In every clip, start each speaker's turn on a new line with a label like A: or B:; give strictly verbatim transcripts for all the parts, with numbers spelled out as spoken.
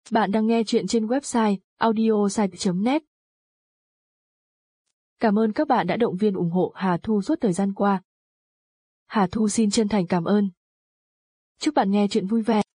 A: Bạn đang nghe chuyện trên website audiosite chấm net. Cảm ơn các bạn đã động viên ủng hộ Hà Thu suốt thời gian qua. Hà Thu xin chân thành cảm ơn. Chúc bạn nghe chuyện vui vẻ.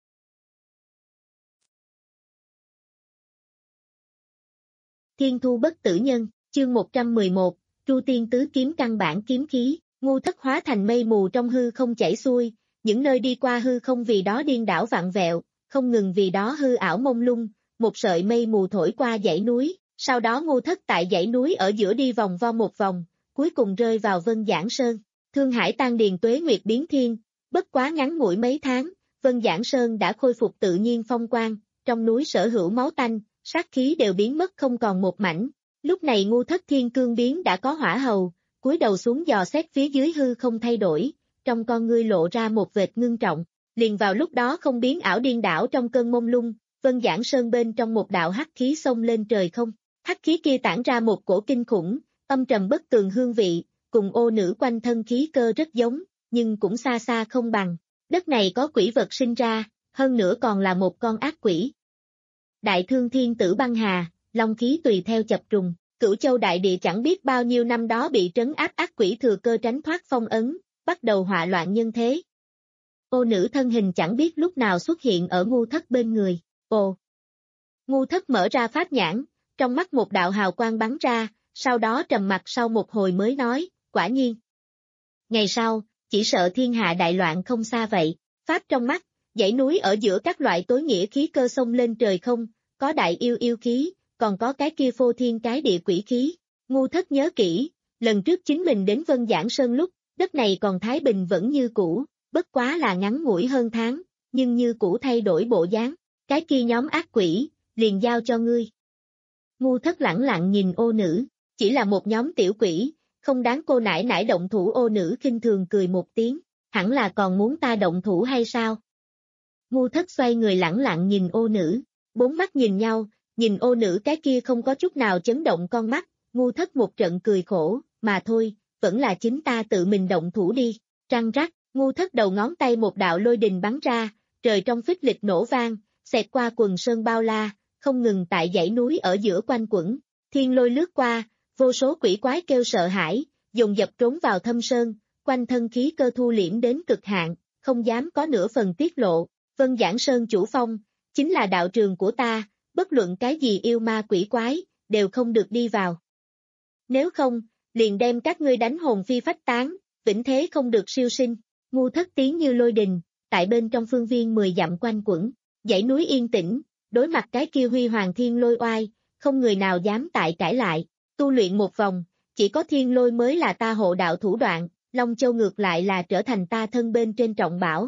B: Thiên Thu Bất Tử Nhân, chương một trăm mười một, Tru Tiên Tứ Kiếm căn bản kiếm khí, ngu thất hóa thành mây mù trong hư không chảy xuôi, những nơi đi qua hư không vì đó điên đảo vạn vẹo, không ngừng vì đó hư ảo mông lung, một sợi mây mù thổi qua dãy núi, sau đó ngu thất tại dãy núi ở giữa đi vòng vo một vòng, cuối cùng rơi vào Vân Giảng Sơn. Thương Hải tan điền tuế nguyệt biến thiên, bất quá ngắn ngủi mấy tháng, Vân Giảng Sơn đã khôi phục tự nhiên phong quang, trong núi sở hữu máu tanh, sát khí đều biến mất không còn một mảnh. Lúc này ngu thất thiên cương biến đã có hỏa hầu, cúi đầu xuống dò xét phía dưới hư không thay đổi, trong con ngươi lộ ra một vệt ngưng trọng. Liền vào lúc đó không biến ảo điên đảo trong cơn mông lung, Vân Giảng Sơn bên trong một đạo hắc khí xông lên trời không. Hắc khí kia tản ra một cổ kinh khủng, âm trầm bất tường hương vị, cùng ô nữ quanh thân khí cơ rất giống, nhưng cũng xa xa không bằng. Đất này có quỷ vật sinh ra, hơn nữa còn là một con ác quỷ. Đại thương thiên tử băng hà, long khí tùy theo chập trùng, Cửu Châu đại địa chẳng biết bao nhiêu năm đó bị trấn áp ác quỷ thừa cơ tránh thoát phong ấn, bắt đầu họa loạn nhân thế. Ô nữ thân hình chẳng biết lúc nào xuất hiện ở ngu thất bên người. Ồ! Ngu thất mở ra pháp nhãn, trong mắt một đạo hào quang bắn ra, sau đó trầm mặt sau một hồi mới nói, quả nhiên. Ngày sau, chỉ sợ thiên hạ đại loạn không xa vậy. Pháp trong mắt, dãy núi ở giữa các loại tối nghĩa khí cơ xông lên trời không, có đại yêu yêu khí, còn có cái kia phô thiên cái địa quỷ khí. Ngu thất nhớ kỹ, lần trước chính mình đến Vân Giảng Sơn lúc, đất này còn thái bình vẫn như cũ. Bất quá là ngắn ngủi hơn tháng, nhưng như cũ thay đổi bộ dáng, cái kia nhóm ác quỷ, liền giao cho ngươi. Ngu thất lẳng lặng nhìn ô nữ, chỉ là một nhóm tiểu quỷ, không đáng cô nải nải động thủ. Ô nữ khinh thường cười một tiếng, hẳn là còn muốn ta động thủ hay sao? Ngu thất xoay người lẳng lặng nhìn ô nữ, bốn mắt nhìn nhau, nhìn ô nữ cái kia không có chút nào chấn động con mắt, ngu thất một trận cười khổ, mà thôi, vẫn là chính ta tự mình động thủ đi, trăng rắc. Ngu thất đầu ngón tay một đạo lôi đình bắn ra, trời trong phích lịch nổ vang, xẹt qua quần sơn bao la, không ngừng tại dãy núi ở giữa quanh quẩn. Thiên lôi lướt qua, vô số quỷ quái kêu sợ hãi, dồn dập trốn vào thâm sơn, quanh thân khí cơ thu liễm đến cực hạn, không dám có nửa phần tiết lộ. Vân Giảng Sơn chủ phong, chính là đạo trường của ta, bất luận cái gì yêu ma quỷ quái, đều không được đi vào. Nếu không, liền đem các ngươi đánh hồn phi phách tán, vĩnh thế không được siêu sinh. Ngu thất tiếng như lôi đình, tại bên trong phương viên mười dặm quanh quẩn, dãy núi yên tĩnh, đối mặt cái kia huy hoàng thiên lôi oai, không người nào dám tại cãi lại, tu luyện một vòng, chỉ có thiên lôi mới là ta hộ đạo thủ đoạn, Long Châu ngược lại là trở thành ta thân bên trên trọng bảo.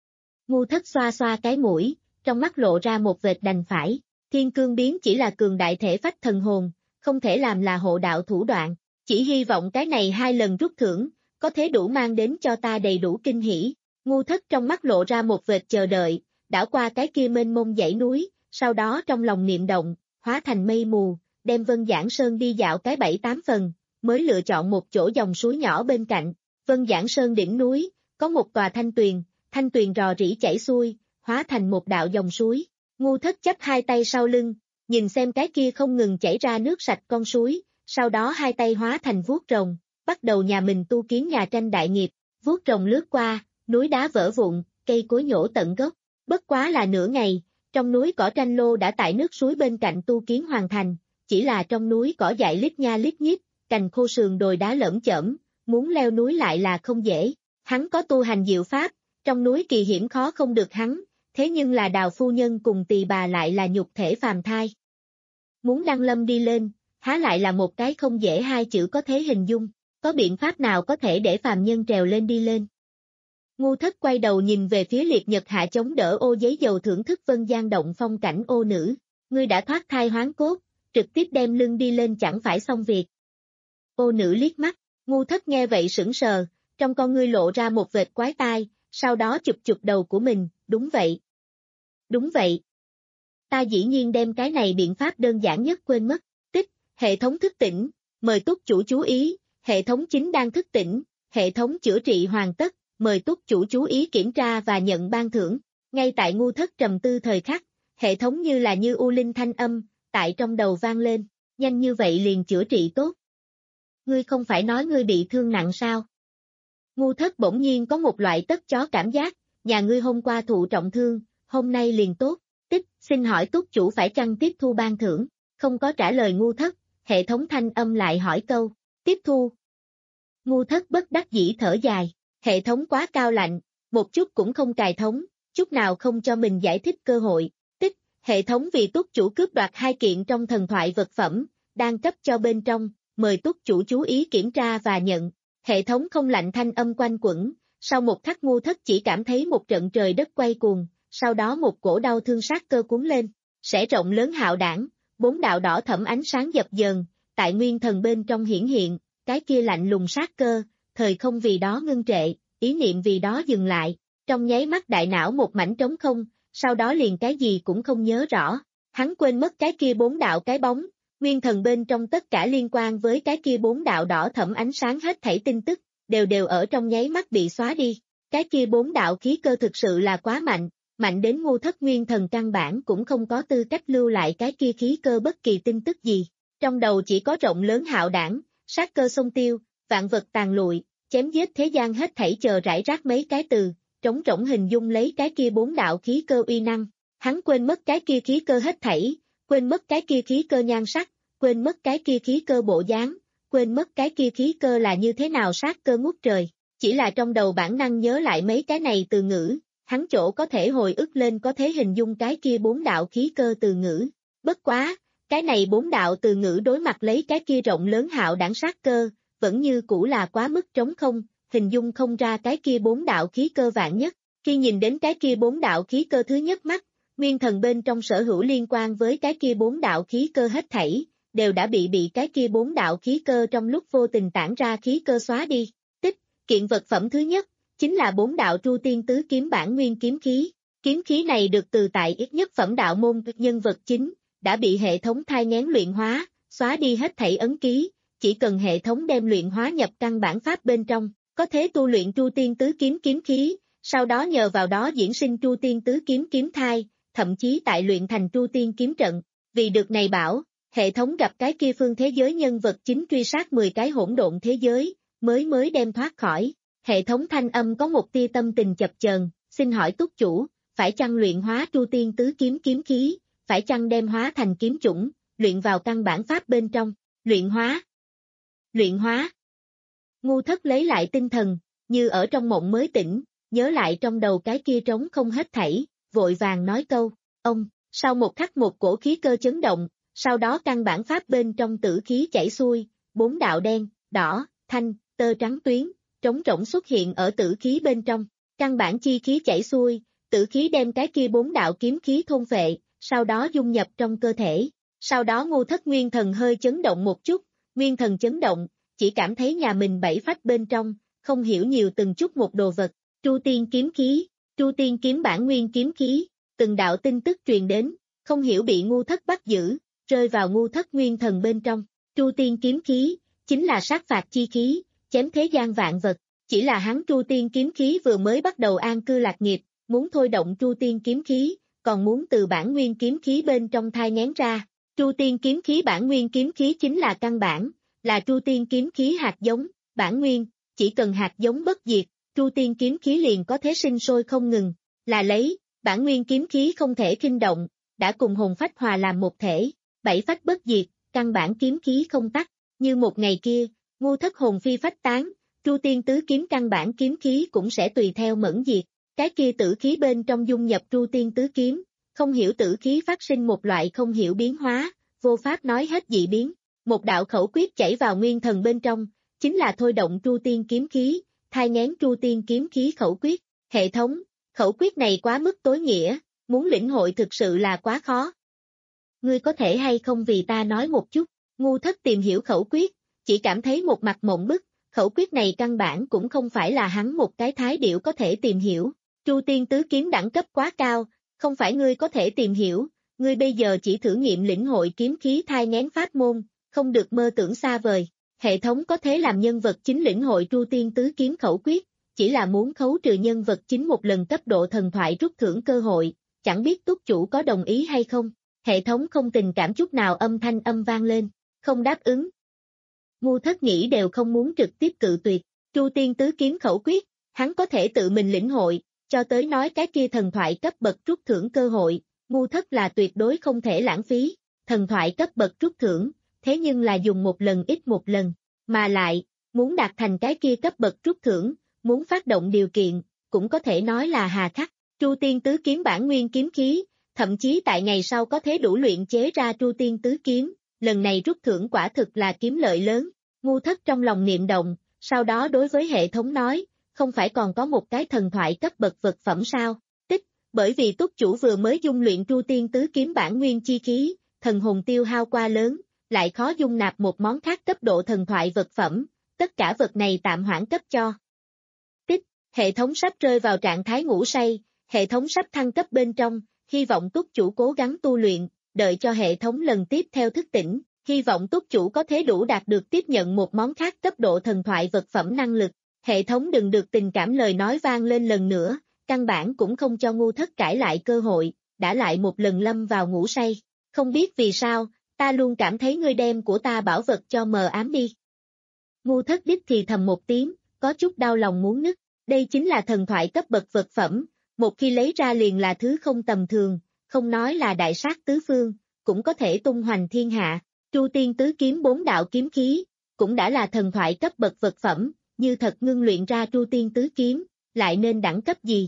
B: Ngu thất xoa xoa cái mũi, trong mắt lộ ra một vệt đành phải, thiên cương biến chỉ là cường đại thể phách thần hồn, không thể làm là hộ đạo thủ đoạn, chỉ hy vọng cái này hai lần rút thưởng, có thể đủ mang đến cho ta đầy đủ kinh hỉ. Ngu thất trong mắt lộ ra một vệt chờ đợi, đảo qua cái kia mênh mông dãy núi, sau đó trong lòng niệm động, hóa thành mây mù, đem Vân Giảng Sơn đi dạo cái bảy tám phần, mới lựa chọn một chỗ dòng suối nhỏ bên cạnh. Vân Giảng Sơn đỉnh núi, có một tòa thanh tuyền, thanh tuyền rò rỉ chảy xuôi, hóa thành một đạo dòng suối. Ngu thất chắp hai tay sau lưng, nhìn xem cái kia không ngừng chảy ra nước sạch con suối, sau đó hai tay hóa thành vuốt rồng, bắt đầu nhà mình tu kiến nhà tranh đại nghiệp, vuốt rồng lướt qua, núi đá vỡ vụn, cây cối nhổ tận gốc, bất quá là nửa ngày, trong núi cỏ tranh lô đã tại nước suối bên cạnh tu kiến hoàn thành, chỉ là trong núi cỏ dại lít nha lít nhít, cành khô sườn đồi đá lởm chởm, muốn leo núi lại là không dễ, hắn có tu hành diệu pháp, trong núi kỳ hiểm khó không được hắn, thế nhưng là Đào phu nhân cùng Tỳ bà lại là nhục thể phàm thai. Muốn đăng lâm đi lên, há lại là một cái không dễ hai chữ có thể hình dung. Có biện pháp nào có thể để phàm nhân trèo lên đi lên? Ngu thất quay đầu nhìn về phía liệt nhật hạ chống đỡ ô giấy dầu thưởng thức Vân Giang động phong cảnh. Ô nữ, ngươi đã thoát thai hoán cốt, trực tiếp đem lưng đi lên chẳng phải xong việc. Ô nữ liếc mắt, ngu thất nghe vậy sững sờ, trong con ngươi lộ ra một vệt quái tai, sau đó chụp chụp đầu của mình, đúng vậy. Đúng vậy. Ta dĩ nhiên đem cái này biện pháp đơn giản nhất quên mất, tích, hệ thống thức tỉnh, mời túc chủ chú ý. Hệ thống chính đang thức tỉnh, hệ thống chữa trị hoàn tất, mời túc chủ chú ý kiểm tra và nhận ban thưởng. Ngay tại ngu thất trầm tư thời khắc, Hệ thống như là như u linh thanh âm, tại trong đầu vang lên, nhanh như vậy liền chữa trị tốt. Ngươi không phải nói ngươi bị thương nặng sao? Ngu Thất bỗng nhiên có một loại tất chó cảm giác, nhà ngươi hôm qua thụ trọng thương, hôm nay liền tốt. Tích, xin hỏi túc chủ phải chăng tiếp thu ban thưởng? Không có trả lời Ngu Thất, hệ thống thanh âm lại hỏi câu, tiếp thu. Ngu Thất bất đắc dĩ thở dài, hệ thống quá cao lạnh, một chút cũng không cài thống, chút nào không cho mình giải thích cơ hội. Tích, hệ thống vì túc chủ cướp đoạt hai kiện trong thần thoại vật phẩm, đang cấp cho bên trong, mời túc chủ chú ý kiểm tra và nhận. Hệ thống không lạnh thanh âm quanh quẩn, sau một khắc Ngu Thất chỉ cảm thấy một trận trời đất quay cuồng, sau đó một cổ đau thương sát cơ cuốn lên, sẽ rộng lớn hạo đảng, bốn đạo đỏ thẫm ánh sáng dập dờn, tại nguyên thần bên trong hiển hiện, cái kia lạnh lùng sát cơ, thời không vì đó ngưng trệ, ý niệm vì đó dừng lại, trong nháy mắt đại não một mảnh trống không, sau đó liền cái gì cũng không nhớ rõ, hắn quên mất cái kia bốn đạo cái bóng, nguyên thần bên trong tất cả liên quan với cái kia bốn đạo đỏ thẫm ánh sáng hết thảy tin tức, đều đều ở trong nháy mắt bị xóa đi, cái kia bốn đạo khí cơ thực sự là quá mạnh, mạnh đến Ngu Thất nguyên thần căn bản cũng không có tư cách lưu lại cái kia khí cơ bất kỳ tin tức gì, trong đầu chỉ có rộng lớn hạo đảng, sát cơ sông tiêu, vạn vật tàn lụi, chém giết thế gian hết thảy chờ rải rác mấy cái từ, trống rỗng hình dung lấy cái kia bốn đạo khí cơ uy năng, hắn quên mất cái kia khí cơ hết thảy, quên mất cái kia khí cơ nhan sắc, quên mất cái kia khí cơ bộ dáng, quên mất cái kia khí cơ là như thế nào sát cơ ngút trời, chỉ là trong đầu bản năng nhớ lại mấy cái này từ ngữ, hắn chỗ có thể hồi ức lên có thể hình dung cái kia bốn đạo khí cơ từ ngữ, bất quá, cái này bốn đạo từ ngữ đối mặt lấy cái kia rộng lớn hạo đảng sát cơ, vẫn như cũ là quá mức trống không, hình dung không ra cái kia bốn đạo khí cơ vạn nhất, khi nhìn đến cái kia bốn đạo khí cơ thứ nhất mắt, nguyên thần bên trong sở hữu liên quan với cái kia bốn đạo khí cơ hết thảy, đều đã bị bị cái kia bốn đạo khí cơ trong lúc vô tình tản ra khí cơ xóa đi. Tích, kiện vật phẩm thứ nhất, chính là bốn đạo Tru Tiên Tứ Kiếm bản nguyên kiếm khí. Kiếm khí này được từ tại ít nhất phẩm đạo môn nhân vật chính, đã bị hệ thống thai nghén luyện hóa, xóa đi hết thảy ấn ký, chỉ cần hệ thống đem luyện hóa nhập căn bản pháp bên trong, có thể tu luyện Tru Tiên Tứ Kiếm kiếm khí, sau đó nhờ vào đó diễn sinh Tru Tiên Tứ Kiếm kiếm thai, thậm chí tại luyện thành Tru Tiên kiếm trận. Vì được này bảo, hệ thống gặp cái kia phương thế giới nhân vật chính truy sát mười cái hỗn độn thế giới, mới mới đem thoát khỏi. Hệ thống thanh âm có một tia tâm tình chập chờn, xin hỏi túc chủ, phải chăng luyện hóa Tru Tiên Tứ Kiếm kiếm khí, phải chăng đem hóa thành kiếm chủng, luyện vào căn bản pháp bên trong, luyện hóa. Luyện hóa. Ngu Thất lấy lại tinh thần, như ở trong mộng mới tỉnh, nhớ lại trong đầu cái kia trống không hết thảy, vội vàng nói câu, ông, sau một khắc một cổ khí cơ chấn động, sau đó căn bản pháp bên trong tử khí chảy xuôi, bốn đạo đen, đỏ, thanh, tơ trắng tuyến, trống rỗng xuất hiện ở tử khí bên trong, căn bản chi khí chảy xuôi, tử khí đem cái kia bốn đạo kiếm khí thôn phệ, sau đó dung nhập trong cơ thể, sau đó Ngu Thất nguyên thần hơi chấn động một chút, nguyên thần chấn động, chỉ cảm thấy nhà mình bảy phách bên trong, không hiểu nhiều từng chút một đồ vật, Tru Tiên kiếm khí, Tru Tiên kiếm bản nguyên kiếm khí, từng đạo tin tức truyền đến, không hiểu bị Ngu Thất bắt giữ, rơi vào Ngu Thất nguyên thần bên trong, Tru Tiên kiếm khí, chính là sát phạt chi khí, chém thế gian vạn vật, chỉ là hắn Tru Tiên kiếm khí vừa mới bắt đầu an cư lạc nghiệp, muốn thôi động Tru Tiên kiếm khí, còn muốn từ bản nguyên kiếm khí bên trong thai nghén ra, Tru Tiên kiếm khí bản nguyên kiếm khí chính là căn bản, là Tru Tiên kiếm khí hạt giống, bản nguyên, chỉ cần hạt giống bất diệt, Tru Tiên kiếm khí liền có thể sinh sôi không ngừng, là lấy, bản nguyên kiếm khí không thể kinh động, đã cùng hồn phách hòa làm một thể, bảy phách bất diệt, căn bản kiếm khí không tắt, như một ngày kia, Ngu Thất hồn phi phách tán, Tru Tiên Tứ Kiếm căn bản kiếm khí cũng sẽ tùy theo mẫn diệt, cái kia tử khí bên trong dung nhập Tru Tiên Tứ Kiếm, không hiểu tử khí phát sinh một loại không hiểu biến hóa, vô pháp nói hết dị biến, một đạo khẩu quyết chảy vào nguyên thần bên trong, chính là thôi động Tru Tiên kiếm khí, thai nghén Tru Tiên kiếm khí khẩu quyết, hệ thống, khẩu quyết này quá mức tối nghĩa, muốn lĩnh hội thực sự là quá khó. Ngươi có thể hay không vì ta nói một chút, Ngu Thất tìm hiểu khẩu quyết, chỉ cảm thấy một mặt mộng bức, khẩu quyết này căn bản cũng không phải là hắn một cái thái điểu có thể tìm hiểu, Tru Tiên Tứ Kiếm đẳng cấp quá cao, không phải ngươi có thể tìm hiểu, ngươi bây giờ chỉ thử nghiệm lĩnh hội kiếm khí thai nghén pháp môn, không được mơ tưởng xa vời, hệ thống có thể làm nhân vật chính lĩnh hội Tru Tiên Tứ Kiếm khẩu quyết, chỉ là muốn khấu trừ nhân vật chính một lần cấp độ thần thoại rút thưởng cơ hội, chẳng biết túc chủ có đồng ý hay không. Hệ thống không tình cảm chút nào âm thanh âm vang lên, không đáp ứng. Ngu Thất nghĩ đều không muốn trực tiếp cự tuyệt, Chu Tiên Tứ Kiếm khẩu quyết, hắn có thể tự mình lĩnh hội, cho tới nói cái kia thần thoại cấp bậc rút thưởng cơ hội, Ngu Thất là tuyệt đối không thể lãng phí, thần thoại cấp bậc rút thưởng, thế nhưng là dùng một lần ít một lần, mà lại, muốn đạt thành cái kia cấp bậc rút thưởng, muốn phát động điều kiện, cũng có thể nói là hà khắc, Chu Tiên Tứ Kiếm bản nguyên kiếm khí, thậm chí tại ngày sau có thể đủ luyện chế ra Chu Tiên Tứ Kiếm, lần này rút thưởng quả thực là kiếm lợi lớn, Ngu Thất trong lòng niệm động, sau đó đối với hệ thống nói, không phải còn có một cái thần thoại cấp bậc vật phẩm sao, tích, bởi vì túc chủ vừa mới dung luyện Chu Tiên Tứ Kiếm bản nguyên chi khí, thần hồn tiêu hao qua lớn, lại khó dung nạp một món khác cấp độ thần thoại vật phẩm, tất cả vật này tạm hoãn cấp cho. Tích, hệ thống sắp rơi vào trạng thái ngủ say, hệ thống sắp thăng cấp bên trong, hy vọng túc chủ cố gắng tu luyện, đợi cho hệ thống lần tiếp theo thức tỉnh, hy vọng túc chủ có thể đủ đạt được tiếp nhận một món khác cấp độ thần thoại vật phẩm năng lực. Hệ thống đừng được tình cảm lời nói vang lên lần nữa, căn bản cũng không cho Ngu Thất cãi lại cơ hội, đã lại một lần lâm vào ngủ say. Không biết vì sao, ta luôn cảm thấy ngươi đem của ta bảo vật cho mờ ám đi. Ngu Thất đích thì thầm một tiếng, có chút đau lòng muốn nứt, đây chính là thần thoại cấp bậc vật phẩm, một khi lấy ra liền là thứ không tầm thường, không nói là đại sát tứ phương, cũng có thể tung hoành thiên hạ, Chu Tiên Tứ Kiếm bốn đạo kiếm khí, cũng đã là thần thoại cấp bậc vật phẩm, như thật ngưng luyện ra Chu Tiên Tứ Kiếm, lại nên đẳng cấp gì?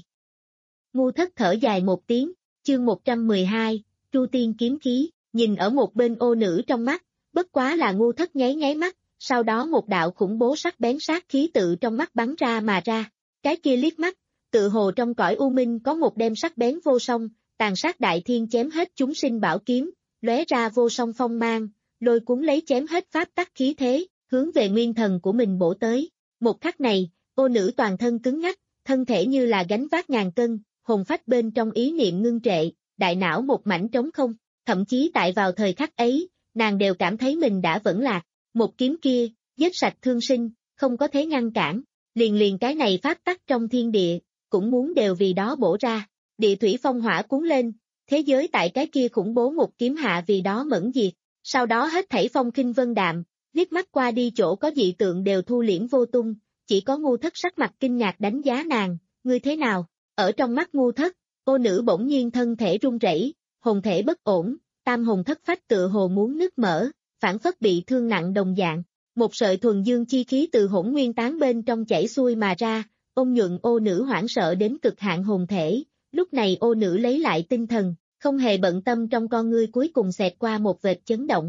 B: Ngu Thất thở dài một tiếng, chương một trăm mười hai, Chu Tiên kiếm khí, nhìn ở một bên ô nữ trong mắt, bất quá là Ngu Thất nháy nháy mắt, sau đó một đạo khủng bố sắc bén sát khí tự trong mắt bắn ra mà ra, cái kia liếc mắt, tự hồ trong cõi u minh có một đem sắc bén vô song, tàn sát đại thiên chém hết chúng sinh bảo kiếm, lóe ra vô song phong mang, lôi cuốn lấy chém hết pháp tắc khí thế, hướng về nguyên thần của mình bổ tới. Một khắc này, ô nữ toàn thân cứng ngắc, thân thể như là gánh vác ngàn cân, hồn phách bên trong ý niệm ngưng trệ, đại não một mảnh trống không, thậm chí tại vào thời khắc ấy, nàng đều cảm thấy mình đã vẫn lạc, một kiếm kia, giết sạch thương sinh, không có thế ngăn cản, liền liền cái này pháp tắc trong thiên địa, cũng muốn đều vì đó bổ ra, địa thủy phong hỏa cuốn lên, thế giới tại cái kia khủng bố một kiếm hạ vì đó mẫn diệt, sau đó hết thảy phong khinh vân đạm, liếc mắt qua đi chỗ có dị tượng đều thu liễm vô tung, chỉ có Ngu Thất sắc mặt kinh ngạc đánh giá nàng, ngươi thế nào, ở trong mắt Ngu Thất, cô nữ bỗng nhiên thân thể run rẩy, hồn thể bất ổn, tam hồn thất phách tựa hồ muốn nứt mở, phản phất bị thương nặng đồng dạng, một sợi thuần dương chi khí từ hỗn nguyên tán bên trong chảy xuôi mà ra, ôn nhuận ô nữ hoảng sợ đến cực hạn hồn thể, lúc này ô nữ lấy lại tinh thần, không hề bận tâm trong con ngươi cuối cùng xẹt qua một vệt chấn động.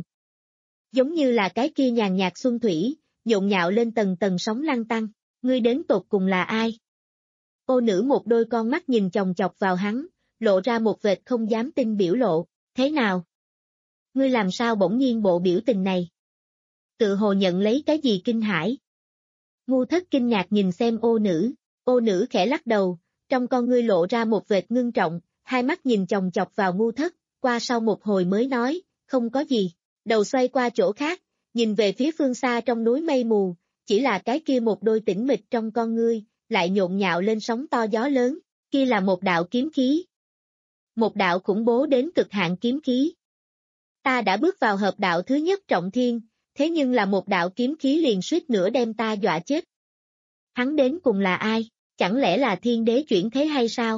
B: Giống như là cái kia nhàn nhạt xuân thủy, nhộn nhạo lên tầng tầng sóng lăn tăng, ngươi đến tột cùng là ai? Ô nữ một đôi con mắt nhìn chòng chọc vào hắn, lộ ra một vệt không dám tin biểu lộ, thế nào? Ngươi làm sao bỗng nhiên bộ biểu tình này? Tự hồ nhận lấy cái gì kinh hãi? Ngu Thất kinh ngạc nhìn xem ô nữ, ô nữ khẽ lắc đầu, trong con ngươi lộ ra một vệt ngưng trọng, hai mắt nhìn chòng chọc vào Ngu Thất, qua sau một hồi mới nói, không có gì, đầu xoay qua chỗ khác, nhìn về phía phương xa trong núi mây mù, chỉ là cái kia một đôi tĩnh mịch trong con ngươi, lại nhộn nhạo lên sóng to gió lớn, kia là một đạo kiếm khí. Một đạo khủng bố đến cực hạn kiếm khí. Ta đã bước vào hợp đạo thứ nhất trọng thiên, thế nhưng là một đạo kiếm khí liền suýt nữa đem ta dọa chết. Hắn đến cùng là ai? Chẳng lẽ là thiên đế chuyển thế hay sao?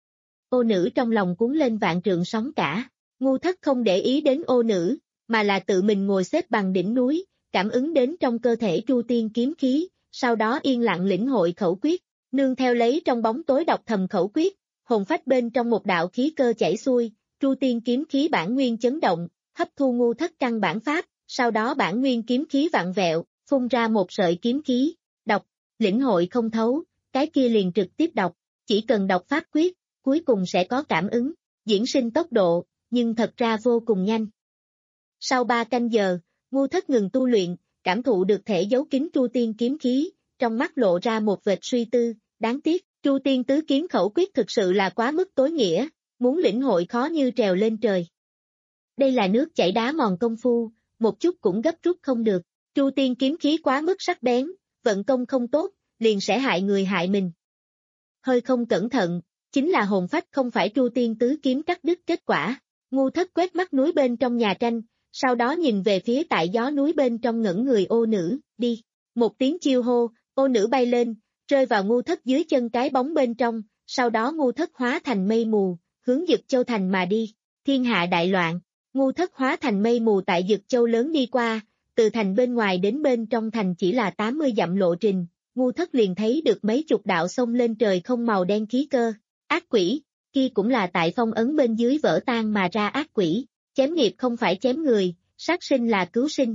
B: Ô nữ trong lòng cuốn lên vạn trượng sóng cả, Ngu Thất không để ý đến ô nữ, mà là tự mình ngồi xếp bằng đỉnh núi, cảm ứng đến trong cơ thể Chu Tiên kiếm khí, sau đó yên lặng lĩnh hội khẩu quyết, nương theo lấy trong bóng tối đọc thầm khẩu quyết, hồn phách bên trong một đạo khí cơ chảy xuôi, Chu Tiên kiếm khí bản nguyên chấn động, hấp thu Ngu Thất căn bản pháp, sau đó bản nguyên kiếm khí vặn vẹo, phun ra một sợi kiếm khí, đọc, lĩnh hội không thấu, cái kia liền trực tiếp đọc, chỉ cần đọc pháp quyết, cuối cùng sẽ có cảm ứng, diễn sinh tốc độ, nhưng thật ra vô cùng nhanh. Sau ba canh giờ, Ngu Thất ngừng tu luyện, cảm thụ được thể giấu kín Chu Tiên kiếm khí, trong mắt lộ ra một vệt suy tư, đáng tiếc, Chu Tiên tứ kiếm khẩu quyết thực sự là quá mức tối nghĩa, muốn lĩnh hội khó như trèo lên trời. Đây là nước chảy đá mòn công phu, một chút cũng gấp rút không được, Chu Tiên kiếm khí quá mức sắc bén, vận công không tốt, liền sẽ hại người hại mình. Hơi không cẩn thận, chính là hồn phách không phải Tru Tiên Tứ Kiếm cắt đứt kết quả. Ngu Thất quét mắt núi bên trong nhà tranh, sau đó nhìn về phía tại gió núi bên trong ngẩn người ô nữ, đi. Một tiếng chiêu hô, ô nữ bay lên, rơi vào Ngu Thất dưới chân cái bóng bên trong, sau đó Ngu Thất hóa thành mây mù, hướng Dực Châu thành mà đi. Thiên hạ đại loạn, Ngu Thất hóa thành mây mù tại Dực Châu lớn đi qua, từ thành bên ngoài đến bên trong thành chỉ là tám mươi dặm lộ trình, Ngu Thất liền thấy được mấy chục đạo sông lên trời không màu đen khí cơ. Ác quỷ, kia cũng là tại phong ấn bên dưới vỡ tan mà ra ác quỷ, chém nghiệp không phải chém người, sát sinh là cứu sinh.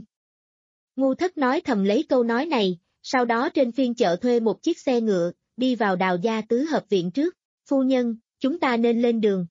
B: Ngu Thất nói thầm lấy câu nói này, sau đó trên phiên chợ thuê một chiếc xe ngựa, đi vào Đào gia tứ hợp viện trước, phu nhân, chúng ta nên lên đường.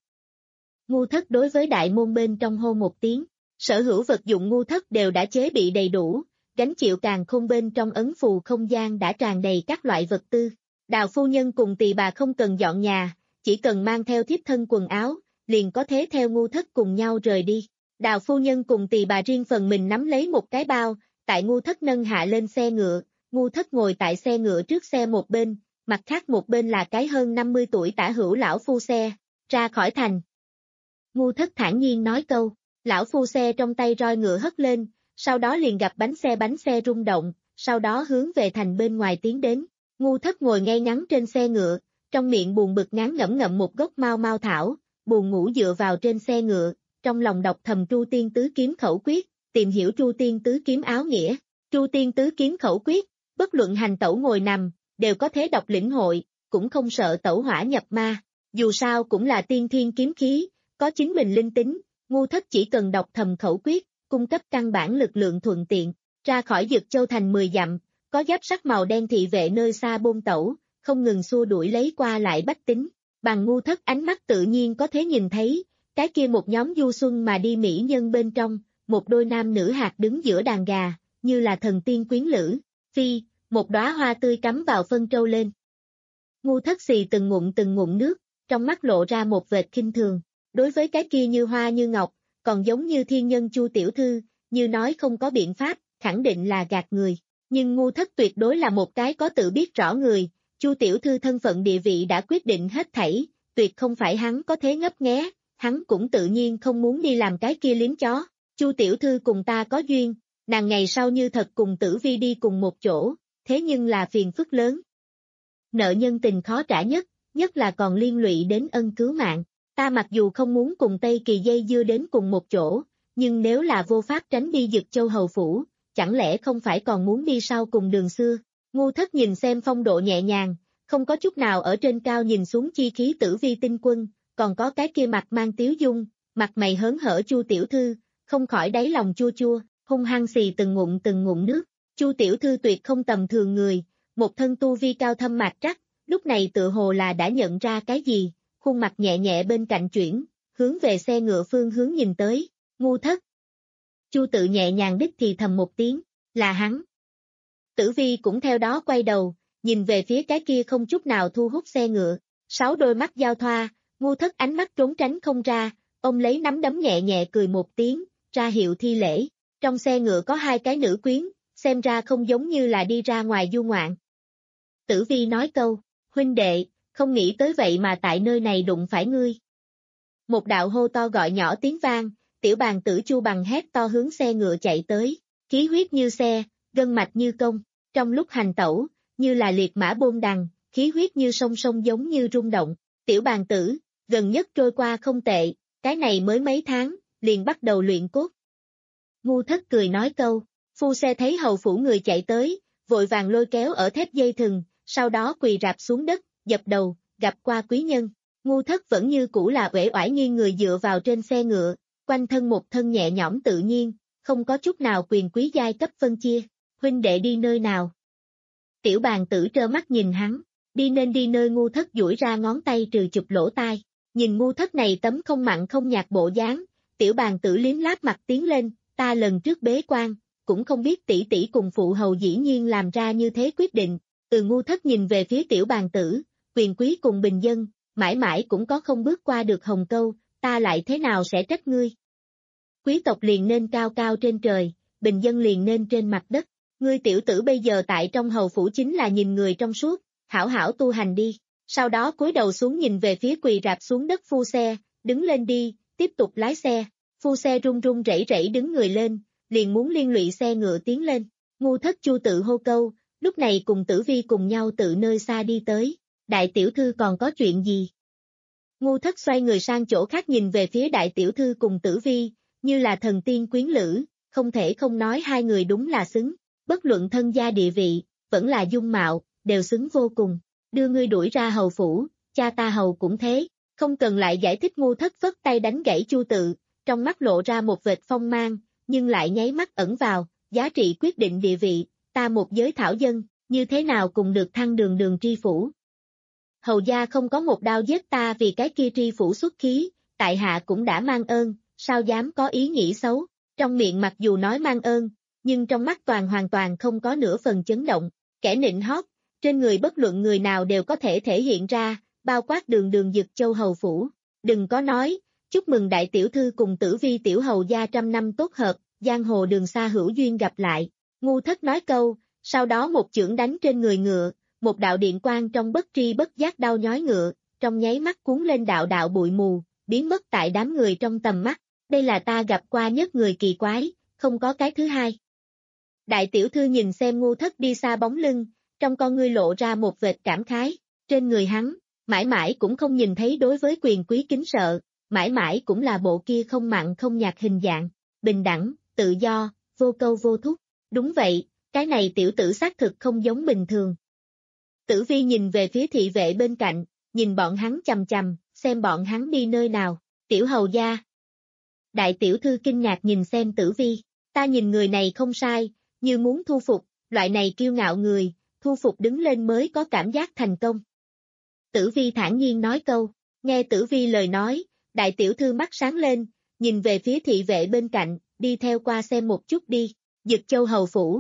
B: Ngu Thất đối với đại môn bên trong hô một tiếng, sở hữu vật dụng Ngu Thất đều đã chế bị đầy đủ, gánh chịu càn khôn bên trong ấn phù không gian đã tràn đầy các loại vật tư. Đào phu nhân cùng tỳ bà không cần dọn nhà, chỉ cần mang theo thiếp thân quần áo, liền có thể theo Ngu Thất cùng nhau rời đi. Đào phu nhân cùng tỳ bà riêng phần mình nắm lấy một cái bao, tại Ngu Thất nâng hạ lên xe ngựa, Ngu Thất ngồi tại xe ngựa trước xe một bên, mặt khác một bên là cái hơn năm mươi tuổi tả hữu lão phu xe, ra khỏi thành. Ngu Thất thản nhiên nói câu, lão phu xe trong tay roi ngựa hất lên, sau đó liền gặp bánh xe bánh xe rung động, sau đó hướng về thành bên ngoài tiến đến. Ngu Thất ngồi ngay ngắn trên xe ngựa, trong miệng buồn bực ngán ngẩm ngậm một gốc mau mau thảo, buồn ngủ dựa vào trên xe ngựa, trong lòng đọc thầm Tru Tiên Tứ Kiếm khẩu quyết, tìm hiểu Tru Tiên Tứ Kiếm áo nghĩa. Tru Tiên Tứ Kiếm khẩu quyết, bất luận hành tẩu ngồi nằm, đều có thể đọc lĩnh hội, cũng không sợ tẩu hỏa nhập ma. Dù sao cũng là tiên thiên kiếm khí, có chính mình linh tính, Ngu Thất chỉ cần đọc thầm khẩu quyết, cung cấp căn bản lực lượng thuận tiện, ra khỏi Dực Châu thành mười dặm, có giáp sắt màu đen thị vệ nơi xa bôn tẩu, không ngừng xua đuổi lấy qua lại bách tính, bằng Ngu Thất ánh mắt tự nhiên có thể nhìn thấy, cái kia một nhóm du xuân mà đi mỹ nhân bên trong, một đôi nam nữ hạt đứng giữa đàn gà, như là thần tiên quyến lữ, phi, một đóa hoa tươi cắm vào phân trâu lên. Ngu Thất xì từng ngụm từng ngụm nước, trong mắt lộ ra một vệt khinh thường, đối với cái kia như hoa như ngọc, còn giống như thiên nhân Chu tiểu thư, như nói không có biện pháp, khẳng định là gạt người, nhưng Ngu Thất tuyệt đối là một cái có tự biết rõ người, Chu tiểu thư thân phận địa vị đã quyết định hết thảy, tuyệt không phải hắn có thế ngấp nghé, hắn cũng tự nhiên không muốn đi làm cái kia liếm chó. Chu tiểu thư cùng ta có duyên, nàng ngày sau như thật cùng Tử Vi đi cùng một chỗ, thế nhưng là phiền phức lớn. Nợ nhân tình khó trả nhất, nhất là còn liên lụy đến ân cứu mạng. Ta mặc dù không muốn cùng Tây Kỳ dây dưa đến cùng một chỗ, nhưng nếu là vô pháp tránh đi Dực Châu hầu phủ, chẳng lẽ không phải còn muốn đi sau cùng đường xưa. Ngu Thất nhìn xem phong độ nhẹ nhàng, không có chút nào ở trên cao nhìn xuống chi khí Tử Vi tinh quân, còn có cái kia mặt mang tiếu dung, mặt mày hớn hở Chu tiểu thư, không khỏi đáy lòng chua chua, hung hăng xì từng ngụm từng ngụm nước. Chu tiểu thư tuyệt không tầm thường người, một thân tu vi cao thâm mạc trắc, lúc này tựa hồ là đã nhận ra cái gì, khuôn mặt nhẹ nhẹ bên cạnh chuyển, hướng về xe ngựa phương hướng nhìn tới, Ngu Thất. Chu tự nhẹ nhàng đích thì thầm một tiếng, là hắn. Tử Vi cũng theo đó quay đầu, nhìn về phía cái kia không chút nào thu hút xe ngựa, sáu đôi mắt giao thoa, Ngu Thất ánh mắt trốn tránh không ra, ông lấy nắm đấm nhẹ nhẹ cười một tiếng, ra hiệu thi lễ, trong xe ngựa có hai cái nữ quyến, xem ra không giống như là đi ra ngoài du ngoạn. Tử Vi nói câu, huynh đệ, không nghĩ tới vậy mà tại nơi này đụng phải ngươi. Một đạo hô to gọi nhỏ tiếng vang, tiểu bàn tử Chu Bằng hét to hướng xe ngựa chạy tới, khí huyết như xe, gân mạch như công, trong lúc hành tẩu, như là liệt mã bôn đằng, khí huyết như sông sông giống như rung động, tiểu bàn tử, gần nhất trôi qua không tệ, cái này mới mấy tháng, liền bắt đầu luyện cốt. Ngu Thất cười nói câu, phu xe thấy hầu phủ người chạy tới, vội vàng lôi kéo ở thép dây thừng, sau đó quỳ rạp xuống đất, dập đầu, gặp qua quý nhân. Ngu Thất vẫn như cũ là uể oải nghiêng người dựa vào trên xe ngựa, quanh thân một thân nhẹ nhõm tự nhiên, không có chút nào quyền quý giai cấp phân chia. Huynh đệ đi nơi nào? Tiểu bàn tử trơ mắt nhìn hắn, đi nên đi nơi Ngu Thất duỗi ra ngón tay trừ chụp lỗ tai, nhìn Ngu Thất này tấm không mặn không nhạt bộ dáng, tiểu bàn tử liếm láp mặt tiến lên, ta lần trước bế quan, cũng không biết tỷ tỷ cùng phụ hầu dĩ nhiên làm ra như thế quyết định. Từ Ngu Thất nhìn về phía tiểu bàn tử, quyền quý cùng bình dân, mãi mãi cũng có không bước qua được hồng câu, ta lại thế nào sẽ trách ngươi? Quý tộc liền nên cao cao trên trời, bình dân liền nên trên mặt đất, ngươi tiểu tử bây giờ tại trong hầu phủ chính là nhìn người trong suốt, hảo hảo tu hành đi. sau đó cúi đầu xuống nhìn về phía quỳ rạp xuống đất phu xe, đứng lên đi, tiếp tục lái xe. Phu xe run run rẩy rẩy đứng người lên, liền muốn liên lụy xe ngựa tiến lên. Ngu Thất Chu tự hô câu, lúc này cùng Tử Vi cùng nhau tự nơi xa đi tới. Đại tiểu thư còn có chuyện gì? Ngu Thất xoay người sang chỗ khác nhìn về phía đại tiểu thư cùng Tử Vi, như là thần tiên quyến lữ, không thể không nói hai người đúng là xứng, bất luận thân gia địa vị, vẫn là dung mạo, đều xứng vô cùng. Đưa ngươi đuổi ra hầu phủ, cha ta hầu cũng thế, không cần lại giải thích. Ngu Thất vất tay đánh gãy Chu tự, trong mắt lộ ra một vệt phong mang, nhưng lại nháy mắt ẩn vào, giá trị quyết định địa vị, ta một giới thảo dân, như thế nào cùng được thăng đường đường tri phủ. Hầu gia không có một đao giết ta vì cái kia tri phủ xuất khí, tại hạ cũng đã mang ơn, sao dám có ý nghĩ xấu, trong miệng mặc dù nói mang ơn, nhưng trong mắt toàn hoàn toàn không có nửa phần chấn động, kẻ nịnh hót, trên người bất luận người nào đều có thể thể hiện ra, bao quát đường đường Dực Châu hầu phủ, đừng có nói, chúc mừng đại tiểu thư cùng Tử Vi tiểu hầu gia trăm năm tốt hợp, giang hồ đường xa hữu duyên gặp lại. Ngu Thất nói câu, sau đó một chưởng đánh trên người ngựa, một đạo điện quang trong bất tri bất giác đau nhói ngựa, trong nháy mắt cuốn lên đạo đạo bụi mù, biến mất tại đám người trong tầm mắt. Đây là ta gặp qua nhất người kỳ quái, không có cái thứ hai. Đại tiểu thư nhìn xem Ngu Thất đi xa bóng lưng, trong con ngươi lộ ra một vệt cảm khái, trên người hắn, mãi mãi cũng không nhìn thấy đối với quyền quý kính sợ, mãi mãi cũng là bộ kia không mặn không nhạt hình dạng, bình đẳng, tự do, vô câu vô thúc. Đúng vậy, cái này tiểu tử xác thực không giống bình thường. Tử Vi nhìn về phía thị vệ bên cạnh, nhìn bọn hắn chằm chằm, xem bọn hắn đi nơi nào, tiểu hầu gia. Đại tiểu thư kinh ngạc nhìn xem Tử Vi, ta nhìn người này không sai, như muốn thu phục, loại này kiêu ngạo người, thu phục đứng lên mới có cảm giác thành công. Tử Vi thản nhiên nói câu, nghe Tử Vi lời nói, đại tiểu thư mắt sáng lên, nhìn về phía thị vệ bên cạnh, đi theo qua xem một chút đi, Dực Châu hầu phủ.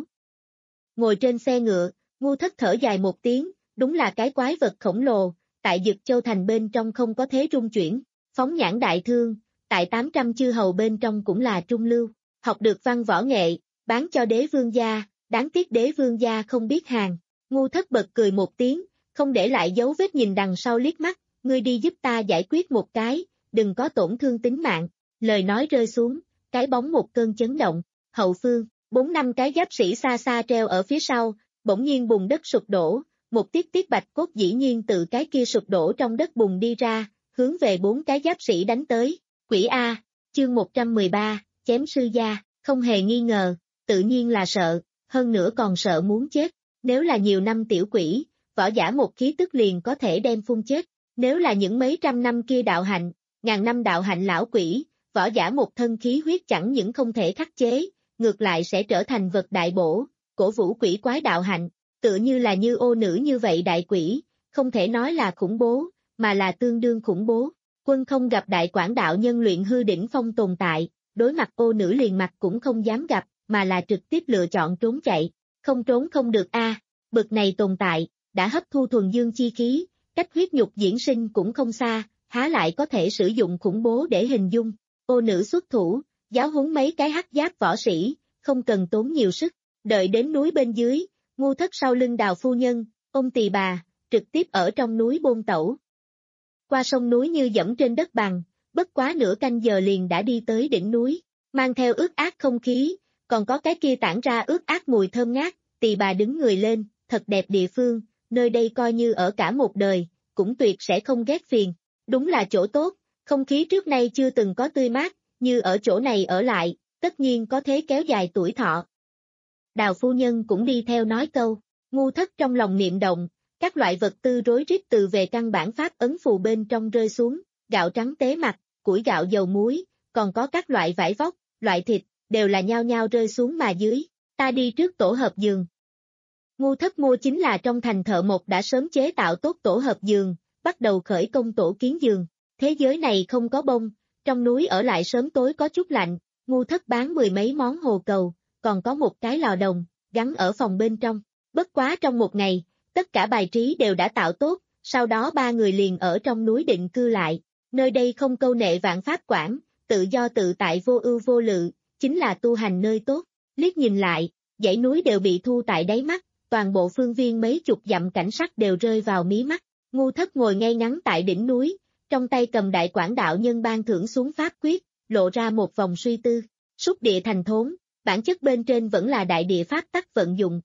B: Ngồi trên xe ngựa, Ngu Thất thở dài một tiếng, đúng là cái quái vật khổng lồ, tại Dực Châu thành bên trong không có thế trung chuyển, phóng nhãn đại thương, tại tám trăm chư hầu bên trong cũng là trung lưu, học được văn võ nghệ, bán cho đế vương gia, đáng tiếc đế vương gia không biết hàng. Ngu Thất bật cười một tiếng, không để lại dấu vết nhìn đằng sau liếc mắt, ngươi đi giúp ta giải quyết một cái, đừng có tổn thương tính mạng. Lời nói rơi xuống, cái bóng một cơn chấn động, hậu phương, bốn năm cái giáp sĩ xa xa treo ở phía sau, bỗng nhiên bùn đất sụp đổ, một tiết tiết bạch cốt dĩ nhiên từ cái kia sụp đổ trong đất bùn đi ra, hướng về bốn cái giáp sĩ đánh tới. Quỷ A, chương một trăm mười ba, chém sư gia, không hề nghi ngờ, tự nhiên là sợ, hơn nữa còn sợ muốn chết. Nếu là nhiều năm tiểu quỷ, võ giả một khí tức liền có thể đem phun chết. Nếu là những mấy trăm năm kia đạo hạnh, ngàn năm đạo hạnh lão quỷ, võ giả một thân khí huyết chẳng những không thể khắc chế, ngược lại sẽ trở thành vật đại bổ, cổ vũ quỷ quái đạo hạnh, tựa như là như ô nữ như vậy đại quỷ, không thể nói là khủng bố, mà là tương đương khủng bố. Quân không gặp đại quảng đạo nhân luyện hư đỉnh phong tồn tại, đối mặt ô nữ liền mặt cũng không dám gặp, mà là trực tiếp lựa chọn trốn chạy, không trốn không được a, bực này tồn tại, đã hấp thu thuần dương chi khí, cách huyết nhục diễn sinh cũng không xa, há lại có thể sử dụng khủng bố để hình dung. Ô nữ xuất thủ, giáo huấn mấy cái hắc giáp võ sĩ, không cần tốn nhiều sức, đợi đến núi bên dưới, Ngu Thất sau lưng Đào phu nhân, ôm tỳ bà, trực tiếp ở trong núi bôn tẩu. Qua sông núi như dẫm trên đất bằng, bất quá nửa canh giờ liền đã đi tới đỉnh núi, mang theo ướt át không khí, còn có cái kia tản ra ướt át mùi thơm ngát, tỳ bà đứng người lên, thật đẹp địa phương, nơi đây coi như ở cả một đời, cũng tuyệt sẽ không ghét phiền, đúng là chỗ tốt, không khí trước nay chưa từng có tươi mát, như ở chỗ này ở lại, tất nhiên có thế kéo dài tuổi thọ. Đào phu nhân cũng đi theo nói câu, Ngu Thất trong lòng niệm động, các loại vật tư rối rít từ về căn bản pháp ấn phù bên trong rơi xuống, gạo trắng tế mặt, củi gạo dầu muối, còn có các loại vải vóc, loại thịt, đều là nhao nhao rơi xuống mà dưới, ta đi trước tổ hợp giường. Ngu Thất mua chính là trong thành thợ mộc đã sớm chế tạo tốt tổ hợp giường, bắt đầu khởi công tổ kiến giường, thế giới này không có bông, trong núi ở lại sớm tối có chút lạnh, Ngu Thất bán mười mấy món hồ cầu, còn có một cái lò đồng, gắn ở phòng bên trong, bất quá trong một ngày, tất cả bài trí đều đã tạo tốt, sau đó ba người liền ở trong núi định cư lại, nơi đây không câu nệ vạn pháp quản, tự do tự tại vô ưu vô lự, chính là tu hành nơi tốt, liếc nhìn lại, dãy núi đều bị thu tại đáy mắt, toàn bộ phương viên mấy chục dặm cảnh sắc đều rơi vào mí mắt, Ngu Thất ngồi ngay ngắn tại đỉnh núi, trong tay cầm đại quảng đạo nhân ban thưởng xuống pháp quyết, lộ ra một vòng suy tư. Xúc địa thành thốn, bản chất bên trên vẫn là đại địa pháp tắc vận dụng.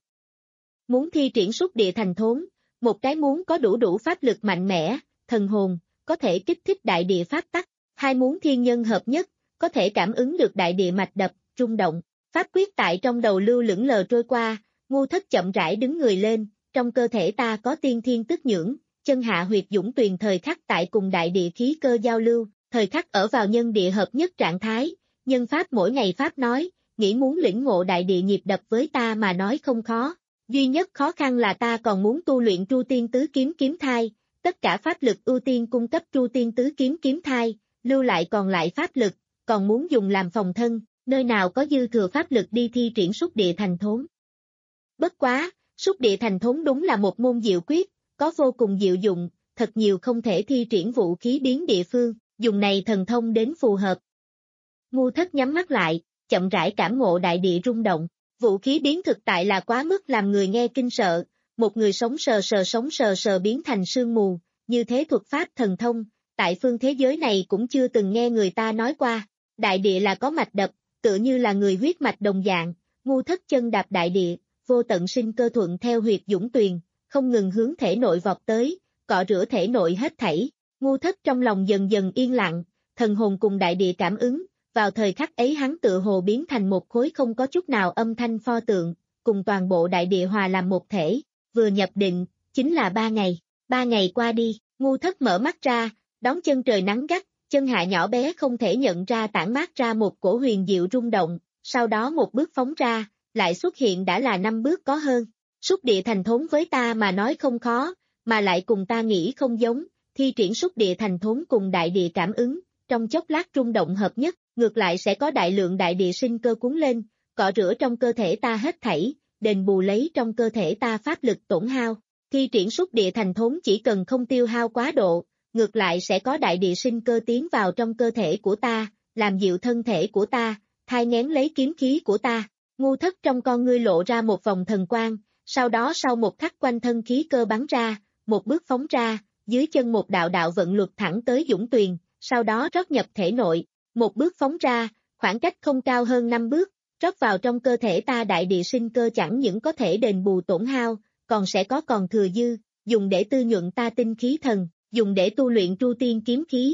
B: Muốn thi triển xúc địa thành thốn, một cái muốn có đủ đủ pháp lực mạnh mẽ, thần hồn, có thể kích thích đại địa pháp tắc, hai muốn thiên nhân hợp nhất, có thể cảm ứng được đại địa mạch đập, rung động. Pháp quyết tại trong đầu lưu lững lờ trôi qua, Ngu Thất chậm rãi đứng người lên, trong cơ thể ta có tiên thiên tức nhưỡng, chân hạ huyệt dũng tuyền thời khắc tại cùng đại địa khí cơ giao lưu, thời khắc ở vào nhân địa hợp nhất trạng thái, nhân pháp mỗi ngày pháp nói, nghĩ muốn lĩnh ngộ đại địa nhịp đập với ta mà nói không khó, duy nhất khó khăn là ta còn muốn tu luyện Tru Tiên Tứ Kiếm kiếm thai, tất cả pháp lực ưu tiên cung cấp Tru Tiên Tứ Kiếm kiếm thai, lưu lại còn lại pháp lực, còn muốn dùng làm phòng thân, nơi nào có dư thừa pháp lực đi thi triển xúc địa thành thốn. Bất quá, xúc địa thành thốn đúng là một môn diệu quyết, có vô cùng diệu dụng, thật nhiều không thể thi triển vũ khí biến địa phương, dùng này thần thông đến phù hợp. Ngu Thất nhắm mắt lại, chậm rãi cảm ngộ đại địa rung động, vũ khí biến thực tại là quá mức làm người nghe kinh sợ, một người sống sờ sờ sống sờ sờ biến thành sương mù, như thế thuật pháp thần thông, tại phương thế giới này cũng chưa từng nghe người ta nói qua, đại địa là có mạch đập, tựa như là người huyết mạch đồng dạng, Ngu Thất chân đạp đại địa, vô tận sinh cơ thuận theo huyệt dũng tuyền, không ngừng hướng thể nội vọt tới, cọ rửa thể nội hết thảy, Ngu Thất trong lòng dần dần yên lặng, thần hồn cùng đại địa cảm ứng, vào thời khắc ấy hắn tựa hồ biến thành một khối không có chút nào âm thanh pho tượng, cùng toàn bộ đại địa hòa làm một thể, vừa nhập định, chính là ba ngày, ba ngày qua đi, Ngu Thất mở mắt ra, đón chân trời nắng gắt, chân hạ nhỏ bé không thể nhận ra tản mát ra một cổ huyền diệu rung động, sau đó một bước phóng ra, lại xuất hiện đã là năm bước có hơn. Xúc địa thành thốn với ta mà nói không khó, mà lại cùng ta nghĩ không giống, thi triển xúc địa thành thốn cùng đại địa cảm ứng, trong chốc lát rung động hợp nhất, ngược lại sẽ có đại lượng đại địa sinh cơ cuốn lên, cọ rửa trong cơ thể ta hết thảy, đền bù lấy trong cơ thể ta pháp lực tổn hao. Thi triển xúc địa thành thốn chỉ cần không tiêu hao quá độ, ngược lại sẽ có đại địa sinh cơ tiến vào trong cơ thể của ta, làm dịu thân thể của ta, thai nghén lấy kiếm khí của ta. Ngu Thất trong con ngươi lộ ra một vòng thần quang, sau đó sau một khắc quanh thân khí cơ bắn ra, một bước phóng ra, dưới chân một đạo đạo vận luật thẳng tới dũng tuyền, sau đó rót nhập thể nội, một bước phóng ra, khoảng cách không cao hơn năm bước, rót vào trong cơ thể ta đại địa sinh cơ chẳng những có thể đền bù tổn hao, còn sẽ có còn thừa dư, dùng để tư nhuận ta tinh khí thần, dùng để tu luyện Tru Tiên kiếm khí.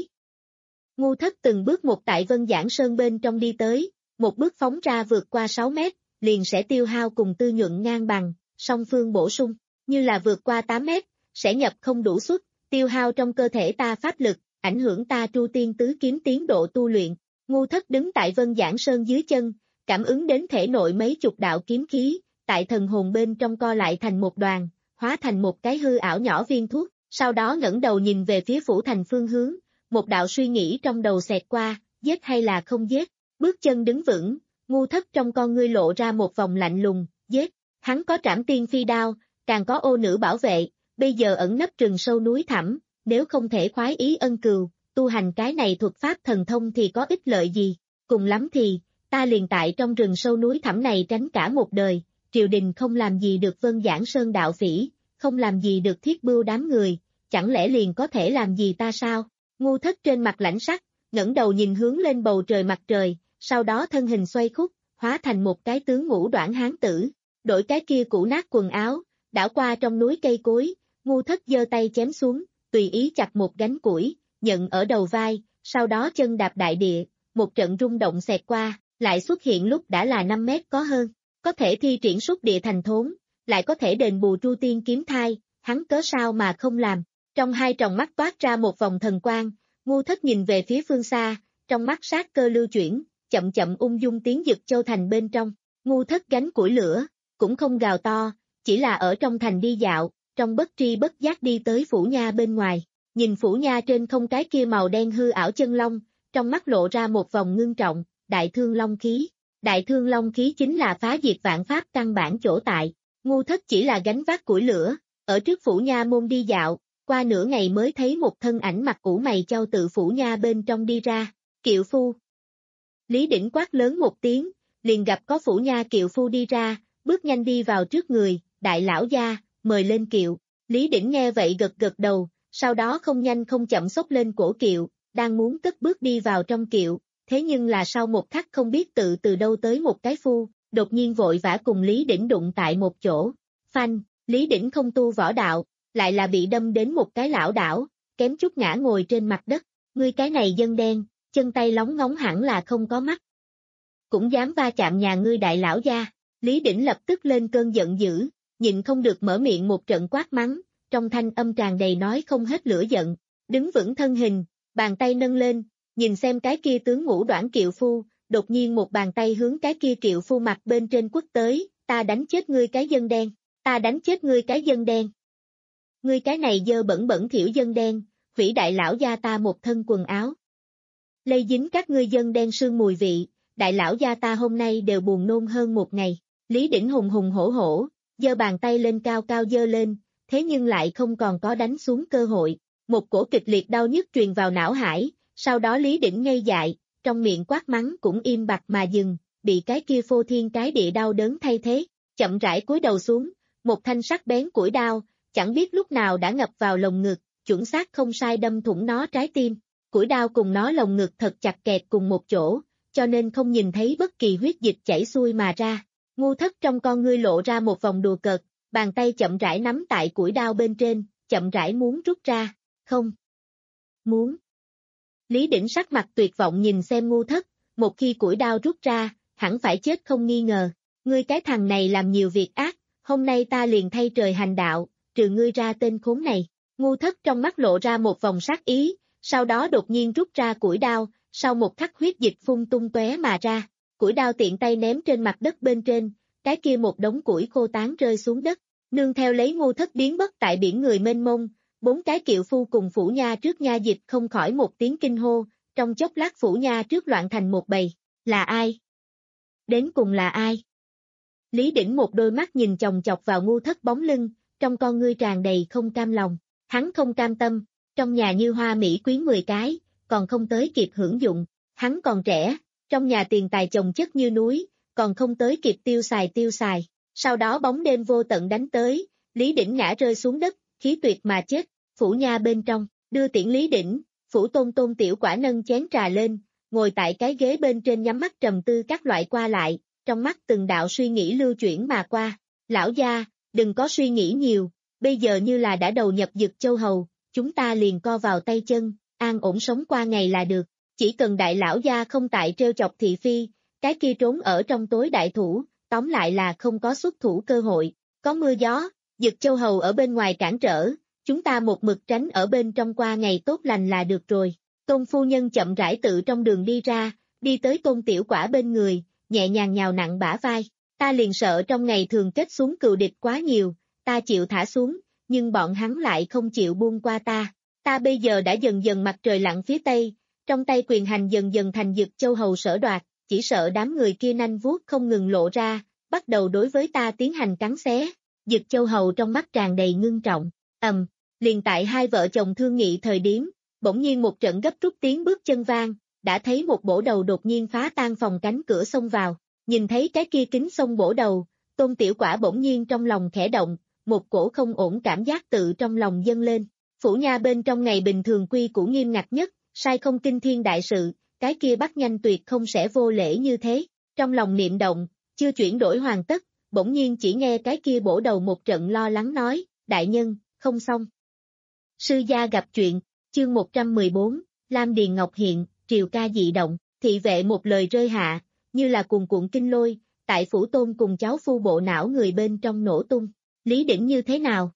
B: Ngu Thất từng bước một tại Vân Giảng Sơn bên trong đi tới, một bước phóng ra vượt qua sáu mét, liền sẽ tiêu hao cùng tư nhuận ngang bằng, song phương bổ sung, như là vượt qua tám mét, sẽ nhập không đủ suất, tiêu hao trong cơ thể ta pháp lực, ảnh hưởng ta Tru Tiên Tứ Kiếm tiến độ tu luyện. Ngu Thất đứng tại Vân Giảng Sơn dưới chân, cảm ứng đến thể nội mấy chục đạo kiếm khí, tại thần hồn bên trong co lại thành một đoàn, hóa thành một cái hư ảo nhỏ viên thuốc, sau đó ngẩng đầu nhìn về phía phủ thành phương hướng, một đạo suy nghĩ trong đầu xẹt qua, giết hay là không giết, bước chân đứng vững, Ngu Thất trong con ngươi lộ ra một vòng lạnh lùng, giết, hắn có trảm tiên phi đao, càng có ô nữ bảo vệ, bây giờ ẩn nấp rừng sâu núi thẳm, nếu không thể khoái ý ân cừu, tu hành cái này thuật pháp thần thông thì có ích lợi gì, cùng lắm thì, ta liền tại trong rừng sâu núi thẳm này tránh cả một đời, triều đình không làm gì được Vân Giảng Sơn đạo phỉ, không làm gì được Thiết Bưu đám người, chẳng lẽ liền có thể làm gì ta sao? Ngu Thất trên mặt lãnh sắc, ngẩng đầu nhìn hướng lên bầu trời mặt trời, sau đó thân hình xoay khúc, hóa thành một cái tướng ngũ đoản hán tử, đổi cái kia cũ nát quần áo, đảo qua trong núi cây cối, Ngu Thất giơ tay chém xuống, tùy ý chặt một gánh củi, nhận ở đầu vai, sau đó chân đạp đại địa, một trận rung động xẹt qua, lại xuất hiện lúc đã là năm mét có hơn, có thể thi triển xúc địa thành thốn, lại có thể đền bù Tru Tiên kiếm thai, hắn cớ sao mà không làm. Trong hai tròng mắt toát ra một vòng thần quang, Ngu Thất nhìn về phía phương xa, trong mắt sát cơ lưu chuyển, chậm chậm ung dung tiến Dực Châu thành bên trong. Ngu Thất gánh củi lửa, cũng không gào to, chỉ là ở trong thành đi dạo, trong bất tri bất giác đi tới phủ nha bên ngoài, nhìn phủ nha trên không cái kia màu đen hư ảo chân long, trong mắt lộ ra một vòng ngưng trọng, đại thương long khí. Đại thương long khí chính là phá diệt vạn pháp căn bản chỗ tại. Ngu Thất chỉ là gánh vác củi lửa, ở trước phủ nha môn đi dạo, qua nửa ngày mới thấy một thân ảnh mặt ủ mày chau tự phủ nha bên trong đi ra. Kiệu phu. Lý Đỉnh quát lớn một tiếng, liền gặp có phủ nha kiệu phu đi ra, bước nhanh đi vào trước người, đại lão gia, mời lên kiệu. Lý Đỉnh nghe vậy gật gật đầu, sau đó không nhanh không chậm xốc lên cổ kiệu, đang muốn cất bước đi vào trong kiệu, thế nhưng là sau một khắc không biết tự từ đâu tới một cái phu, đột nhiên vội vã cùng Lý Đỉnh đụng tại một chỗ. Phanh, Lý Đỉnh không tu võ đạo, lại là bị đâm đến một cái lảo đảo, kém chút ngã ngồi trên mặt đất. Ngươi cái này dân đen, chân tay lóng ngóng hẳn là không có mắt. Cũng dám va chạm nhà ngươi đại lão gia. Lý Đỉnh lập tức lên cơn giận dữ, nhịn không được mở miệng một trận quát mắng, trong thanh âm tràn đầy nói không hết lửa giận. Đứng vững thân hình, bàn tay nâng lên, nhìn xem cái kia tướng ngũ đoản kiệu phu, đột nhiên một bàn tay hướng cái kia kiệu phu mặt bên trên quất tới, ta đánh chết ngươi cái dân đen, ta đánh chết ngươi cái dân đen. Ngươi cái này dơ bẩn bẩn thiểu dân đen, hủy đại lão gia ta một thân quần áo. Lây dính các ngươi dân đen sương mùi vị, đại lão gia ta hôm nay đều buồn nôn hơn một ngày. Lý Đỉnh hùng hùng hổ hổ, giơ bàn tay lên cao cao giơ lên, thế nhưng lại không còn có đánh xuống cơ hội. Một cổ kịch liệt đau nhức truyền vào não hải, sau đó Lý Đỉnh ngây dại, trong miệng quát mắng cũng im bặt mà dừng, bị cái kia phô thiên cái địa đau đớn thay thế, chậm rãi cúi đầu xuống, một thanh sắc bén củi đao, chẳng biết lúc nào đã ngập vào lồng ngực, chuẩn xác không sai đâm thủng nó trái tim. Củi đao cùng nó lồng ngực thật chặt kẹt cùng một chỗ, cho nên không nhìn thấy bất kỳ huyết dịch chảy xuôi mà ra. Ngu Thất trong con ngươi lộ ra một vòng đùa cợt, bàn tay chậm rãi nắm tại củi đao bên trên, chậm rãi muốn rút ra. Không. Muốn. Lý Đỉnh sắc mặt tuyệt vọng nhìn xem Ngu Thất, một khi củi đao rút ra, hẳn phải chết không nghi ngờ. Ngươi cái thằng này làm nhiều việc ác, hôm nay ta liền thay trời hành đạo, trừ ngươi ra tên khốn này. Ngu Thất trong mắt lộ ra một vòng sát ý, sau đó đột nhiên rút ra củi đao, sau một khắc huyết dịch phun tung tóe mà ra. Củi đao tiện tay ném trên mặt đất bên trên, cái kia một đống củi khô tán rơi xuống đất, nương theo lấy Ngu Thất biến mất tại biển người mênh mông, bốn cái kiệu phu cùng phủ nha trước nha dịch không khỏi một tiếng kinh hô, trong chốc lát phủ nha trước loạn thành một bầy, là ai? Đến cùng là ai? Lý Đỉnh một đôi mắt nhìn chòng chọc vào Ngu Thất bóng lưng, trong con ngươi tràn đầy không cam lòng, hắn không cam tâm, trong nhà như hoa mỹ quyến mười cái, còn không tới kịp hưởng dụng, hắn còn trẻ, trong nhà tiền tài chồng chất như núi, còn không tới kịp tiêu xài tiêu xài, sau đó bóng đêm vô tận đánh tới, Lý Đỉnh ngã rơi xuống đất, khí tuyệt mà chết, phủ nha bên trong, đưa tiễn Lý Đỉnh, phủ Tôn Tôn tiểu quả nâng chén trà lên, ngồi tại cái ghế bên trên nhắm mắt trầm tư các loại qua lại, trong mắt từng đạo suy nghĩ lưu chuyển mà qua, lão gia, đừng có suy nghĩ nhiều, bây giờ như là đã đầu nhập Dực Châu Hầu, chúng ta liền co vào tay chân, an ổn sống qua ngày là được, chỉ cần đại lão gia không tại trêu chọc thị phi, cái kia trốn ở trong tối đại thủ, tóm lại là không có xuất thủ cơ hội, có mưa gió, Dực Châu Hầu ở bên ngoài cản trở, chúng ta một mực tránh ở bên trong qua ngày tốt lành là được rồi. Tôn phu nhân chậm rãi tự trong đường đi ra, đi tới Tôn tiểu quả bên người, nhẹ nhàng nhào nặng bả vai, ta liền sợ trong ngày thường kết xuống cừu địch quá nhiều, ta chịu thả xuống, nhưng bọn hắn lại không chịu buông qua ta. Ta bây giờ đã dần dần mặt trời lặn phía tây, trong tay quyền hành dần dần thành Dực Châu Hầu sở đoạt, chỉ sợ đám người kia nanh vuốt không ngừng lộ ra, bắt đầu đối với ta tiến hành cắn xé. Dực Châu Hầu trong mắt tràn đầy ngưng trọng, ầm, liền tại hai vợ chồng thương nghị thời điểm, bỗng nhiên một trận gấp rút tiếng bước chân vang, đã thấy một bổ đầu đột nhiên phá tan phòng cánh cửa xông vào, nhìn thấy cái kia kính xông bổ đầu, Tôn tiểu quả bỗng nhiên trong lòng khẽ động, một cổ không ổn cảm giác tự trong lòng dâng lên. Phủ nha bên trong ngày bình thường quy củ nghiêm ngặt nhất, sai không kinh thiên đại sự, cái kia bắt nhanh tuyệt không sẽ vô lễ như thế. Trong lòng niệm động, chưa chuyển đổi hoàn tất, bỗng nhiên chỉ nghe cái kia bổ đầu một trận lo lắng nói, đại nhân, không xong. Sư gia gặp chuyện, chương một trăm mười bốn, Lam Điền Ngọc hiện, triều ca dị động, thị vệ một lời rơi hạ, như là cuồn cuộn kinh lôi, tại phủ Tôn cùng cháu phu bộ não người bên trong nổ tung. Lý Đỉnh như thế nào?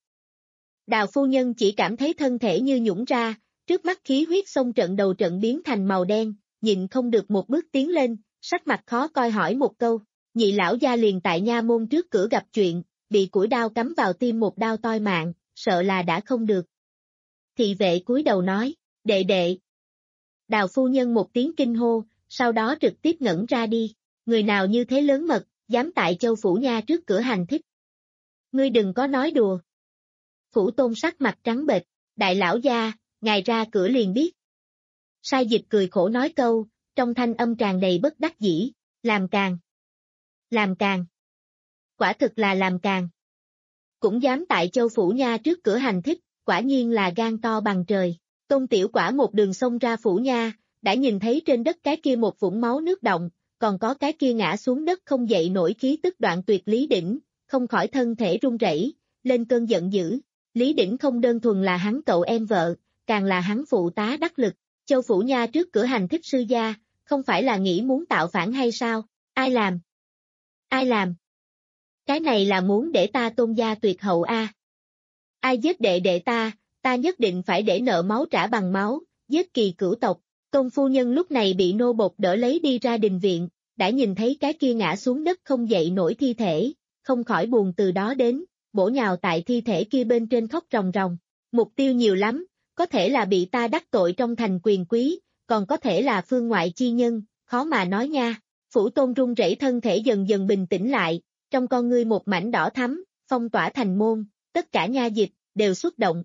B: Đào phu nhân chỉ cảm thấy thân thể như nhũng ra, trước mắt khí huyết xông trận đầu trận biến thành màu đen, nhịn không được một bước tiến lên, sắc mặt khó coi hỏi một câu, nhị lão gia liền tại nha môn trước cửa gặp chuyện, bị củi đao cắm vào tim một đao toi mạng, sợ là đã không được. Thị vệ cúi đầu nói, đệ đệ. Đào phu nhân một tiếng kinh hô, sau đó trực tiếp ngẩn ra đi, người nào như thế lớn mật, dám tại Châu phủ nha trước cửa hành thích. Ngươi đừng có nói đùa. Phủ Tôn sắc mặt trắng bệch, đại lão gia, ngài ra cửa liền biết. Sai dịch cười khổ nói câu, trong thanh âm tràn đầy bất đắc dĩ, làm càng. Làm càng. Quả thực là làm càng. Cũng dám tại Châu phủ nha trước cửa hành thích, quả nhiên là gan to bằng trời. Tôn Tiểu Quả một đường xông ra phủ nha, đã nhìn thấy trên đất cái kia một vũng máu nước động, còn có cái kia ngã xuống đất không dậy nổi khí tức đoạn tuyệt Lý Đỉnh, không khỏi thân thể run rẩy, lên cơn giận dữ. Lý Đỉnh không đơn thuần là hắn cậu em vợ, càng là hắn phụ tá đắc lực. Châu phủ nha trước cửa hành thích sư gia, không phải là nghĩ muốn tạo phản hay sao? Ai làm? Ai làm? Cái này là muốn để ta Tôn gia tuyệt hậu a. Ai giết đệ đệ ta, ta nhất định phải để nợ máu trả bằng máu, giết kỳ cửu tộc. Tôn phu nhân lúc này bị nô bộc đỡ lấy đi ra đình viện, đã nhìn thấy cái kia ngã xuống đất không dậy nổi thi thể, không khỏi buồn từ đó đến, bổ nhào tại thi thể kia bên trên khóc ròng ròng. Mục tiêu nhiều lắm, có thể là bị ta đắc tội trong thành quyền quý, còn có thể là phương ngoại chi nhân, khó mà nói nha. Phủ Tôn run rẩy thân thể dần dần bình tĩnh lại, trong con ngươi một mảnh đỏ thắm, phong tỏa thành môn, tất cả nha dịch, đều xuất động.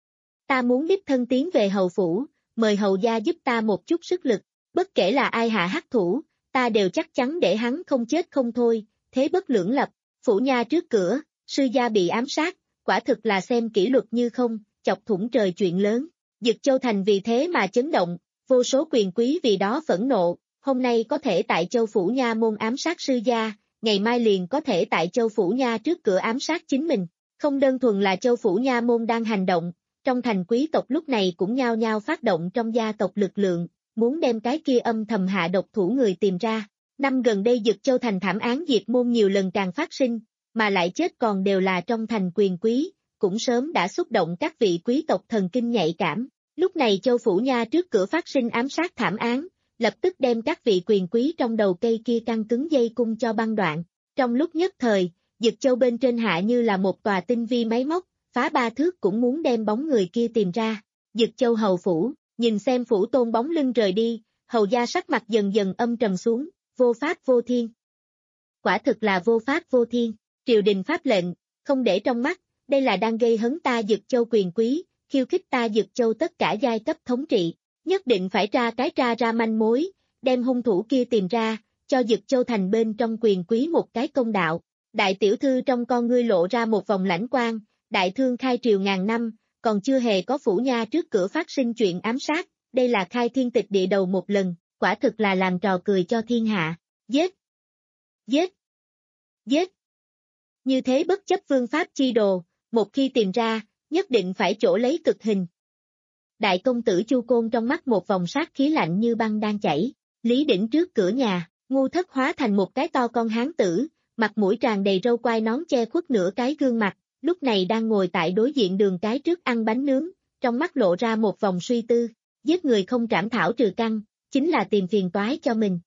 B: Ta muốn đích thân tiến về hầu phủ, mời hầu gia giúp ta một chút sức lực, bất kể là ai hạ hắc thủ, ta đều chắc chắn để hắn không chết không thôi, thế bất lưỡng lập. Phủ nha trước cửa, sư gia bị ám sát, quả thực là xem kỷ luật như không, chọc thủng trời chuyện lớn. Dực Châu thành vì thế mà chấn động, vô số quyền quý vì đó phẫn nộ, hôm nay có thể tại Châu phủ nha môn ám sát sư gia, ngày mai liền có thể tại Châu phủ nha trước cửa ám sát chính mình. Không đơn thuần là Châu phủ nha môn đang hành động, trong thành quý tộc lúc này cũng nhao nhao phát động trong gia tộc lực lượng, muốn đem cái kia âm thầm hạ độc thủ người tìm ra. Năm gần đây Dực Châu thành thảm án diệt môn nhiều lần càng phát sinh, mà lại chết còn đều là trong thành quyền quý, cũng sớm đã xúc động các vị quý tộc thần kinh nhạy cảm. Lúc này Châu phủ nha trước cửa phát sinh ám sát thảm án, lập tức đem các vị quyền quý trong đầu cây kia căng cứng dây cung cho băng đoạn. Trong lúc nhất thời, Dực Châu bên trên hạ như là một tòa tinh vi máy móc, phá ba thước cũng muốn đem bóng người kia tìm ra. Dực Châu hầu phủ, nhìn xem phủ Tôn bóng lưng rời đi, hầu gia sắc mặt dần dần âm trầm xuống, vô pháp vô thiên. Quả thực là vô pháp vô thiên, triều đình pháp lệnh, không để trong mắt, đây là đang gây hấn ta Dực Châu quyền quý, khiêu khích ta Dực Châu tất cả giai cấp thống trị, nhất định phải tra cái tra ra manh mối, đem hung thủ kia tìm ra, cho Dực Châu thành bên trong quyền quý một cái công đạo. Đại tiểu thư trong con ngươi lộ ra một vòng lãnh quang, đại thương khai triều ngàn năm, còn chưa hề có phủ nha trước cửa phát sinh chuyện ám sát, đây là khai thiên tịch địa đầu một lần, quả thực là làm trò cười cho thiên hạ. Giết! Giết! Giết! Như thế bất chấp vương pháp chi đồ, một khi tìm ra, nhất định phải chỗ lấy cực hình. Đại công tử Chu Côn trong mắt một vòng sát khí lạnh như băng đang chảy, Lý Đỉnh trước cửa nhà, Ngu Thất hóa thành một cái to con hán tử, mặt mũi tràn đầy râu quai nón che khuất nửa cái gương mặt, lúc này đang ngồi tại đối diện đường cái trước ăn bánh nướng, trong mắt lộ ra một vòng suy tư, giết người không trảm thảo trừ căn, chính là tìm phiền toái cho mình.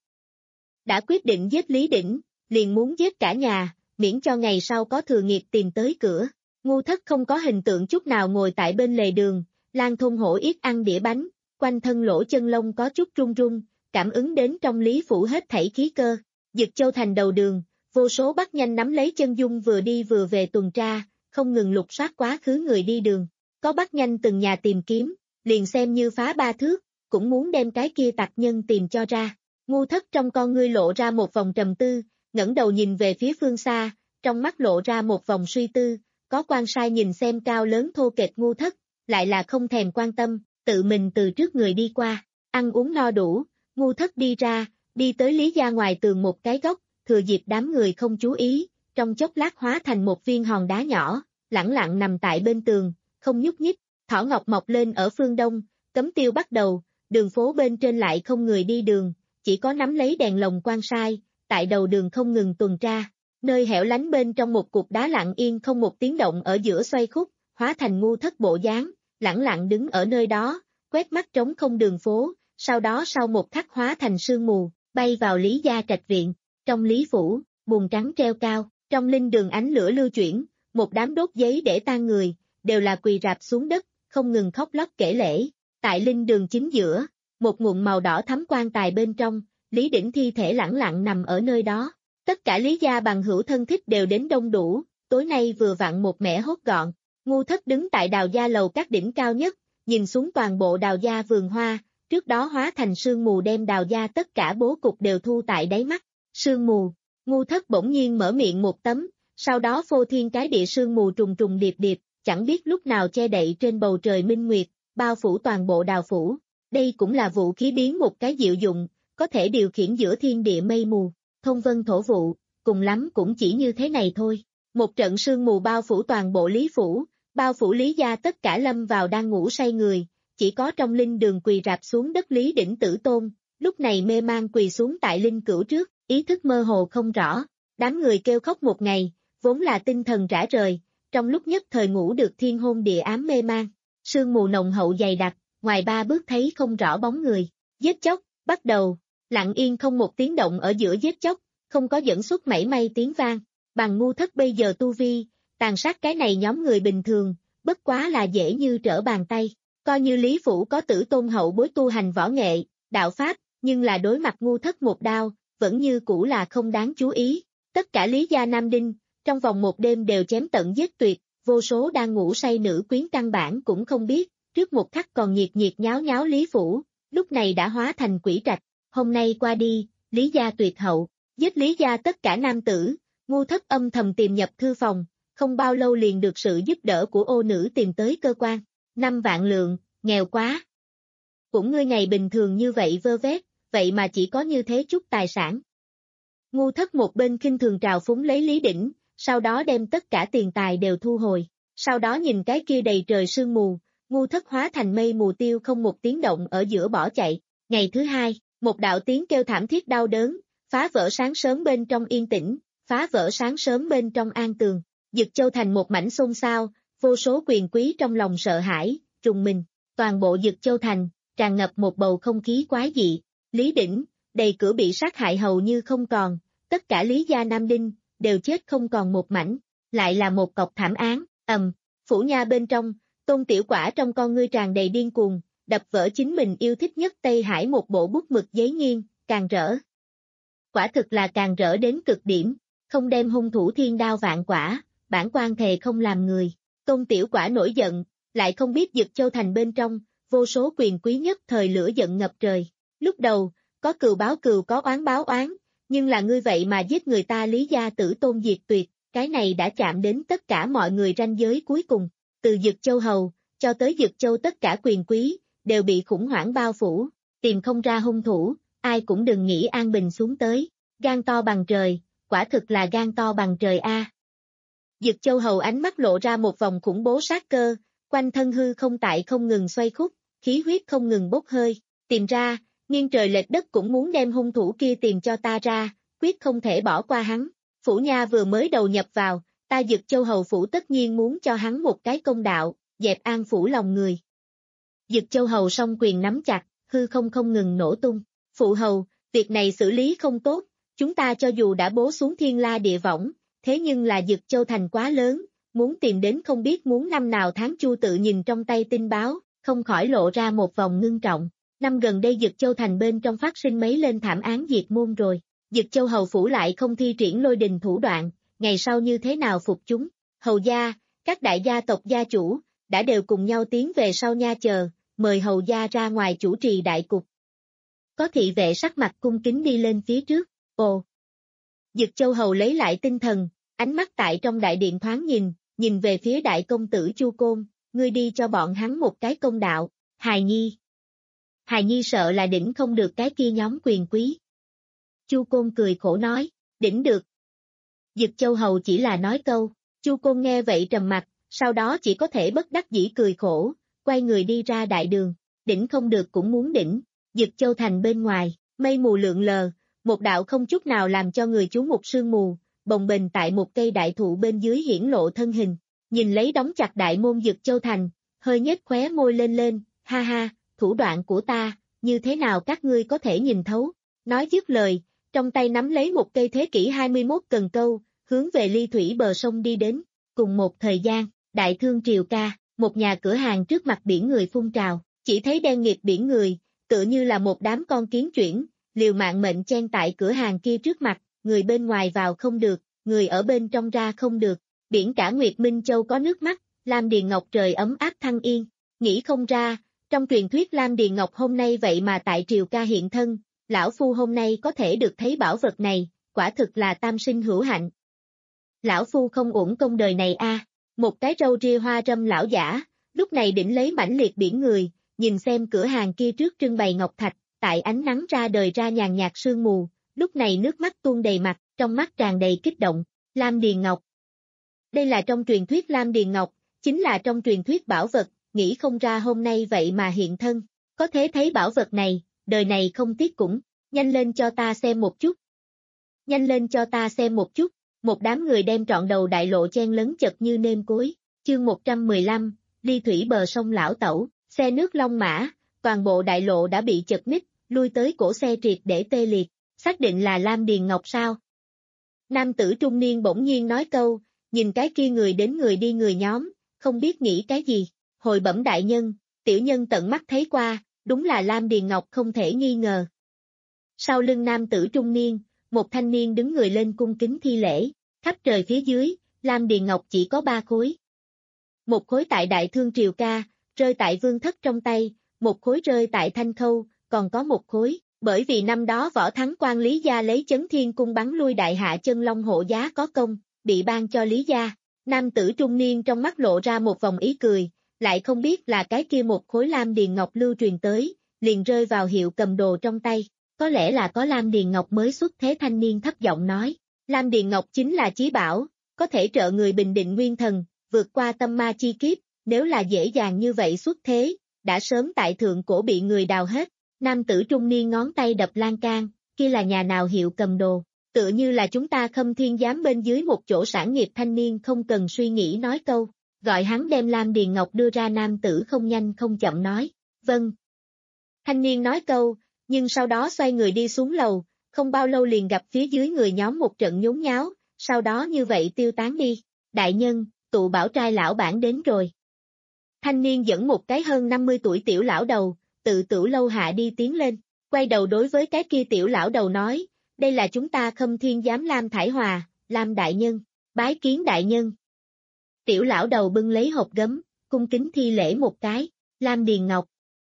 B: Đã quyết định giết Lý Đỉnh, liền muốn giết cả nhà, miễn cho ngày sau có thừa nghiệp tìm tới cửa. Ngu Thất không có hình tượng chút nào ngồi tại bên lề đường, Lan Thôn Hổ Yết ăn đĩa bánh, quanh thân lỗ chân lông có chút run run, cảm ứng đến trong Lý phủ hết thảy khí cơ. Dực Châu thành đầu đường, vô số bắt nhanh nắm lấy chân dung vừa đi vừa về tuần tra, không ngừng lục soát quá khứ người đi đường. Có bắt nhanh từng nhà tìm kiếm, liền xem như phá ba thước, cũng muốn đem cái kia tặc nhân tìm cho ra. Ngu Thất trong con ngươi lộ ra một vòng trầm tư, ngẩng đầu nhìn về phía phương xa, trong mắt lộ ra một vòng suy tư, có quan sai nhìn xem cao lớn thô kệch Ngu Thất, lại là không thèm quan tâm, tự mình từ trước người đi qua, ăn uống no đủ, Ngu Thất đi ra, đi tới Lý gia ngoài tường một cái góc, thừa dịp đám người không chú ý, trong chốc lát hóa thành một viên hòn đá nhỏ, lẳng lặng nằm tại bên tường, không nhúc nhích. Thỏ ngọc mọc lên ở phương đông, cấm tiêu bắt đầu, đường phố bên trên lại không người đi đường, chỉ có nắm lấy đèn lồng quan sai, tại đầu đường không ngừng tuần tra. Nơi hẻo lánh bên trong một cục đá lặng yên không một tiếng động ở giữa xoay khúc, hóa thành Ngu Thất bộ dáng, lẳng lặng đứng ở nơi đó, quét mắt trống không đường phố, sau đó sau một khắc hóa thành sương mù, bay vào Lý gia trạch viện. Trong Lý phủ, bùn trắng treo cao, trong linh đường ánh lửa lưu chuyển, một đám đốt giấy để tan người, đều là quỳ rạp xuống đất, không ngừng khóc lóc kể lễ. Tại linh đường chính giữa, một nguồn màu đỏ thắm quan tài bên trong, Lý Đỉnh thi thể lẳng lặng nằm ở nơi đó. Tất cả Lý gia bằng hữu thân thích đều đến đông đủ, tối nay vừa vặn một mẻ hốt gọn. Ngu Thất đứng tại Đào gia lầu các đỉnh cao nhất, nhìn xuống toàn bộ Đào gia vườn hoa, trước đó hóa thành sương mù đem Đào gia tất cả bố cục đều thu tại đáy mắt. Sương mù, Ngu Thất bỗng nhiên mở miệng một tấm, sau đó phô thiên cái địa sương mù trùng trùng điệp điệp, chẳng biết lúc nào che đậy trên bầu trời minh nguyệt, bao phủ toàn bộ đào phủ. Đây cũng là vũ khí biến một cái diệu dụng, có thể điều khiển giữa thiên địa mây mù, thông vân thổ vụ, cùng lắm cũng chỉ như thế này thôi. Một trận sương mù bao phủ toàn bộ Lý Phủ, bao phủ Lý gia tất cả lâm vào đang ngủ say người, chỉ có trong linh đường quỳ rạp xuống đất Lý Đỉnh Tử Tôn, lúc này mê man quỳ xuống tại linh cửu trước, ý thức mơ hồ không rõ, đám người kêu khóc một ngày, vốn là tinh thần rã rời, trong lúc nhất thời ngủ được thiên hôn địa ám mê man, sương mù nồng hậu dày đặc, ngoài ba bước thấy không rõ bóng người, giết chóc, bắt đầu, lặng yên không một tiếng động ở giữa giết chóc, không có dẫn xuất mảy may tiếng vang, bằng ngu thất bây giờ tu vi, tàn sát cái này nhóm người bình thường, bất quá là dễ như trở bàn tay, coi như Lý Phủ có Tử Tôn hậu bối tu hành võ nghệ, đạo pháp, nhưng là đối mặt ngu thất một đao, vẫn như cũ là không đáng chú ý, tất cả Lý gia nam đinh, trong vòng một đêm đều chém tận giết tuyệt, vô số đang ngủ say nữ quyến căn bản cũng không biết, trước một khắc còn nhiệt nhiệt nháo nháo Lý Phủ, lúc này đã hóa thành quỷ trạch, hôm nay qua đi, Lý gia tuyệt hậu, giết Lý gia tất cả nam tử, ngu thất âm thầm tìm nhập thư phòng, không bao lâu liền được sự giúp đỡ của ô nữ tìm tới cơ quan, năm vạn lượng, nghèo quá. Cũng ngươi ngày bình thường như vậy vơ vét, vậy mà chỉ có như thế chút tài sản. Ngu thất một bên khinh thường trào phúng lấy Lý Đỉnh, sau đó đem tất cả tiền tài đều thu hồi, sau đó nhìn cái kia đầy trời sương mù, ngu thất hóa thành mây mù tiêu không một tiếng động ở giữa bỏ chạy. Ngày thứ hai, một đạo tiếng kêu thảm thiết đau đớn, phá vỡ sáng sớm bên trong yên tĩnh, phá vỡ sáng sớm bên trong an tường, Dực Châu thành một mảnh xôn xao, vô số quyền quý trong lòng sợ hãi, trùng mình, toàn bộ Dực Châu thành, tràn ngập một bầu không khí quái dị, Lý Đỉnh, đầy cửa bị sát hại hầu như không còn, tất cả Lý gia nam đinh, đều chết không còn một mảnh, lại là một cọc thảm án, ầm, phủ nha bên trong, Tôn Tiểu Quả trong con ngươi tràn đầy điên cuồng, đập vỡ chính mình yêu thích nhất Tây Hải một bộ bút mực giấy nghiêng, càng rỡ. Quả thực là càng rỡ đến cực điểm, không đem hung thủ thiên đao vạn quả, bản quan thề không làm người. Tôn Tiểu Quả nổi giận, lại không biết Dực Châu thành bên trong, vô số quyền quý nhất thời lửa giận ngập trời. Lúc đầu, có cừu báo cừu có oán báo oán, nhưng là ngươi vậy mà giết người ta Lý gia Tử Tôn diệt tuyệt, cái này đã chạm đến tất cả mọi người ranh giới cuối cùng. Từ Dực Châu hầu, cho tới Dực Châu tất cả quyền quý, đều bị khủng hoảng bao phủ, tìm không ra hung thủ, ai cũng đừng nghĩ an bình xuống tới, gan to bằng trời, quả thực là gan to bằng trời a. Dực Châu hầu ánh mắt lộ ra một vòng khủng bố sát cơ, quanh thân hư không tại không ngừng xoay khúc, khí huyết không ngừng bốc hơi, tìm ra, nghiêng trời lệch đất cũng muốn đem hung thủ kia tìm cho ta ra, quyết không thể bỏ qua hắn. Phủ nha vừa mới đầu nhập vào, ta Dực Châu hầu phủ tất nhiên muốn cho hắn một cái công đạo, dẹp an phủ lòng người. Dực Châu hầu song quyền nắm chặt, hư không không ngừng nổ tung. Phụ hầu, việc này xử lý không tốt, chúng ta cho dù đã bố xuống thiên la địa võng, thế nhưng là Dực Châu thành quá lớn, muốn tìm đến không biết muốn năm nào tháng. Chu tự nhìn trong tay tin báo, không khỏi lộ ra một vòng ngưng trọng. Năm gần đây Dực Châu thành bên trong phát sinh mấy lên thảm án diệt môn rồi, Dực Châu hầu phủ lại không thi triển lôi đình thủ đoạn, ngày sau như thế nào phục chúng. Hầu gia, các đại gia tộc gia chủ, đã đều cùng nhau tiến về sau nha chờ, mời hầu gia ra ngoài chủ trì đại cục. Có thị vệ sắc mặt cung kính đi lên phía trước, ồ. Dực Châu hầu lấy lại tinh thần, ánh mắt tại trong đại điện thoáng nhìn, nhìn về phía đại công tử Chu Côn, ngươi đi cho bọn hắn một cái công đạo, hài nhi. Hài nhi sợ là đỉnh không được cái kia nhóm quyền quý. Chu Côn cười khổ nói, đỉnh được. Dực Châu hầu chỉ là nói câu, Chu Côn nghe vậy trầm mặt, sau đó chỉ có thể bất đắc dĩ cười khổ, quay người đi ra đại đường, đỉnh không được cũng muốn đỉnh. Dực Châu thành bên ngoài, mây mù lượn lờ, một đạo không chút nào làm cho người chú mục sương mù, bồng bềnh tại một cây đại thụ bên dưới hiển lộ thân hình, nhìn lấy đóng chặt đại môn Dực Châu thành, hơi nhếch khóe môi lên lên, ha ha, thủ đoạn của ta, như thế nào các ngươi có thể nhìn thấu. Nói dứt lời, trong tay nắm lấy một cây thế kỷ hai mươi mốt cần câu, hướng về ly thủy bờ sông đi đến. Cùng một thời gian, Đại Thương Triều Ca, một nhà cửa hàng trước mặt biển người phun trào, chỉ thấy đen nghịt biển người, tựa như là một đám con kiến chuyển, liều mạng mệnh chen tại cửa hàng kia trước mặt, người bên ngoài vào không được, người ở bên trong ra không được. Biển cả Nguyệt Minh Châu có nước mắt, Lam Điền Ngọc trời ấm áp thăng yên, nghĩ không ra, trong truyền thuyết Lam Điền Ngọc hôm nay vậy mà tại Triều Ca hiện thân, lão phu hôm nay có thể được thấy bảo vật này, quả thực là tam sinh hữu hạnh. Lão phu không uổng công đời này a. Một cái râu ria hoa râm lão giả, lúc này đỉnh lấy mãnh liệt biển người, nhìn xem cửa hàng kia trước trưng bày ngọc thạch, tại ánh nắng ra đời ra nhàn nhạt sương mù, lúc này nước mắt tuôn đầy mặt, trong mắt tràn đầy kích động. Lam Điền Ngọc. Đây là trong truyền thuyết Lam Điền Ngọc, chính là trong truyền thuyết bảo vật, nghĩ không ra hôm nay vậy mà hiện thân, có thể thấy bảo vật này, đời này không tiếc cũng, nhanh lên cho ta xem một chút. Nhanh lên cho ta xem một chút, một đám người đem trọn đầu đại lộ chen lấn chật như nêm cối, chương một trăm mười lăm, ly thủy bờ sông lão tẩu, xe nước Long Mã, toàn bộ đại lộ đã bị chật ních, lui tới cổ xe triệt để tê liệt, xác định là Lam Điền Ngọc sao? Nam tử trung niên bỗng nhiên nói câu, nhìn cái kia người đến người đi người nhóm, không biết nghĩ cái gì, hồi bẩm đại nhân, tiểu nhân tận mắt thấy qua, đúng là Lam Điền Ngọc không thể nghi ngờ. Sau lưng nam tử trung niên, một thanh niên đứng người lên cung kính thi lễ, khắp trời phía dưới, Lam Điền Ngọc chỉ có ba khối. Một khối tại Đại Thương Triều Ca, rơi tại Vương Thất trong tay, một khối rơi tại Thanh Khâu, còn có một khối, bởi vì năm đó Võ Thắng quan Lý Gia lấy Chấn Thiên Cung bắn lui đại hạ chân long hộ giá có công, bị ban cho Lý Gia. Nam tử trung niên trong mắt lộ ra một vòng ý cười, lại không biết là cái kia một khối Lam Điền Ngọc lưu truyền tới, liền rơi vào hiệu cầm đồ trong tay, có lẽ là có Lam Điền Ngọc mới xuất thế. Thanh niên thấp giọng nói, Lam Điền Ngọc chính là chí bảo, có thể trợ người bình định nguyên thần, vượt qua tâm ma chi kiếp, nếu là dễ dàng như vậy xuất thế, đã sớm tại thượng cổ bị người đào hết. Nam tử trung niên ngón tay đập lan can, kia là nhà nào hiệu cầm đồ, tựa như là chúng ta Khâm Thiên giám bên dưới một chỗ sản nghiệp. Thanh niên không cần suy nghĩ nói câu, gọi hắn đem Lam Điền Ngọc đưa ra. Nam tử không nhanh không chậm nói, vâng. Thanh niên nói câu, nhưng sau đó xoay người đi xuống lầu, không bao lâu liền gặp phía dưới người nhóm một trận nhốn nháo, sau đó như vậy tiêu tán đi. Đại nhân, tụ bảo trai lão bản đến rồi. Thanh niên dẫn một cái hơn năm mươi tuổi tiểu lão đầu, tự tử lâu hạ đi tiến lên, quay đầu đối với cái kia tiểu lão đầu nói, đây là chúng ta Khâm Thiên giám Lam Thải Hòa, Lam đại nhân, bái kiến đại nhân. Tiểu lão đầu bưng lấy hộp gấm, cung kính thi lễ một cái, Lam Điền Ngọc.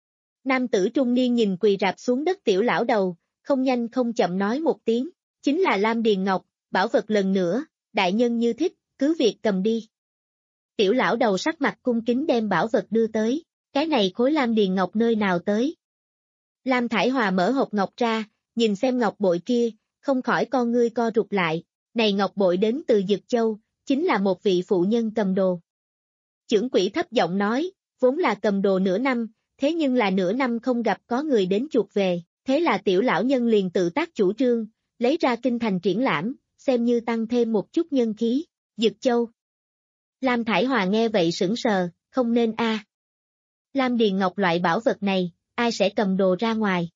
B: Nam tử trung niên nhìn quỳ rạp xuống đất tiểu lão đầu, không nhanh không chậm nói một tiếng, chính là Lam Điền Ngọc, bảo vật lần nữa, đại nhân như thích, cứ việc cầm đi. Tiểu lão đầu sắc mặt cung kính đem bảo vật đưa tới, cái này khối Lam Điền Ngọc nơi nào tới. Lam Thải Hòa mở hộp ngọc ra, nhìn xem ngọc bội kia, không khỏi con ngươi co rụt lại, này ngọc bội đến từ Dực Châu, chính là một vị phụ nhân cầm đồ. Chưởng quỹ thấp giọng nói, vốn là cầm đồ nửa năm, thế nhưng là nửa năm không gặp có người đến chuộc về, thế là tiểu lão nhân liền tự tác chủ trương, lấy ra kinh thành triển lãm, xem như tăng thêm một chút nhân khí. Dực Châu. Lam Thải Hòa nghe vậy sững sờ, không nên a. À. Lam Điền Ngọc loại bảo vật này, ai sẽ cầm đồ ra ngoài?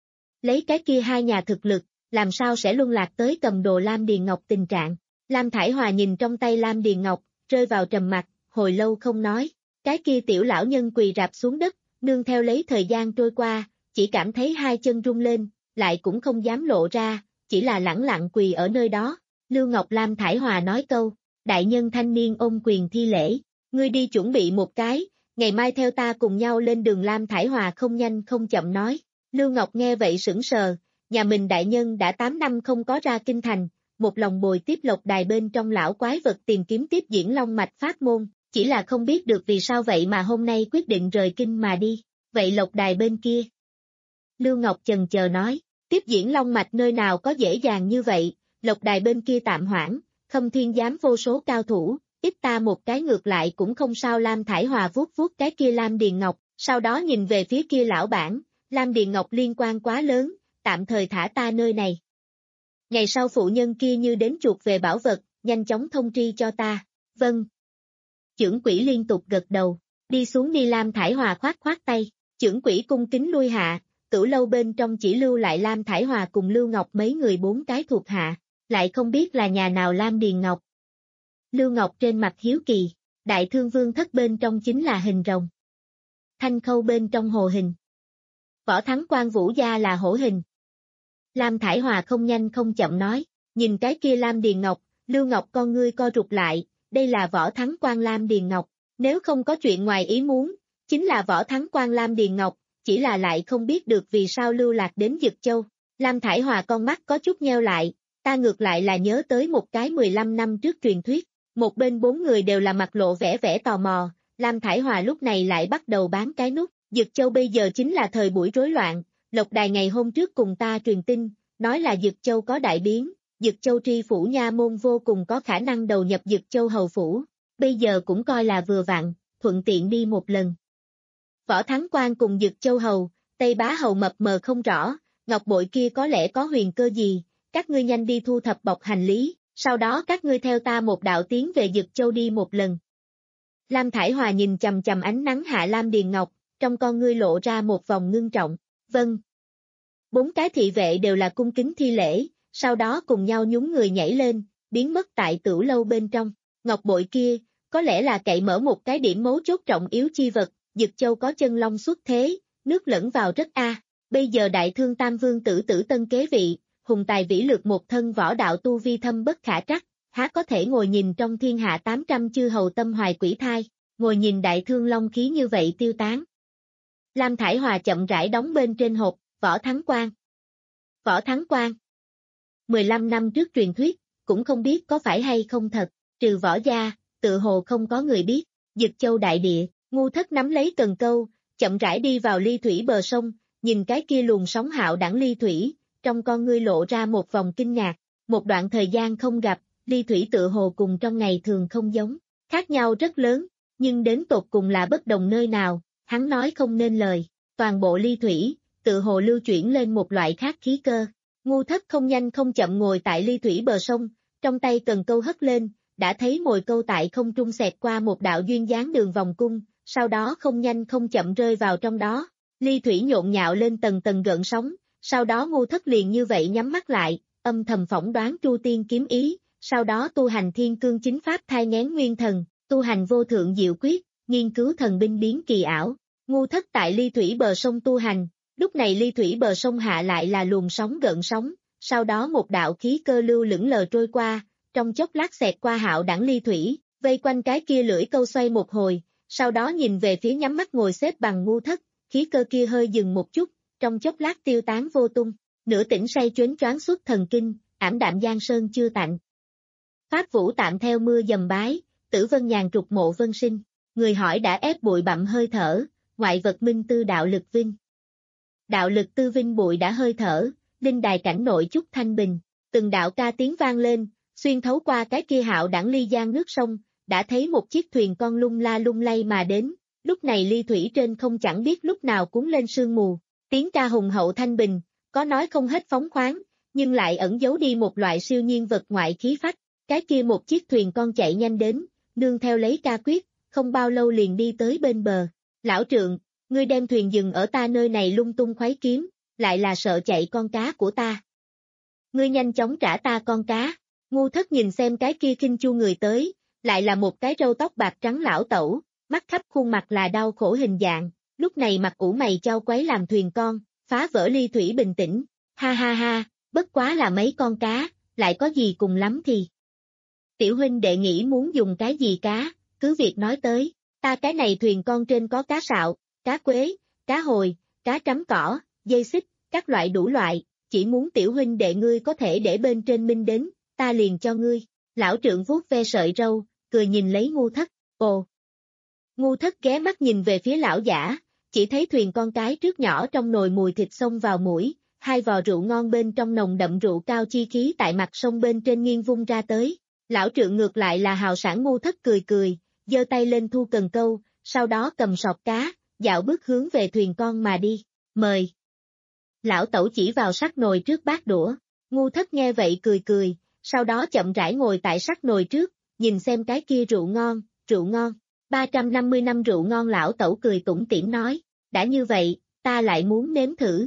B: Lấy cái kia hai nhà thực lực, làm sao sẽ luân lạc tới cầm đồ Lam Điền Ngọc tình trạng? Lam Thải Hòa nhìn trong tay Lam Điền Ngọc, rơi vào trầm mặc, hồi lâu không nói. Cái kia tiểu lão nhân quỳ rạp xuống đất, nương theo lấy thời gian trôi qua, chỉ cảm thấy hai chân rung lên, lại cũng không dám lộ ra, chỉ là lẳng lặng quỳ ở nơi đó. Lưu Ngọc Lam Thải Hòa nói câu, đại nhân thanh niên ôm quyền thi lễ, ngươi đi chuẩn bị một cái, ngày mai theo ta cùng nhau lên đường. Lam Thải Hòa không nhanh không chậm nói. Lưu Ngọc nghe vậy sững sờ, nhà mình đại nhân đã tám năm không có ra kinh thành, một lòng bồi tiếp Lộc Đài bên trong lão quái vật tìm kiếm tiếp diễn long mạch pháp môn, chỉ là không biết được vì sao vậy mà hôm nay quyết định rời kinh mà đi, vậy Lộc Đài bên kia. Lưu Ngọc chần chờ nói, tiếp diễn long mạch nơi nào có dễ dàng như vậy, Lộc Đài bên kia tạm hoãn, Khâm Thiên giám vô số cao thủ, ít ta một cái ngược lại cũng không sao. Lam Thải Hòa vuốt vuốt cái kia Lam Điền Ngọc, sau đó nhìn về phía kia lão bản, Lam Điền Ngọc liên quan quá lớn, tạm thời thả ta nơi này. Ngày sau phụ nhân kia như đến chuộc về bảo vật, nhanh chóng thông tri cho ta. Vâng. Chưởng quỹ liên tục gật đầu, đi xuống đi. Lam Thải Hòa khoát khoát tay, chưởng quỹ cung kính lui hạ, tử lâu bên trong chỉ lưu lại Lam Thải Hòa cùng Lưu Ngọc mấy người bốn cái thuộc hạ, lại không biết là nhà nào Lam Điền Ngọc. Lưu Ngọc trên mặt hiếu kỳ, Đại Thương Vương thất bên trong chính là hình rồng. Thanh Khâu bên trong hồ hình. Võ Thắng quan Vũ gia là hổ hình. Lam Thải Hòa không nhanh không chậm nói, nhìn cái kia Lam Điền Ngọc, Lưu Ngọc con ngươi co rụt lại, đây là Võ Thắng quan Lam Điền Ngọc, nếu không có chuyện ngoài ý muốn, chính là Võ Thắng quan Lam Điền Ngọc, chỉ là lại không biết được vì sao lưu lạc đến Dực Châu. Lam Thải Hòa con mắt có chút nheo lại, ta ngược lại là nhớ tới một cái mười lăm năm trước truyền thuyết, Một bên bốn người đều là mặt lộ vẻ vẻ tò mò, Lam Thải Hòa lúc này lại bắt đầu bán cái nút, Dực Châu bây giờ chính là thời buổi rối loạn, Lộc Đài ngày hôm trước cùng ta truyền tin, nói là Dực Châu có đại biến, Dực Châu tri phủ nha môn vô cùng có khả năng đầu nhập Dực Châu hầu phủ, bây giờ cũng coi là vừa vặn, thuận tiện đi một lần. Võ Thắng Quan cùng Dực Châu hầu, Tây Bá hầu mập mờ không rõ, ngọc bội kia có lẽ có huyền cơ gì, các ngươi nhanh đi thu thập bọc hành lý, sau đó các ngươi theo ta một đạo tiến về Dực Châu đi một lần. Lam Thải Hòa nhìn chầm chầm ánh nắng hạ Lam Điền Ngọc, trong con ngươi lộ ra một vòng ngưng trọng, vâng. Bốn cái thị vệ đều là cung kính thi lễ, sau đó cùng nhau nhún người nhảy lên, biến mất tại tửu lâu bên trong, ngọc bội kia, có lẽ là cậy mở một cái điểm mấu chốt trọng yếu chi vật, Dực Châu có chân long xuất thế, nước lẫn vào rất a. Bây giờ đại thương tam vương tử tử tân kế vị, hùng tài vĩ lược một thân võ đạo tu vi thâm bất khả trắc, há có thể ngồi nhìn trong thiên hạ tám trăm chư hầu tâm hoài quỷ thai, ngồi nhìn đại thương long khí như vậy tiêu tán. Lam Thải Hòa chậm rãi đóng bên trên hộp, Võ Thắng Quan. Võ Thắng Quan. mười lăm năm trước truyền thuyết, cũng không biết có phải hay không thật, trừ võ gia, tự hồ không có người biết, Dực Châu đại địa, Ngu Thất nắm lấy cần câu, chậm rãi đi vào ly thủy bờ sông, nhìn cái kia luồng sóng hạo đẳng ly thủy, trong con ngươi lộ ra một vòng kinh ngạc, một đoạn thời gian không gặp, ly thủy tự hồ cùng trong ngày thường không giống, khác nhau rất lớn, nhưng đến tột cùng là bất đồng nơi nào, hắn nói không nên lời, toàn bộ ly thủy, tự hồ lưu chuyển lên một loại khác khí cơ. Ngu Thất không nhanh không chậm ngồi tại ly thủy bờ sông, trong tay cần câu hất lên, đã thấy mồi câu tại không trung xẹt qua một đạo duyên dáng đường vòng cung, sau đó không nhanh không chậm rơi vào trong đó, ly thủy nhộn nhạo lên tầng tầng gợn sóng, sau đó Ngu Thất liền như vậy nhắm mắt lại, âm thầm phỏng đoán Tru Tiên kiếm ý, sau đó tu hành thiên cương chính pháp thai nghén nguyên thần, tu hành vô thượng diệu quyết, nghiên cứu thần binh biến kỳ ảo. Ngu Thất tại ly thủy bờ sông tu hành, lúc này ly thủy bờ sông hạ lại là luồng sóng gợn sóng, sau đó một đạo khí cơ lưu lững lờ trôi qua, trong chốc lát xẹt qua hạo đẳng ly thủy, vây quanh cái kia lưỡi câu xoay một hồi, sau đó nhìn về phía nhắm mắt ngồi xếp bằng Ngu Thất, khí cơ kia hơi dừng một chút, trong chốc lát tiêu tán vô tung, nửa tỉnh say choáng choáng suốt thần kinh, ảm đạm giang sơn chưa tạnh. Pháp vũ tạm theo mưa dầm bái, tử vân nhàn trục mộ vân sinh, người hỏi đã ép bụi bặm hơi thở, ngoại vật minh tư đạo lực vinh. Đạo lực tư vinh bụi đã hơi thở, linh đài cảnh nội chúc thanh bình, từng đạo ca tiếng vang lên, xuyên thấu qua cái kia hạo đẳng ly giang nước sông, đã thấy một chiếc thuyền con lung la lung lay mà đến, lúc này ly thủy trên không chẳng biết lúc nào cuốn lên sương mù, tiếng ca hùng hậu thanh bình, có nói không hết phóng khoáng, nhưng lại ẩn giấu đi một loại siêu nhiên vật ngoại khí phách, cái kia một chiếc thuyền con chạy nhanh đến, nương theo lấy ca quyết, không bao lâu liền đi tới bên bờ, lão trượng, ngươi đem thuyền dừng ở ta nơi này lung tung khuấy kiếm, lại là sợ chạy con cá của ta. Ngươi nhanh chóng trả ta con cá, Ngu Thất nhìn xem cái kia khinh chu người tới, lại là một cái râu tóc bạc trắng lão tẩu, mắt khắp khuôn mặt là đau khổ hình dạng, lúc này mặt ủ mày chau quấy làm thuyền con, phá vỡ ly thủy bình tĩnh, ha ha ha, bất quá là mấy con cá, lại có gì cùng lắm thì. Tiểu huynh đệ nghĩ muốn dùng cái gì cá, cứ việc nói tới, ta cái này thuyền con trên có cá sạo, cá quế, cá hồi, cá trắm cỏ, dây xích, các loại đủ loại, chỉ muốn tiểu huynh đệ ngươi có thể để bên trên minh đến, ta liền cho ngươi. Lão trượng vuốt ve sợi râu, cười nhìn lấy Ngu Thất, ồ. Ngu Thất ghé mắt nhìn về phía lão giả, chỉ thấy thuyền con cái trước nhỏ trong nồi mùi thịt xông vào mũi, hai vò rượu ngon bên trong nồng đậm rượu cao chi khí tại mặt sông bên trên nghiêng vung ra tới. Lão trượng ngược lại là hào sảng Ngu Thất cười cười, giơ tay lên thu cần câu, sau đó cầm sọt cá, dạo bước hướng về thuyền con mà đi, mời. Lão tẩu chỉ vào sắc nồi trước bát đũa, Ngu Thất nghe vậy cười cười, sau đó chậm rãi ngồi tại sắc nồi trước, nhìn xem cái kia rượu ngon, rượu ngon, ba trăm năm mươi năm rượu ngon lão tẩu cười tủm tỉm nói, đã như vậy, ta lại muốn nếm thử.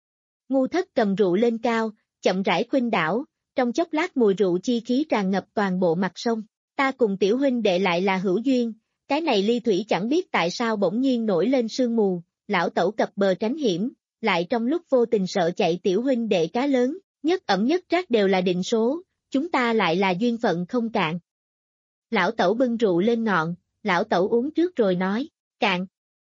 B: Ngu Thất cầm rượu lên cao, chậm rãi khuynh đảo, trong chốc lát mùi rượu chi khí tràn ngập toàn bộ mặt sông, ta cùng tiểu huynh đệ lại là hữu duyên, cái này ly thủy chẳng biết tại sao bỗng nhiên nổi lên sương mù, lão tẩu cập bờ tránh hiểm, lại trong lúc vô tình sợ chạy tiểu huynh đệ cá lớn, nhất ẩm nhất trác đều là định số, chúng ta lại là duyên phận không cạn. Lão tẩu bưng rượu lên ngọn, lão tẩu uống trước rồi nói, cạn.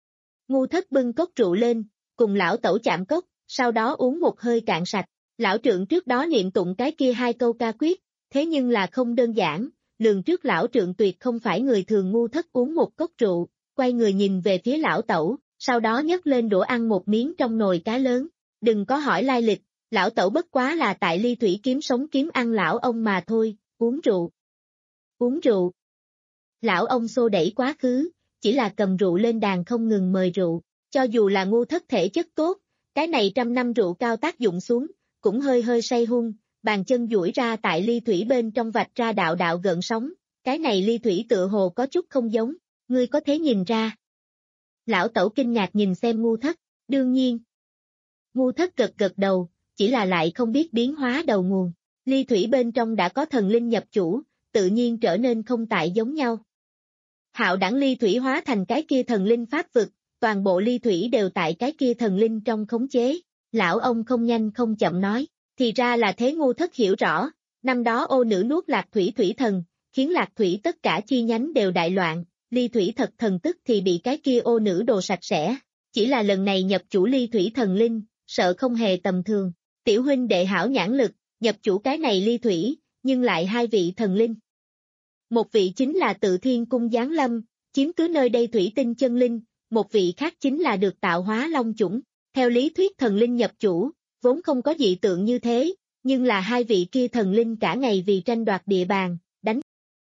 B: Ngu Thất bưng cốc rượu lên, cùng lão tẩu chạm cốc, sau đó uống một hơi cạn sạch, lão trượng trước đó niệm tụng cái kia hai câu ca quyết, thế nhưng là không đơn giản, lường trước lão trượng tuyệt không phải người thường. Ngu Thất uống một cốc rượu, quay người nhìn về phía lão tẩu, sau đó nhấc lên đũa ăn một miếng trong nồi cá lớn. Đừng có hỏi lai lịch, lão tẩu bất quá là tại ly thủy kiếm sống kiếm ăn lão ông mà thôi, uống rượu. Uống rượu. Lão ông xô đẩy quá khứ, chỉ là cầm rượu lên đàn không ngừng mời rượu, cho dù là Ngu Thất thể chất tốt, cái này trăm năm rượu cao tác dụng xuống, cũng hơi hơi say hung, bàn chân duỗi ra tại ly thủy bên trong vạch ra đạo đạo gợn sóng, cái này ly thủy tựa hồ có chút không giống, ngươi có thể nhìn ra. Lão tẩu kinh ngạc nhìn xem Ngu Thất, đương nhiên. Ngu Thất gật gật đầu, chỉ là lại không biết biến hóa đầu nguồn, ly thủy bên trong đã có thần linh nhập chủ, tự nhiên trở nên không tại giống nhau. Hạo đẳng ly thủy hóa thành cái kia thần linh pháp vực, toàn bộ ly thủy đều tại cái kia thần linh trong khống chế. Lão ông không nhanh không chậm nói, thì ra là thế. Ngu Thất hiểu rõ, năm đó ô nữ nuốt lạc thủy thủy thần, khiến lạc thủy tất cả chi nhánh đều đại loạn, ly thủy thật thần tức thì bị cái kia ô nữ đồ sạch sẽ, chỉ là lần này nhập chủ ly thủy thần linh, sợ không hề tầm thường, tiểu huynh đệ hảo nhãn lực, nhập chủ cái này ly thủy, nhưng lại hai vị thần linh. Một vị chính là tự thiên cung giáng lâm, chiếm cứ nơi đây thủy tinh chân linh, một vị khác chính là được tạo hóa long chủng. Theo lý thuyết thần linh nhập chủ, vốn không có dị tượng như thế, nhưng là hai vị kia thần linh cả ngày vì tranh đoạt địa bàn, đánh.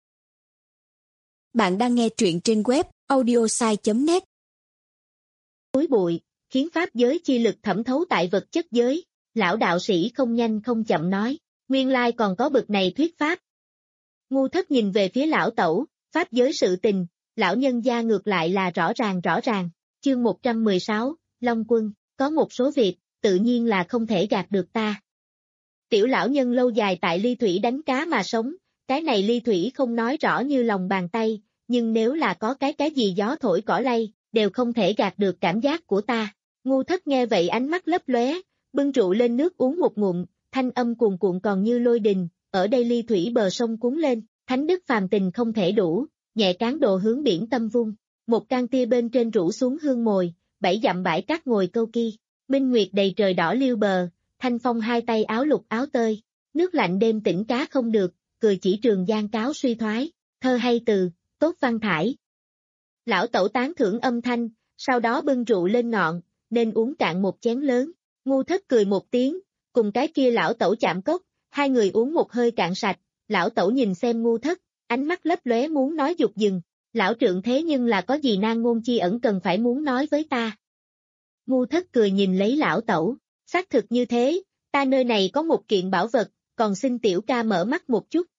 C: Bạn đang nghe truyện trên web audiosai chấm net.
B: Túi bụi, khiến pháp giới chi lực thẩm thấu tại vật chất giới, lão đạo sĩ không nhanh không chậm nói, nguyên lai còn có bực này thuyết pháp. Ngu Thất nhìn về phía lão tẩu, pháp giới sự tình, lão nhân gia ngược lại là rõ ràng rõ ràng, chương một trăm mười sáu, Long Quân. Có một số việc, tự nhiên là không thể gạt được ta. Tiểu lão nhân lâu dài tại ly thủy đánh cá mà sống, cái này ly thủy không nói rõ như lòng bàn tay, nhưng nếu là có cái cái gì gió thổi cỏ lay, đều không thể gạt được cảm giác của ta. Ngu Thất nghe vậy ánh mắt lấp lóe, bưng rượu lên nước uống một ngụm, thanh âm cuồn cuộn còn như lôi đình, ở đây ly thủy bờ sông cuốn lên, thánh đức phàm tình không thể đủ, nhẹ cán đồ hướng biển tâm vung, một can tia bên trên rủ xuống hương mồi. Bảy dặm bãi cát ngồi câu ki, minh nguyệt đầy trời đỏ liêu bờ, thanh phong hai tay áo lục áo tơi, nước lạnh đêm tỉnh cá không được, cười chỉ trường giang cáo suy thoái, thơ hay từ, tốt văn thải. Lão tẩu tán thưởng âm thanh, sau đó bưng rượu lên ngọn, nên uống cạn một chén lớn. Ngu Thất cười một tiếng, cùng cái kia lão tẩu chạm cốc, hai người uống một hơi cạn sạch, lão tẩu nhìn xem Ngu Thất, ánh mắt lấp lóe muốn nói dục dừng. Lão trượng thế nhưng là có gì nan ngôn chi ẩn cần phải muốn nói với ta. Ngu Thất cười nhìn lấy lão tẩu, xác thực như thế, ta nơi này có một kiện bảo vật, còn xin tiểu ca mở mắt một chút.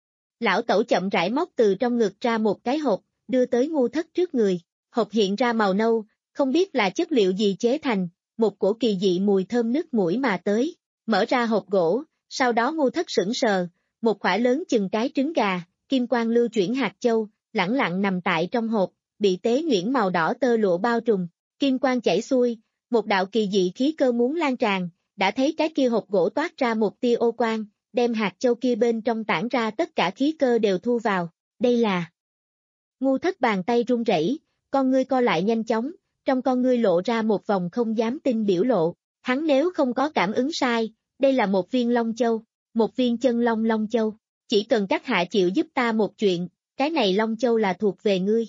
B: Lão tẩu chậm rãi móc từ trong ngực ra một cái hộp, đưa tới Ngu Thất trước người, hộp hiện ra màu nâu, không biết là chất liệu gì chế thành, một cổ kỳ dị mùi thơm nức mũi mà tới, mở ra hộp gỗ, sau đó Ngu Thất sững sờ, một quả lớn chừng cái trứng gà, kim quang lưu chuyển hạt châu, lẳng lặng nằm tại trong hộp, bị tế nhuyễn màu đỏ tơ lụa bao trùm, kim quang chảy xuôi, một đạo kỳ dị khí cơ muốn lan tràn, đã thấy cái kia hộp gỗ toát ra một tia ô quang, đem hạt châu kia bên trong tản ra tất cả khí cơ đều thu vào, đây là. Ngu Thất bàn tay run rẩy, con ngươi co lại nhanh chóng, trong con ngươi lộ ra một vòng không dám tin biểu lộ, hắn nếu không có cảm ứng sai, đây là một viên long châu, một viên chân long long châu, chỉ cần các hạ chịu giúp ta một chuyện. Cái này long châu là thuộc về ngươi.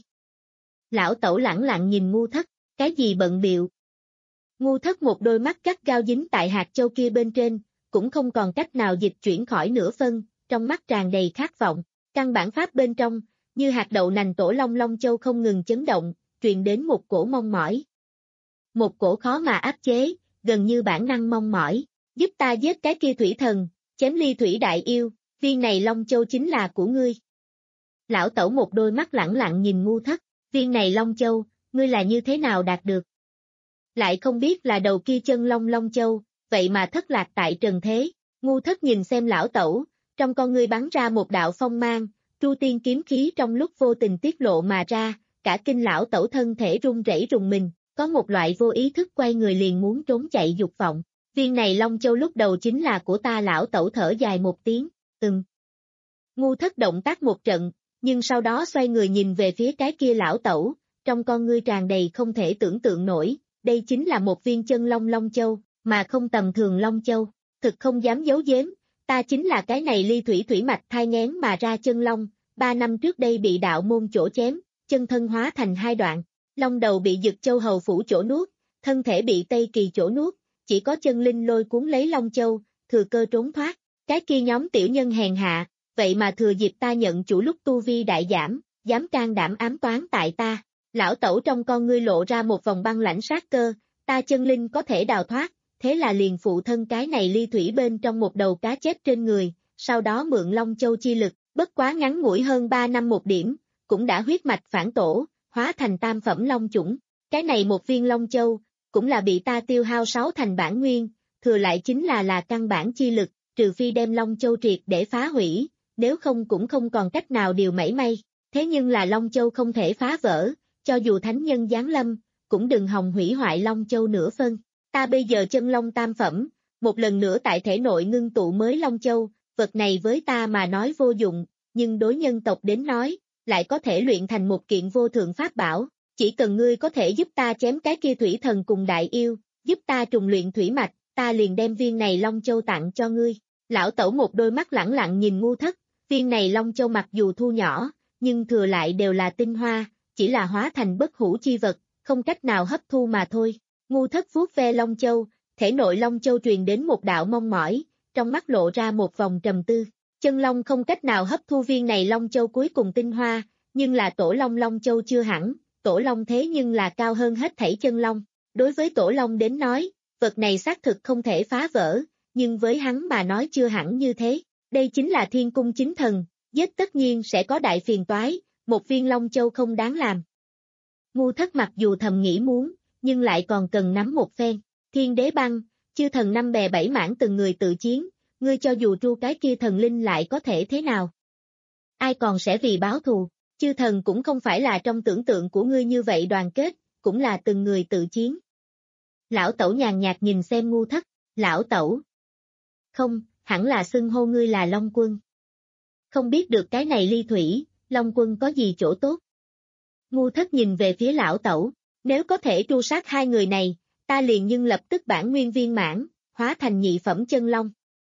B: Lão tẩu lẳng lặng nhìn Ngu Thất, cái gì bận biệu. Ngu Thất một đôi mắt gắt gao dính tại hạt châu kia bên trên, cũng không còn cách nào dịch chuyển khỏi nửa phân, trong mắt tràn đầy khát vọng, căn bản pháp bên trong, như hạt đậu nành tổ long long châu không ngừng chấn động, truyền đến một cổ mong mỏi. Một cổ khó mà áp chế, gần như bản năng mong mỏi, giúp ta giết cái kia thủy thần, chém ly thủy đại yêu, viên này long châu chính là của ngươi. Lão tẩu một đôi mắt lẳng lặng nhìn Ngu Thất, viên này long châu, ngươi là như thế nào đạt được? Lại không biết là đầu kia chân long long châu, vậy mà thất lạc tại trần thế. Ngu Thất nhìn xem lão tẩu, trong con ngươi bắn ra một đạo phong mang, tru tiên kiếm khí trong lúc vô tình tiết lộ mà ra, cả kinh lão tẩu thân thể run rẩy rùng mình, có một loại vô ý thức quay người liền muốn trốn chạy dục vọng. Viên này long châu lúc đầu chính là của ta. Lão tẩu thở dài một tiếng, ừm. Ngu Thất động tác một trận, nhưng sau đó xoay người nhìn về phía cái kia lão tẩu, trong con ngươi tràn đầy không thể tưởng tượng nổi, đây chính là một viên chân long long châu, mà không tầm thường long châu, thực không dám giấu giếm, ta chính là cái này ly thủy thủy mạch thai nghén mà ra chân long, ba năm trước đây bị đạo môn chỗ chém, chân thân hóa thành hai đoạn, long đầu bị Dực Châu hầu phủ chỗ nuốt, thân thể bị Tây Kỳ chỗ nuốt, chỉ có chân linh lôi cuốn lấy Long Châu, thừa cơ trốn thoát. Cái kia nhóm tiểu nhân hèn hạ, vậy mà thừa dịp ta nhận chủ lúc tu vi đại giảm, dám can đảm ám toán tại ta. Lão Tẩu trong con ngươi lộ ra một vòng băng lãnh sát cơ, ta chân linh có thể đào thoát, thế là liền phụ thân cái này ly thủy bên trong một đầu cá chết trên người, sau đó mượn Long Châu chi lực, bất quá ngắn ngủi hơn ba năm một điểm, cũng đã huyết mạch phản tổ, hóa thành tam phẩm Long chủng. Cái này một viên Long Châu, cũng là bị ta tiêu hao sáu thành bản nguyên, thừa lại chính là là căn bản chi lực, trừ phi đem Long Châu triệt để phá hủy, nếu không cũng không còn cách nào điều mảy may. Thế nhưng là Long Châu không thể phá vỡ, cho dù thánh nhân giáng lâm, cũng đừng hòng hủy hoại Long Châu nửa phân. Ta bây giờ chân Long tam phẩm, một lần nữa tại thể nội ngưng tụ mới Long Châu, vật này với ta mà nói vô dụng, nhưng đối nhân tộc đến nói, lại có thể luyện thành một kiện vô thượng pháp bảo, chỉ cần ngươi có thể giúp ta chém cái kia thủy thần cùng đại yêu, giúp ta trùng luyện thủy mạch, ta liền đem viên này Long Châu tặng cho ngươi. Lão Tẩu một đôi mắt lẳng lặng nhìn Ngu Thất, viên này Long Châu mặc dù thu nhỏ, nhưng thừa lại đều là tinh hoa, chỉ là hóa thành bất hủ chi vật, không cách nào hấp thu mà thôi. Ngu Thất vuốt ve Long Châu, thể nội Long Châu truyền đến một đạo mong mỏi, trong mắt lộ ra một vòng trầm tư. Chân Long không cách nào hấp thu viên này Long Châu cuối cùng tinh hoa, nhưng là Tổ Long Long Châu chưa hẳn, Tổ Long thế nhưng là cao hơn hết thảy chân Long. Đối với Tổ Long đến nói, vật này xác thực không thể phá vỡ, nhưng với hắn mà nói chưa hẳn như thế. Đây chính là thiên cung chính thần, giết tất nhiên sẽ có đại phiền toái, một viên Long Châu không đáng làm. Ngu Thất mặc dù thầm nghĩ muốn, nhưng lại còn cần nắm một phen. Thiên Đế Băng, chư thần năm bè bảy mảng từng người tự chiến, ngươi cho dù tru cái kia thần linh lại có thể thế nào? Ai còn sẽ vì báo thù, chư thần cũng không phải là trong tưởng tượng của ngươi như vậy đoàn kết, cũng là từng người tự chiến. Lão Tẩu nhàn nhạt nhìn xem Ngu Thất, Lão Tẩu. Không, hẳn là xưng hô ngươi là Long Quân. Không biết được cái này ly thủy, Long Quân có gì chỗ tốt? Ngu Thất nhìn về phía Lão Tẩu, nếu có thể tru sát hai người này, ta liền nhưng lập tức bản nguyên viên mãn, hóa thành nhị phẩm chân Long.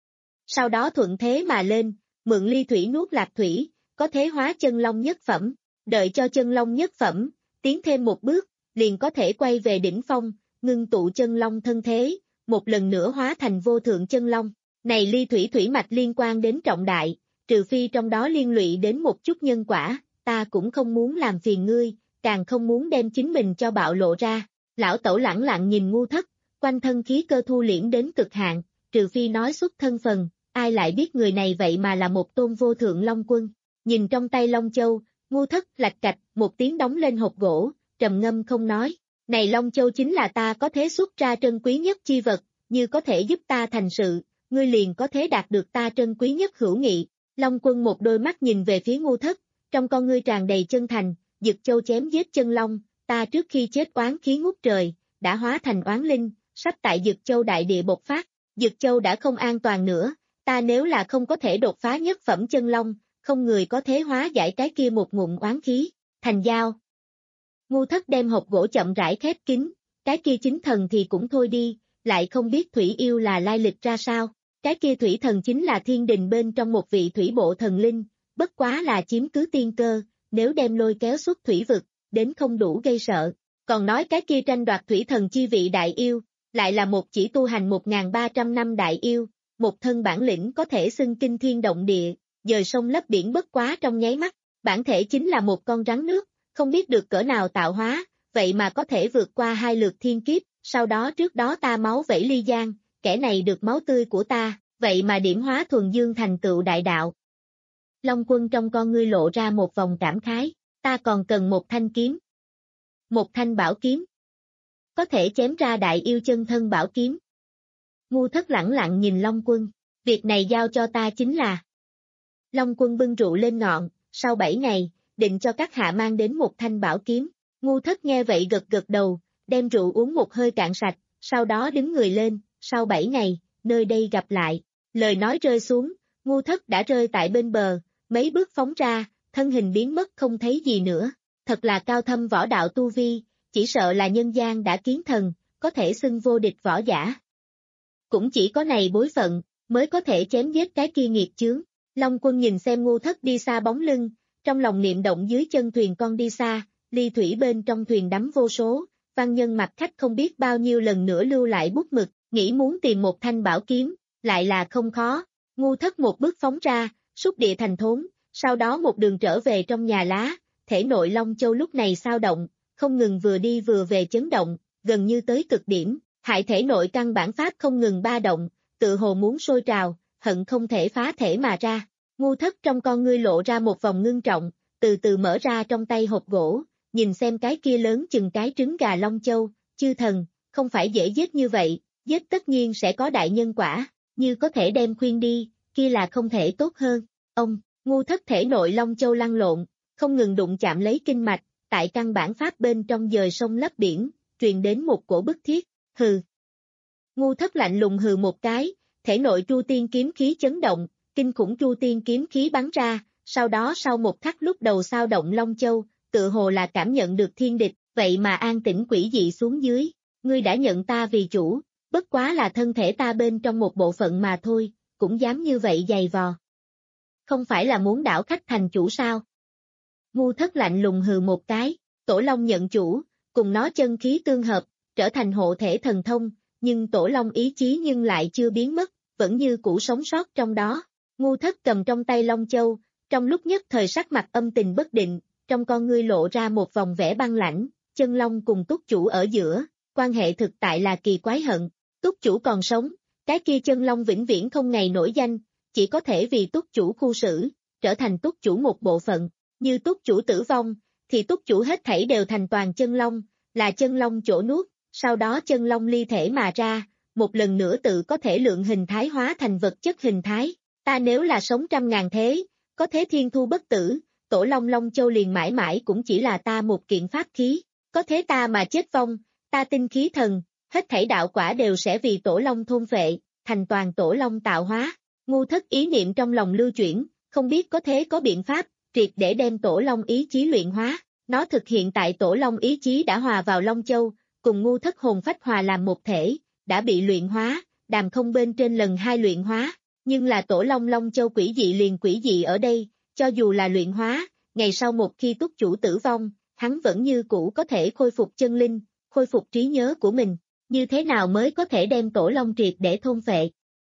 B: Sau đó thuận thế mà lên, mượn ly thủy nuốt lạc thủy, có thế hóa chân Long nhất phẩm, đợi cho chân Long nhất phẩm, tiến thêm một bước, liền có thể quay về đỉnh phong, ngưng tụ chân Long thân thế, một lần nữa hóa thành vô thượng chân Long. Này ly thủy thủy mạch liên quan đến trọng đại, trừ phi trong đó liên lụy đến một chút nhân quả, ta cũng không muốn làm phiền ngươi, càng không muốn đem chính mình cho bạo lộ ra. Lão Tẩu lẳng lặng nhìn Ngu Thất, quanh thân khí cơ thu liễm đến cực hạn, trừ phi nói xuất thân phần, ai lại biết người này vậy mà là một tôn vô thượng Long Quân. Nhìn trong tay Long Châu, Ngu Thất lạch cạch, một tiếng đóng lên hộp gỗ, trầm ngâm không nói. Này Long Châu chính là ta có thể xuất ra trân quý nhất chi vật, như có thể giúp ta thành sự, ngươi liền có thể đạt được ta trân quý nhất hữu nghị. Long Quân một đôi mắt nhìn về phía Ngu Thất, trong con ngươi tràn đầy chân thành, Dực Châu chém giết chân Long, ta trước khi chết oán khí ngút trời, đã hóa thành oán linh, sắp tại Dực Châu đại địa bộc phát, Dực Châu đã không an toàn nữa, ta nếu là không có thể đột phá nhất phẩm chân Long, không người có thế hóa giải cái kia một ngụm oán khí, thành giao. Ngu Thất đem hộp gỗ chậm rãi khép kín, cái kia chính thần thì cũng thôi đi, lại không biết thủy yêu là lai lịch ra sao, cái kia thủy thần chính là thiên đình bên trong một vị thủy bộ thần linh, bất quá là chiếm cứ tiên cơ, nếu đem lôi kéo xuất thủy vực, đến không đủ gây sợ, còn nói cái kia tranh đoạt thủy thần chi vị đại yêu, lại là một chỉ tu hành một nghìn ba trăm năm đại yêu, một thân bản lĩnh có thể xưng kinh thiên động địa, dời sông lấp biển bất quá trong nháy mắt, bản thể chính là một con rắn nước, không biết được cỡ nào tạo hóa, vậy mà có thể vượt qua hai lượt thiên kiếp, sau đó trước đó ta máu vẩy ly giang, kẻ này được máu tươi của ta, vậy mà điểm hóa thuần dương thành tựu đại đạo. Long Quân trong con ngươi lộ ra một vòng cảm khái, ta còn cần một thanh kiếm. Một thanh bảo kiếm. Có thể chém ra đại yêu chân thân bảo kiếm. Ngu Thất lẳng lặng nhìn Long Quân, việc này giao cho ta chính là. Long Quân bưng rượu lên ngọn, sau bảy ngày, định cho các hạ mang đến một thanh bảo kiếm. Ngu Thất nghe vậy gật gật đầu, đem rượu uống một hơi cạn sạch, sau đó đứng người lên, sau bảy ngày, nơi đây gặp lại. Lời nói rơi xuống, Ngu Thất đã rơi tại bên bờ, mấy bước phóng ra, thân hình biến mất không thấy gì nữa. Thật là cao thâm võ đạo tu vi, chỉ sợ là nhân gian đã kiến thần, có thể xưng vô địch võ giả. Cũng chỉ có này bối phận, mới có thể chém giết cái kia nghiệt chướng. Long Quân nhìn xem Ngu Thất đi xa bóng lưng, trong lòng niệm động dưới chân thuyền con đi xa, ly thủy bên trong thuyền đắm vô số, văn nhân mặt khách không biết bao nhiêu lần nữa lưu lại bút mực, nghĩ muốn tìm một thanh bảo kiếm, lại là không khó, ngu thất một bước phóng ra, xúc địa thành thốn, sau đó một đường trở về trong nhà lá, thể nội Long Châu lúc này sao động, không ngừng vừa đi vừa về chấn động, gần như tới cực điểm, hại thể nội căn bản pháp không ngừng ba động, tự hồ muốn sôi trào, hận không thể phá thể mà ra. Ngu thất trong con ngươi lộ ra một vòng ngưng trọng, từ từ mở ra trong tay hộp gỗ, nhìn xem cái kia lớn chừng cái trứng gà Long Châu, chư thần, không phải dễ giết như vậy, giết tất nhiên sẽ có đại nhân quả, như có thể đem khuyên đi, kia là không thể tốt hơn. Ông, ngu thất thể nội Long Châu lăn lộn, không ngừng đụng chạm lấy kinh mạch, tại căn bản pháp bên trong dời sông lấp biển, truyền đến một cổ bức thiết, hừ. Ngu thất lạnh lùng hừ một cái, thể nội Tru Tiên kiếm khí chấn động, kinh khủng Tru Tiên kiếm khí bắn ra, sau đó sau một khắc lúc đầu sao động Long Châu, tự hồ là cảm nhận được thiên địch, vậy mà an tĩnh quỷ dị xuống dưới, ngươi đã nhận ta vì chủ, bất quá là thân thể ta bên trong một bộ phận mà thôi, cũng dám như vậy dày vò. Không phải là muốn đảo khách thành chủ sao? Ngu thất lạnh lùng hừ một cái, Tổ Long nhận chủ, cùng nó chân khí tương hợp, trở thành hộ thể thần thông, nhưng Tổ Long ý chí nhưng lại chưa biến mất, vẫn như cũ sống sót trong đó. Ngu thất cầm trong tay Long Châu, trong lúc nhất thời sắc mặt âm tình bất định, trong con ngươi lộ ra một vòng vẻ băng lãnh, chân Long cùng túc chủ ở giữa, quan hệ thực tại là kỳ quái hận, túc chủ còn sống, cái kia chân Long vĩnh viễn không ngày nổi danh, chỉ có thể vì túc chủ khu xử, trở thành túc chủ một bộ phận, như túc chủ tử vong, thì túc chủ hết thảy đều thành toàn chân Long, là chân Long chỗ nuốt, sau đó chân Long ly thể mà ra, một lần nữa tự có thể lượng hình thái hóa thành vật chất hình thái, ta nếu là sống trăm ngàn thế, có thế thiên thu bất tử, Tổ Long Long Châu liền mãi mãi cũng chỉ là ta một kiện pháp khí, có thế ta mà chết vong, ta tinh khí thần, hết thảy đạo quả đều sẽ vì Tổ Long thôn phệ, thành toàn Tổ Long tạo hóa. Ngu thất ý niệm trong lòng lưu chuyển, không biết có thế có biện pháp, triệt để đem Tổ Long ý chí luyện hóa, nó thực hiện tại Tổ Long ý chí đã hòa vào Long Châu, cùng ngu thất hồn phách hòa làm một thể, đã bị luyện hóa, đàm không bên trên lần hai luyện hóa, nhưng là Tổ Long Long Châu quỷ dị liền quỷ dị ở đây, cho dù là luyện hóa, ngày sau một khi túc chủ tử vong, hắn vẫn như cũ có thể khôi phục chân linh, khôi phục trí nhớ của mình, như thế nào mới có thể đem Tổ Long triệt để thôn phệ.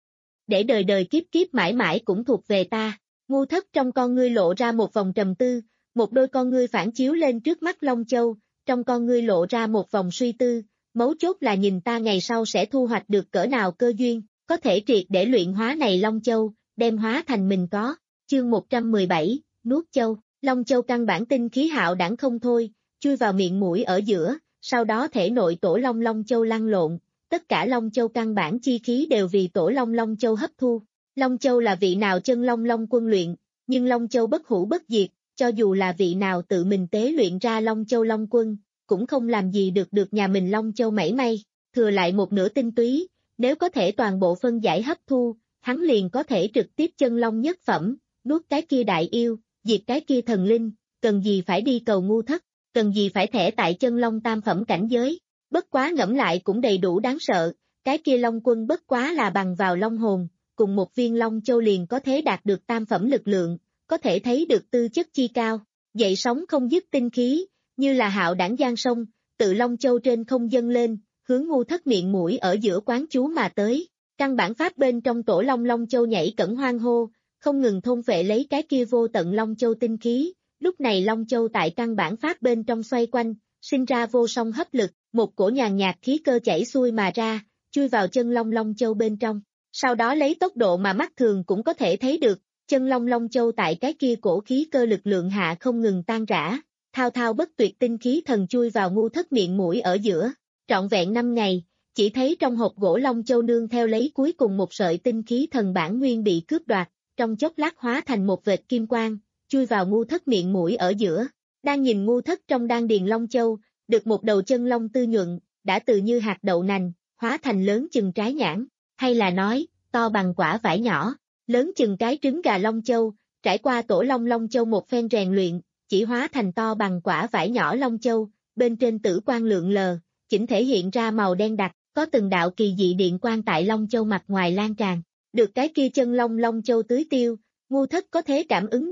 B: Để đời đời kiếp kiếp mãi mãi cũng thuộc về ta, ngu thất trong con ngươi lộ ra một vòng trầm tư, một đôi con ngươi phản chiếu lên trước mắt Long Châu, trong con ngươi lộ ra một vòng suy tư, mấu chốt là nhìn ta ngày sau sẽ thu hoạch được cỡ nào cơ duyên, có thể triệt để luyện hóa này Long Châu, đem hóa thành mình có. Chương một trăm mười bảy, Nuốt Châu, Long Châu căn bản tinh khí hạo đẳng không thôi, chui vào miệng mũi ở giữa, sau đó thể nội Tổ Long Long Châu lăn lộn, tất cả Long Châu căn bản chi khí đều vì Tổ Long Long Châu hấp thu. Long Châu là vị nào chân Long Long quân luyện, nhưng Long Châu bất hủ bất diệt, cho dù là vị nào tự mình tế luyện ra Long Châu Long quân, cũng không làm gì được được nhà mình Long Châu mảy may, thừa lại một nửa tinh túy, nếu có thể toàn bộ phân giải hấp thu, hắn liền có thể trực tiếp chân Long nhất phẩm, nuốt cái kia đại yêu, diệt cái kia thần linh, cần gì phải đi cầu ngu thất, cần gì phải thẻ tại chân Long tam phẩm cảnh giới, bất quá ngẫm lại cũng đầy đủ đáng sợ, cái kia Long quân bất quá là bằng vào Long hồn, cùng một viên Long Châu liền có thể đạt được tam phẩm lực lượng, có thể thấy được tư chất chi cao, dậy sóng không dứt tinh khí, như là hạo đảng giang sông, tự Long Châu trên không dâng lên, hướng ngu thất miệng mũi ở giữa quán chú mà tới, căn bản pháp bên trong Tổ Long Long Châu nhảy cẩn hoang hô, không ngừng thôn phệ lấy cái kia vô tận Long Châu tinh khí, lúc này Long Châu tại căn bản pháp bên trong xoay quanh, sinh ra vô song hấp lực, một cổ nhàn nhạt khí cơ chảy xuôi mà ra, chui vào chân Long Long Châu bên trong, sau đó lấy tốc độ mà mắt thường cũng có thể thấy được, chân Long Long Châu tại cái kia cổ khí cơ lực lượng hạ không ngừng tan rã, thao thao bất tuyệt tinh khí thần chui vào ngu thất miệng mũi ở giữa, trọn vẹn năm ngày, chỉ thấy trong hộp gỗ Long Châu nương theo lấy cuối cùng một sợi tinh khí thần bản nguyên bị cướp đoạt, trong chốc lát hóa thành một vệt kim quang, chui vào ngu thất miệng mũi ở giữa, đang nhìn ngu thất trong đan điền Long Châu, được một đầu chân Long tư nhuận, đã từ như hạt đậu nành, hóa thành lớn chừng trái nhãn, hay là nói, to bằng quả vải nhỏ, lớn chừng cái trứng gà Long Châu, trải qua Tổ Long Long Châu một phen rèn luyện, chỉ hóa thành to bằng quả vải nhỏ Long Châu, bên trên tử quang lượng lờ, chỉnh thể hiện ra màu đen đặc, có từng đạo kỳ dị điện quang tại Long Châu mặt ngoài lan tràn, được cái kia chân Long Long Châu tưới tiêu, ngu thất có thể cảm ứng được,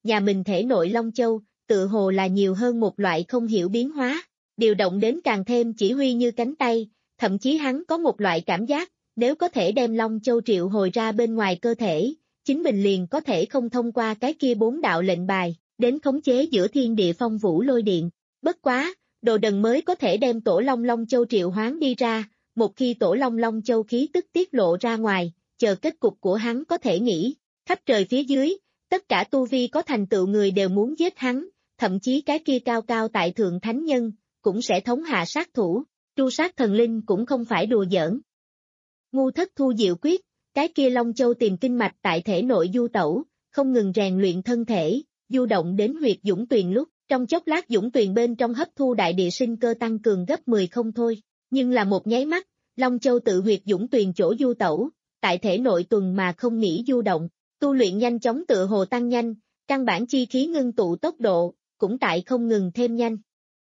B: nhà mình thể nội Long Châu, tự hồ là nhiều hơn một loại không hiểu biến hóa, điều động đến càng thêm chỉ huy như cánh tay, thậm chí hắn có một loại cảm giác, nếu có thể đem Long Châu triệu hồi ra bên ngoài cơ thể, chính mình liền có thể không thông qua cái kia bốn đạo lệnh bài, đến khống chế giữa thiên địa phong vũ lôi điện. Bất quá, Đồ Đần mới có thể đem Tổ Long Long Châu triệu hoán đi ra, một khi Tổ Long Long Châu khí tức tiết lộ ra ngoài, chờ kết cục của hắn có thể nghĩ, khắp trời phía dưới, tất cả tu vi có thành tựu người đều muốn giết hắn, thậm chí cái kia cao cao tại thượng thánh nhân, cũng sẽ thống hạ sát thủ, tru sát thần linh cũng không phải đùa giỡn. Ngu Thất thu diệu quyết, cái kia Long Châu tìm kinh mạch tại thể nội du tẩu, không ngừng rèn luyện thân thể, du động đến huyệt dũng tuyền lúc, trong chốc lát dũng tuyền bên trong hấp thu đại địa sinh cơ tăng cường gấp mười không thôi, nhưng là một nháy mắt, Long Châu tự huyệt dũng tuyền chỗ du tẩu, tại thể nội tuần mà không nghỉ du động, tu luyện nhanh chóng tựa hồ tăng nhanh, căn bản chi khí ngưng tụ tốc độ, cũng tại không ngừng thêm nhanh.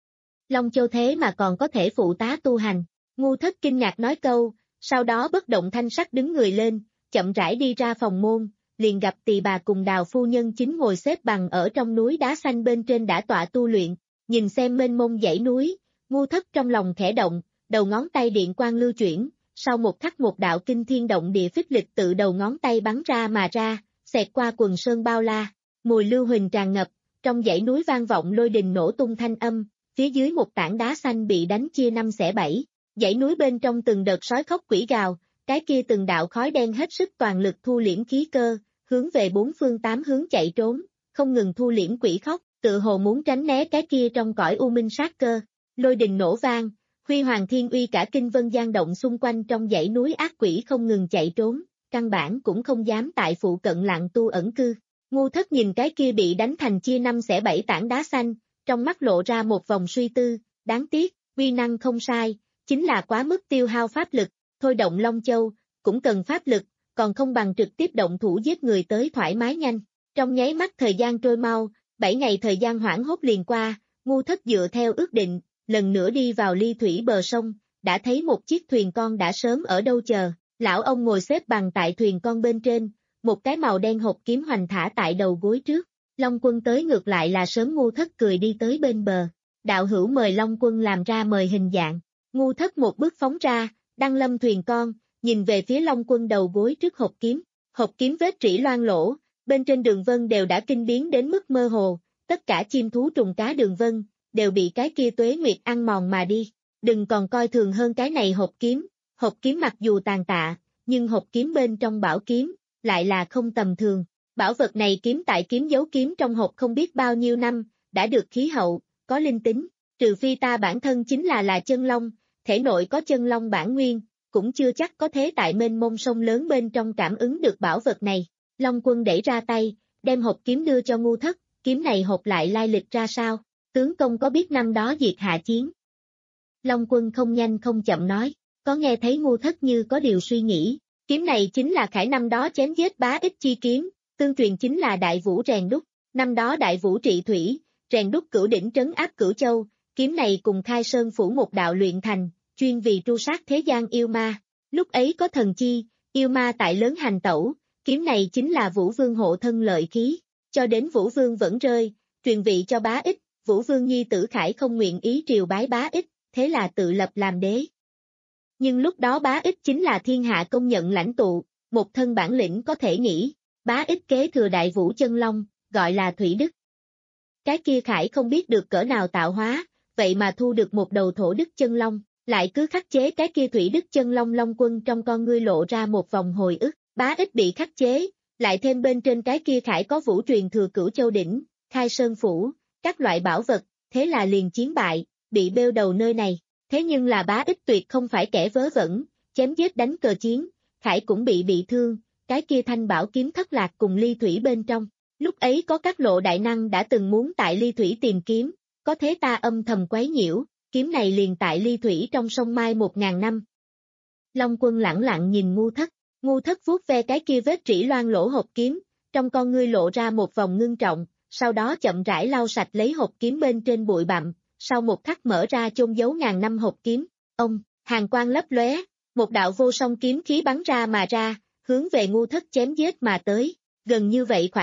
B: Long Châu thế mà còn có thể phụ tá tu hành, Ngu Thất kinh ngạc nói câu, sau đó bất động thanh sắc đứng người lên, chậm rãi đi ra phòng môn, liền gặp Tỳ bà cùng Đào phu nhân chính ngồi xếp bằng ở trong núi đá xanh bên trên đã tọa tu luyện, nhìn xem mênh mông dãy núi, Ngu Thất trong lòng khẽ động, đầu ngón tay điện quang lưu chuyển, sau một khắc một đạo kinh thiên động địa phích lịch tự đầu ngón tay bắn ra mà ra, xẹt qua quần sơn bao la, mùi lưu huỳnh tràn ngập, trong dãy núi vang vọng lôi đình nổ tung thanh âm, phía dưới một tảng đá xanh bị đánh chia năm xẻ bảy, dãy núi bên trong từng đợt sói khóc quỷ gào, cái kia từng đạo khói đen hết sức toàn lực thu liễm khí cơ, hướng về bốn phương tám hướng chạy trốn, không ngừng thu liễm quỷ khóc, tự hồ muốn tránh né cái kia trong cõi u minh sát cơ, lôi đình nổ vang, huy hoàng thiên uy cả kinh vân gian động xung quanh trong dãy núi ác quỷ không ngừng chạy trốn, căn bản cũng không dám tại phụ cận lặng tu ẩn cư. Ngu Thất nhìn cái kia bị đánh thành chia năm xẻ bảy tảng đá xanh, trong mắt lộ ra một vòng suy tư, đáng tiếc, uy năng không sai, chính là quá mức tiêu hao pháp lực, thôi động Long Châu, cũng cần pháp lực, còn không bằng trực tiếp động thủ giết người tới thoải mái nhanh. Trong nháy mắt thời gian trôi mau, bảy ngày thời gian hoảng hốt liền qua, Ngu Thất dựa theo ước định, lần nữa đi vào ly thủy bờ sông, đã thấy một chiếc thuyền con đã sớm ở đâu chờ, lão ông ngồi xếp bằng tại thuyền con bên trên, một cái màu đen hộp kiếm hoành thả tại đầu gối trước, Long Quân tới ngược lại là sớm Ngu Thất cười đi tới bên bờ, đạo hữu mời Long Quân làm ra mời hình dạng, Ngu Thất một bước phóng ra, đăng lâm thuyền con, nhìn về phía Long Quân đầu gối trước hộp kiếm, hộp kiếm vết trĩ loang lỗ, bên trên đường vân đều đã kinh biến đến mức mơ hồ, tất cả chim thú trùng cá đường vân, đều bị cái kia tuế nguyệt ăn mòn mà đi, đừng còn coi thường hơn cái này hộp kiếm, hộp kiếm mặc dù tàn tạ, nhưng hộp kiếm bên trong bảo kiếm, lại là không tầm thường, bảo vật này kiếm tại kiếm giấu kiếm trong hộp không biết bao nhiêu năm, đã được khí hậu, có linh tính, trừ phi ta bản thân chính là là chân long, thể nội có chân long bản nguyên, cũng chưa chắc có thế tại mênh mông sông lớn bên trong cảm ứng được bảo vật này. Long Quân đẩy ra tay, đem hộp kiếm đưa cho Ngu Thất, kiếm này hộp lại lai lịch ra sao, tướng công có biết năm đó diệt hạ chiến? Long Quân không nhanh không chậm nói, có nghe thấy Ngu Thất như có điều suy nghĩ, kiếm này chính là khải năm đó chém giết bá ích chi kiếm, tương truyền chính là đại vũ rèn đúc, năm đó đại vũ trị thủy, rèn đúc cửu đỉnh trấn áp cửu châu, kiếm này cùng khai sơn phủ một đạo luyện thành, chuyên vì tru sát thế gian yêu ma, lúc ấy có thần chi, yêu ma tại lớn hành tẩu, kiếm này chính là Vũ Vương hộ thân lợi khí, cho đến Vũ Vương vẫn rơi, truyền vị cho bá ích, Vũ Vương nhi tử Khải không nguyện ý triều bái bá ích, thế là tự lập làm đế. Nhưng lúc đó bá ích chính là thiên hạ công nhận lãnh tụ, một thân bản lĩnh có thể nghĩ, bá ích kế thừa đại vũ chân long, gọi là Thủy Đức. Cái kia Khải không biết được cỡ nào tạo hóa, vậy mà thu được một đầu thổ đức chân long, lại cứ khắc chế cái kia Thủy Đức chân long. Long Quân trong con ngươi lộ ra một vòng hồi ức, bá ích bị khắc chế, lại thêm bên trên cái kia Khải có vũ truyền thừa cửu châu đỉnh, khai sơn phủ, các loại bảo vật, thế là liền chiến bại, bị bêu đầu nơi này, thế nhưng là bá ích tuyệt không phải kẻ vớ vẩn, chém giết đánh cờ chiến, Khải cũng bị bị thương, cái kia thanh bảo kiếm thất lạc cùng ly thủy bên trong, lúc ấy có các lộ đại năng đã từng muốn tại ly thủy tìm kiếm, có thế ta âm thầm quấy nhiễu, kiếm này liền tại ly thủy trong sông mai một ngàn năm. Long Quân lẳng lặng nhìn Ngu Thất, Ngu Thất vuốt ve cái kia vết trĩ loang lỗ hộp kiếm, trong con ngươi lộ ra một vòng ngưng trọng, sau đó chậm rãi lau sạch lấy hộp kiếm bên trên bụi bặm, sau một khắc mở ra chôn giấu ngàn năm hộp kiếm, ông, hàn quang lấp lóe, một đạo vô song kiếm khí bắn ra mà ra, hướng về Ngu Thất chém giết mà tới, gần như vậy khoảng cách,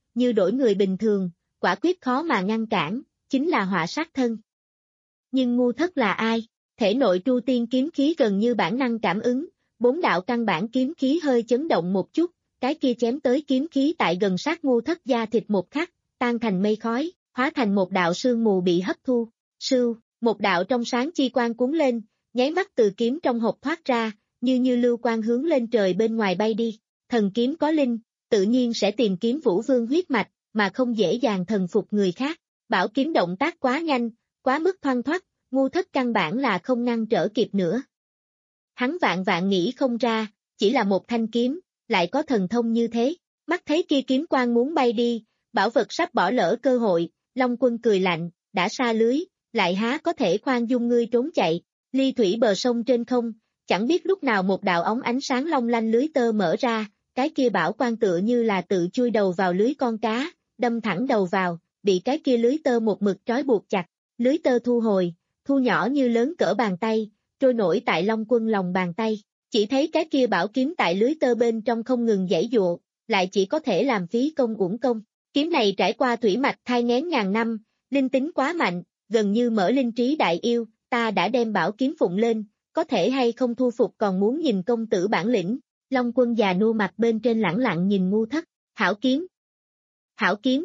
B: như đổi người bình thường, quả quyết khó mà ngăn cản, chính là họa sát thân. Nhưng ngu thất là ai? Thể nội tru tiên kiếm khí gần như bản năng cảm ứng, bốn đạo căn bản kiếm khí hơi chấn động một chút, cái kia chém tới kiếm khí tại gần sát ngu thất da thịt một khắc, tan thành mây khói, hóa thành một đạo sương mù bị hấp thu. Sưu, một đạo trong sáng chi quang cuốn lên, nháy mắt từ kiếm trong hộp thoát ra, như như lưu quang hướng lên trời bên ngoài bay đi. Thần kiếm có linh, tự nhiên sẽ tìm kiếm Vũ Vương huyết mạch, mà không dễ dàng thần phục người khác. Bảo kiếm động tác quá nhanh, quá mức thoăn thoắt, ngu thất căn bản là không ngăn trở kịp nữa. Hắn vạn vạn nghĩ không ra, chỉ là một thanh kiếm, lại có thần thông như thế. Mắt thấy kia kiếm quang muốn bay đi, bảo vật sắp bỏ lỡ cơ hội, Long Quân cười lạnh, đã sa lưới, lại há có thể khoan dung ngươi trốn chạy. Ly thủy bờ sông trên không, chẳng biết lúc nào một đạo ống ánh sáng long lanh lưới tơ mở ra, cái kia bảo quang tựa như là tự chui đầu vào lưới con cá, đâm thẳng đầu vào, bị cái kia lưới tơ một mực trói buộc chặt. Lưới tơ thu hồi, thu nhỏ như lớn cỡ bàn tay, trôi nổi tại Long Quân lòng bàn tay. Chỉ thấy cái kia bảo kiếm tại lưới tơ bên trong không ngừng giãy giụa, lại chỉ có thể làm phí công uổng công. Kiếm này trải qua thủy mạch thai nghén ngàn năm, linh tính quá mạnh, gần như mở linh trí đại yêu, ta đã đem bảo kiếm phụng lên, có thể hay không thu phục còn muốn nhìn công tử bản lĩnh. Long Quân già nua mặt bên trên lẳng lặng nhìn ngu thất, hảo kiếm. Hảo kiếm.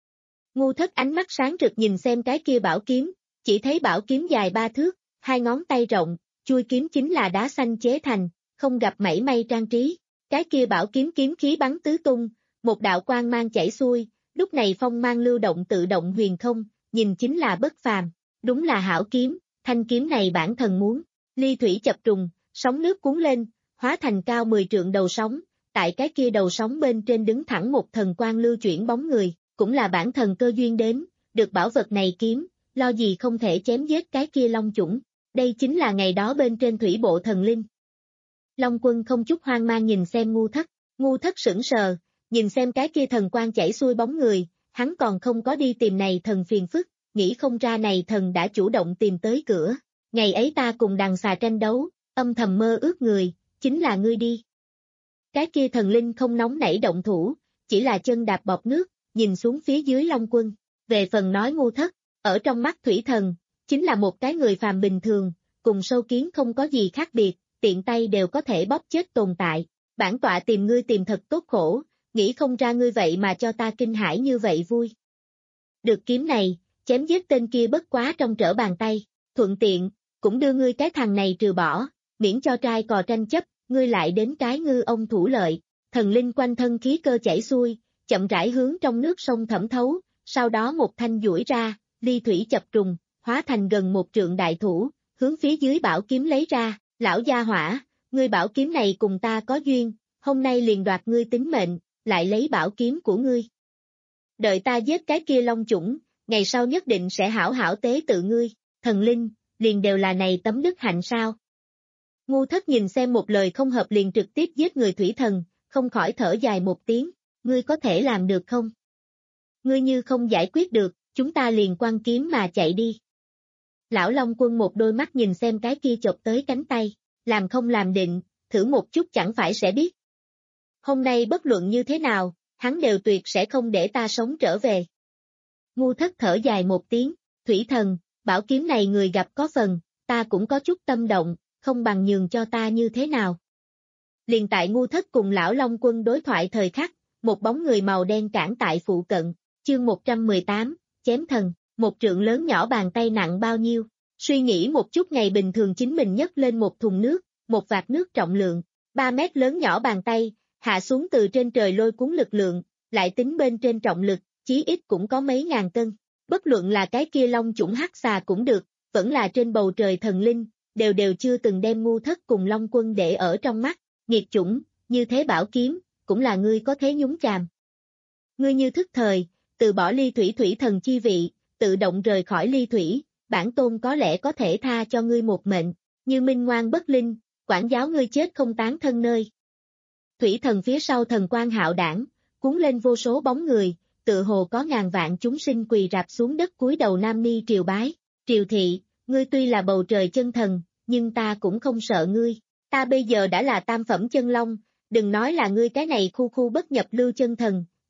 B: Ngu thất ánh mắt sáng rực nhìn xem cái kia bảo kiếm, chỉ thấy bảo kiếm dài ba thước, hai ngón tay rộng, chui kiếm chính là đá xanh chế thành, không gặp mảy may trang trí. Cái kia bảo kiếm kiếm khí bắn tứ tung, một đạo quang mang chảy xuôi, lúc này phong mang lưu động tự động huyền không, nhìn chính là bất phàm. Đúng là hảo kiếm, thanh kiếm này bản thần muốn. Ly thủy chập trùng, sóng nước cuốn lên, hóa thành cao mười trượng đầu sóng, tại cái kia đầu sóng bên trên đứng thẳng một thần quang lưu chuyển bóng người, cũng là bản thần cơ duyên đến, được bảo vật này kiếm, lo gì không thể chém giết cái kia long chủng. Đây chính là ngày đó bên trên thủy bộ thần linh. Long Quân không chút hoang mang nhìn xem ngu thất, ngu thất sững sờ, nhìn xem cái kia thần quang chảy xuôi bóng người, hắn còn không có đi tìm này thần phiền phức, nghĩ không ra này thần đã chủ động tìm tới cửa. Ngày ấy ta cùng đằng xà tranh đấu, âm thầm mơ ước người, chính là ngươi đi. Cái kia thần linh không nóng nảy động thủ, chỉ là chân đạp bọt nước, nhìn xuống phía dưới Long Quân. Về phần nói ngu thất, ở trong mắt thủy thần, chính là một cái người phàm bình thường, cùng sâu kiến không có gì khác biệt, tiện tay đều có thể bóp chết tồn tại. Bản tọa tìm ngươi tìm thật tốt khổ, nghĩ không ra ngươi vậy mà cho ta kinh hãi như vậy vui. Được kiếm này, chém giết tên kia bất quá trong trở bàn tay, thuận tiện, cũng đưa ngươi cái thằng này trừ bỏ, miễn cho trai cò tranh chấp, ngươi lại đến cái ngư ông thủ lợi. Thần linh quanh thân khí cơ chảy xuôi, chậm rãi hướng trong nước sông thẩm thấu, sau đó một thanh duỗi ra, ly thủy chập trùng, hóa thành gần một trượng đại thủ, hướng phía dưới bảo kiếm lấy ra. Lão gia hỏa, ngươi bảo kiếm này cùng ta có duyên, hôm nay liền đoạt ngươi tính mệnh, lại lấy bảo kiếm của ngươi. Đợi ta giết cái kia long chủng, ngày sau nhất định sẽ hảo hảo tế tự ngươi. Thần linh, liền đều là này tấm đức hạnh sao? Ngu thất nhìn xem một lời không hợp liền trực tiếp giết người thủy thần, không khỏi thở dài một tiếng, ngươi có thể làm được không? Ngươi như không giải quyết được, chúng ta liền quăng kiếm mà chạy đi. Lão Long Quân một đôi mắt nhìn xem cái kia chộp tới cánh tay, làm không làm định, thử một chút chẳng phải sẽ biết. Hôm nay bất luận như thế nào, hắn đều tuyệt sẽ không để ta sống trở về. Ngu thất thở dài một tiếng, thủy thần, bảo kiếm này người gặp có phần, ta cũng có chút tâm động, không bằng nhường cho ta như thế nào. Liền tại ngu thất cùng lão Long Quân đối thoại thời khắc, một bóng người màu đen cản tại phụ cận, chương một trăm mười tám, chém thần. Một trượng lớn nhỏ bàn tay nặng bao nhiêu, suy nghĩ một chút ngày bình thường chính mình nhấc lên một thùng nước, một vạt nước trọng lượng, ba mét lớn nhỏ bàn tay, hạ xuống từ trên trời lôi cuốn lực lượng, lại tính bên trên trọng lực, chí ít cũng có mấy ngàn cân. Bất luận là cái kia long chủng hắc xà cũng được, vẫn là trên bầu trời thần linh, đều đều chưa từng đem ngu thất cùng Long Quân để ở trong mắt, nghiệt chủng, như thế bảo kiếm, cũng là ngươi có thế nhúng chàm. Ngươi như thức thời, từ bỏ ly thủy thủy thần chi vị, tự động rời khỏi ly thủy, bản tôn có lẽ có thể tha cho ngươi một mệnh, như minh ngoan bất linh, quản giáo ngươi chết không tán thân nơi. Thủy thần phía sau thần quang hạo đảng, cuốn lên vô số bóng người, tự hồ có ngàn vạn chúng sinh quỳ rạp xuống đất cúi đầu nam ni triều bái, triều thị, ngươi tuy là bầu trời chân thần, nhưng ta cũng không sợ ngươi, ta bây giờ đã là tam phẩm chân long, đừng nói là ngươi cái này khu khu bất nhập lưu chân thần,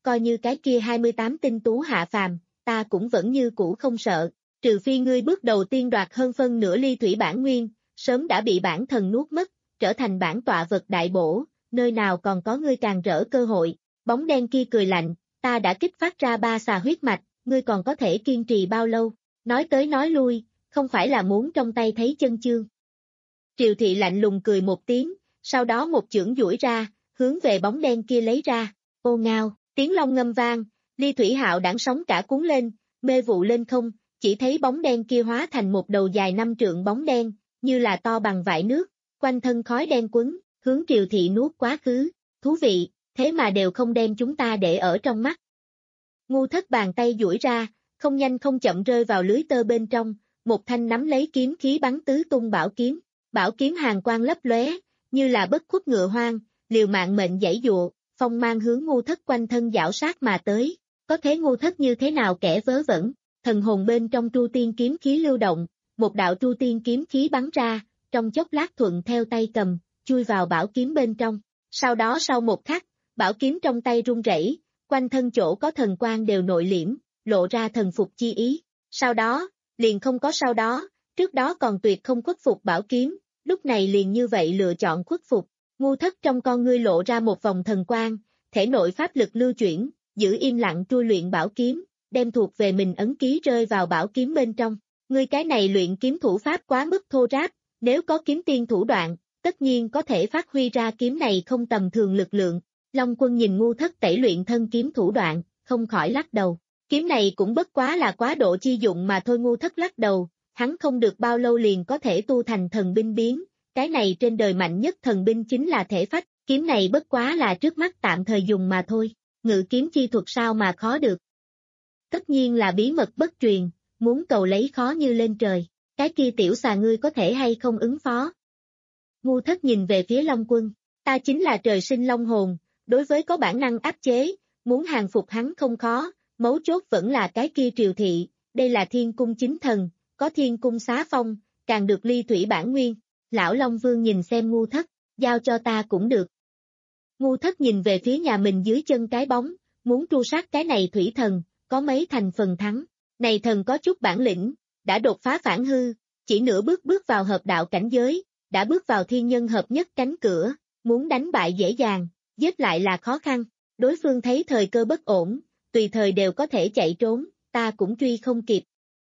B: coi như cái kia hai mươi tám tinh tú hạ phàm, ta cũng vẫn như cũ không sợ, trừ phi ngươi bước đầu tiên đoạt hơn phân nửa ly thủy bản nguyên, sớm đã bị bản thần nuốt mất, trở thành bản tọa vật đại bổ, nơi nào còn có ngươi càng rỡ cơ hội. Bóng đen kia cười lạnh, ta đã kích phát ra ba xà huyết mạch, ngươi còn có thể kiên trì bao lâu? Nói tới nói lui, không phải là muốn trong tay thấy chân chương. Triều Thị lạnh lùng cười một tiếng, sau đó một chưởng duỗi ra, hướng về bóng đen kia lấy ra, ô ngao, tiếng long ngâm vang, ly thủy hạo đãng sóng cả cuốn lên, mê vụ lên không, chỉ thấy bóng đen kia hóa thành một đầu dài năm trượng bóng đen, như là to bằng vải nước, quanh thân khói đen quấn, hướng Triều Thị nuốt quá khứ, thú vị, thế mà đều không đem chúng ta để ở trong mắt. Ngu Thất bàn tay duỗi ra, không nhanh không chậm rơi vào lưới tơ bên trong, một thanh nắm lấy kiếm khí bắn tứ tung bảo kiếm, bảo kiếm hàn quang lấp lóe, như là bất khuất ngựa hoang, liều mạng mệnh giãy dụa, phong mang hướng Ngu Thất quanh thân dạo sát mà tới, có thế Ngu Thất như thế nào kẻ vớ vẩn, thần hồn bên trong Tru Tiên kiếm khí lưu động, một đạo Tru Tiên kiếm khí bắn ra, trong chốc lát thuận theo tay cầm, chui vào bảo kiếm bên trong, sau đó sau một khắc, bảo kiếm trong tay rung rẩy, quanh thân chỗ có thần quang đều nội liễm, lộ ra thần phục chi ý, sau đó, liền không có sau đó, trước đó còn tuyệt không khuất phục bảo kiếm, lúc này liền như vậy lựa chọn khuất phục, Ngu Thất trong con ngươi lộ ra một vòng thần quang, thể nội pháp lực lưu chuyển, giữ im lặng trui luyện bảo kiếm, đem thuộc về mình ấn ký rơi vào bảo kiếm bên trong, ngươi cái này luyện kiếm thủ pháp quá mức thô ráp, nếu có kiếm tiên thủ đoạn, tất nhiên có thể phát huy ra kiếm này không tầm thường lực lượng, Long Quân nhìn Ngu Thất tẩy luyện thân kiếm thủ đoạn, không khỏi lắc đầu. Kiếm này cũng bất quá là quá độ chi dụng mà thôi. Ngu Thất lắc đầu, hắn không được bao lâu liền có thể tu thành thần binh biến, cái này trên đời mạnh nhất thần binh chính là thể phách, kiếm này bất quá là trước mắt tạm thời dùng mà thôi, ngự kiếm chi thuật sao mà khó được. Tất nhiên là bí mật bất truyền, muốn cầu lấy khó như lên trời, cái kia tiểu xà ngươi có thể hay không ứng phó. Ngu Thất nhìn về phía Long Quân, ta chính là trời sinh long hồn, đối với có bản năng áp chế, muốn hàng phục hắn không khó. Mấu chốt vẫn là cái kia Triều Thị, đây là thiên cung chính thần, có thiên cung xá phong, càng được ly thủy bản nguyên. Lão Long Vương nhìn xem Ngu Thất, giao cho ta cũng được. Ngu Thất nhìn về phía nhà mình dưới chân cái bóng, muốn tru sát cái này thủy thần, có mấy thành phần thắng. Này thần có chút bản lĩnh, đã đột phá phản hư, chỉ nửa bước bước vào hợp đạo cảnh giới, đã bước vào thiên nhân hợp nhất cánh cửa, muốn đánh bại dễ dàng, giết lại là khó khăn. Đối phương thấy thời cơ bất ổn, tùy thời đều có thể chạy trốn, ta cũng truy không kịp.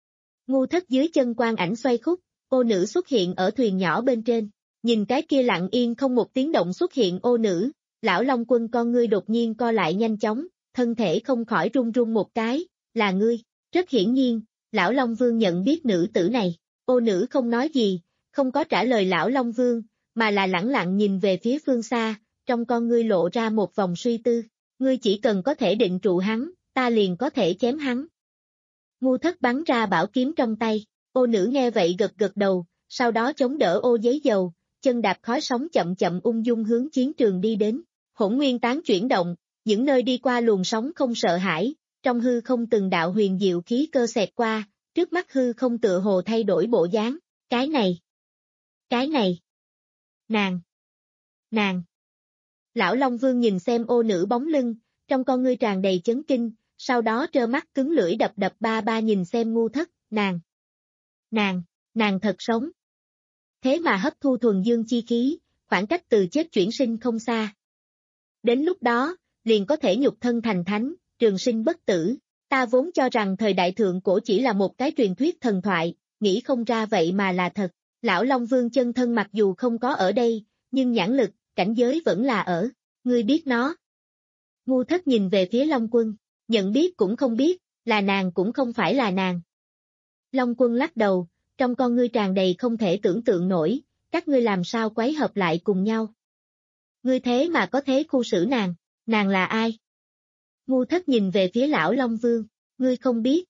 B: Ngu Thất dưới chân quang ảnh xoay khúc, ô nữ xuất hiện ở thuyền nhỏ bên trên, nhìn cái kia lặng yên không một tiếng động xuất hiện ô nữ, lão Long Quân con ngươi đột nhiên co lại nhanh chóng, thân thể không khỏi run run một cái, là ngươi, rất hiển nhiên, lão Long Vương nhận biết nữ tử này, ô nữ không nói gì, không có trả lời lão Long Vương, mà là lẳng lặng nhìn về phía phương xa, trong con ngươi lộ ra một vòng suy tư. Ngươi chỉ cần có thể định trụ hắn, ta liền có thể chém hắn. Ngu Thất bắn ra bảo kiếm trong tay, ô nữ nghe vậy gật gật đầu, sau đó chống đỡ ô giấy dầu, chân đạp khói sóng chậm chậm ung dung hướng chiến trường đi đến. Hỗn nguyên tán chuyển động, những nơi đi qua luồng sóng không sợ hãi, trong hư không từng đạo huyền diệu khí cơ xẹt qua, trước mắt hư không tựa hồ thay đổi bộ dáng, cái này, cái này, nàng, nàng. Lão Long Vương nhìn xem ô nữ bóng lưng, trong con ngươi tràn đầy chấn kinh, sau đó trơ mắt cứng lưỡi đập đập ba ba nhìn xem Ngu Thất, nàng, nàng, nàng thật sống. Thế mà hấp thu thuần dương chi khí, khoảng cách từ chết chuyển sinh không xa. Đến lúc đó, liền có thể nhục thân thành thánh, trường sinh bất tử, ta vốn cho rằng thời đại thượng cổ chỉ là một cái truyền thuyết thần thoại, nghĩ không ra vậy mà là thật. Lão Long Vương chân thân mặc dù không có ở đây, nhưng nhãn lực, cảnh giới vẫn là ở, ngươi biết nó. Ngu Thất nhìn về phía Long Quân, nhận biết cũng không biết, là nàng cũng không phải là nàng. Long Quân lắc đầu, trong con ngươi tràn đầy không thể tưởng tượng nổi, các ngươi làm sao quấy hợp lại cùng nhau. Ngươi thế mà có thế khu xử nàng, nàng là ai? Ngu Thất nhìn về phía lão Long Vương, ngươi không biết.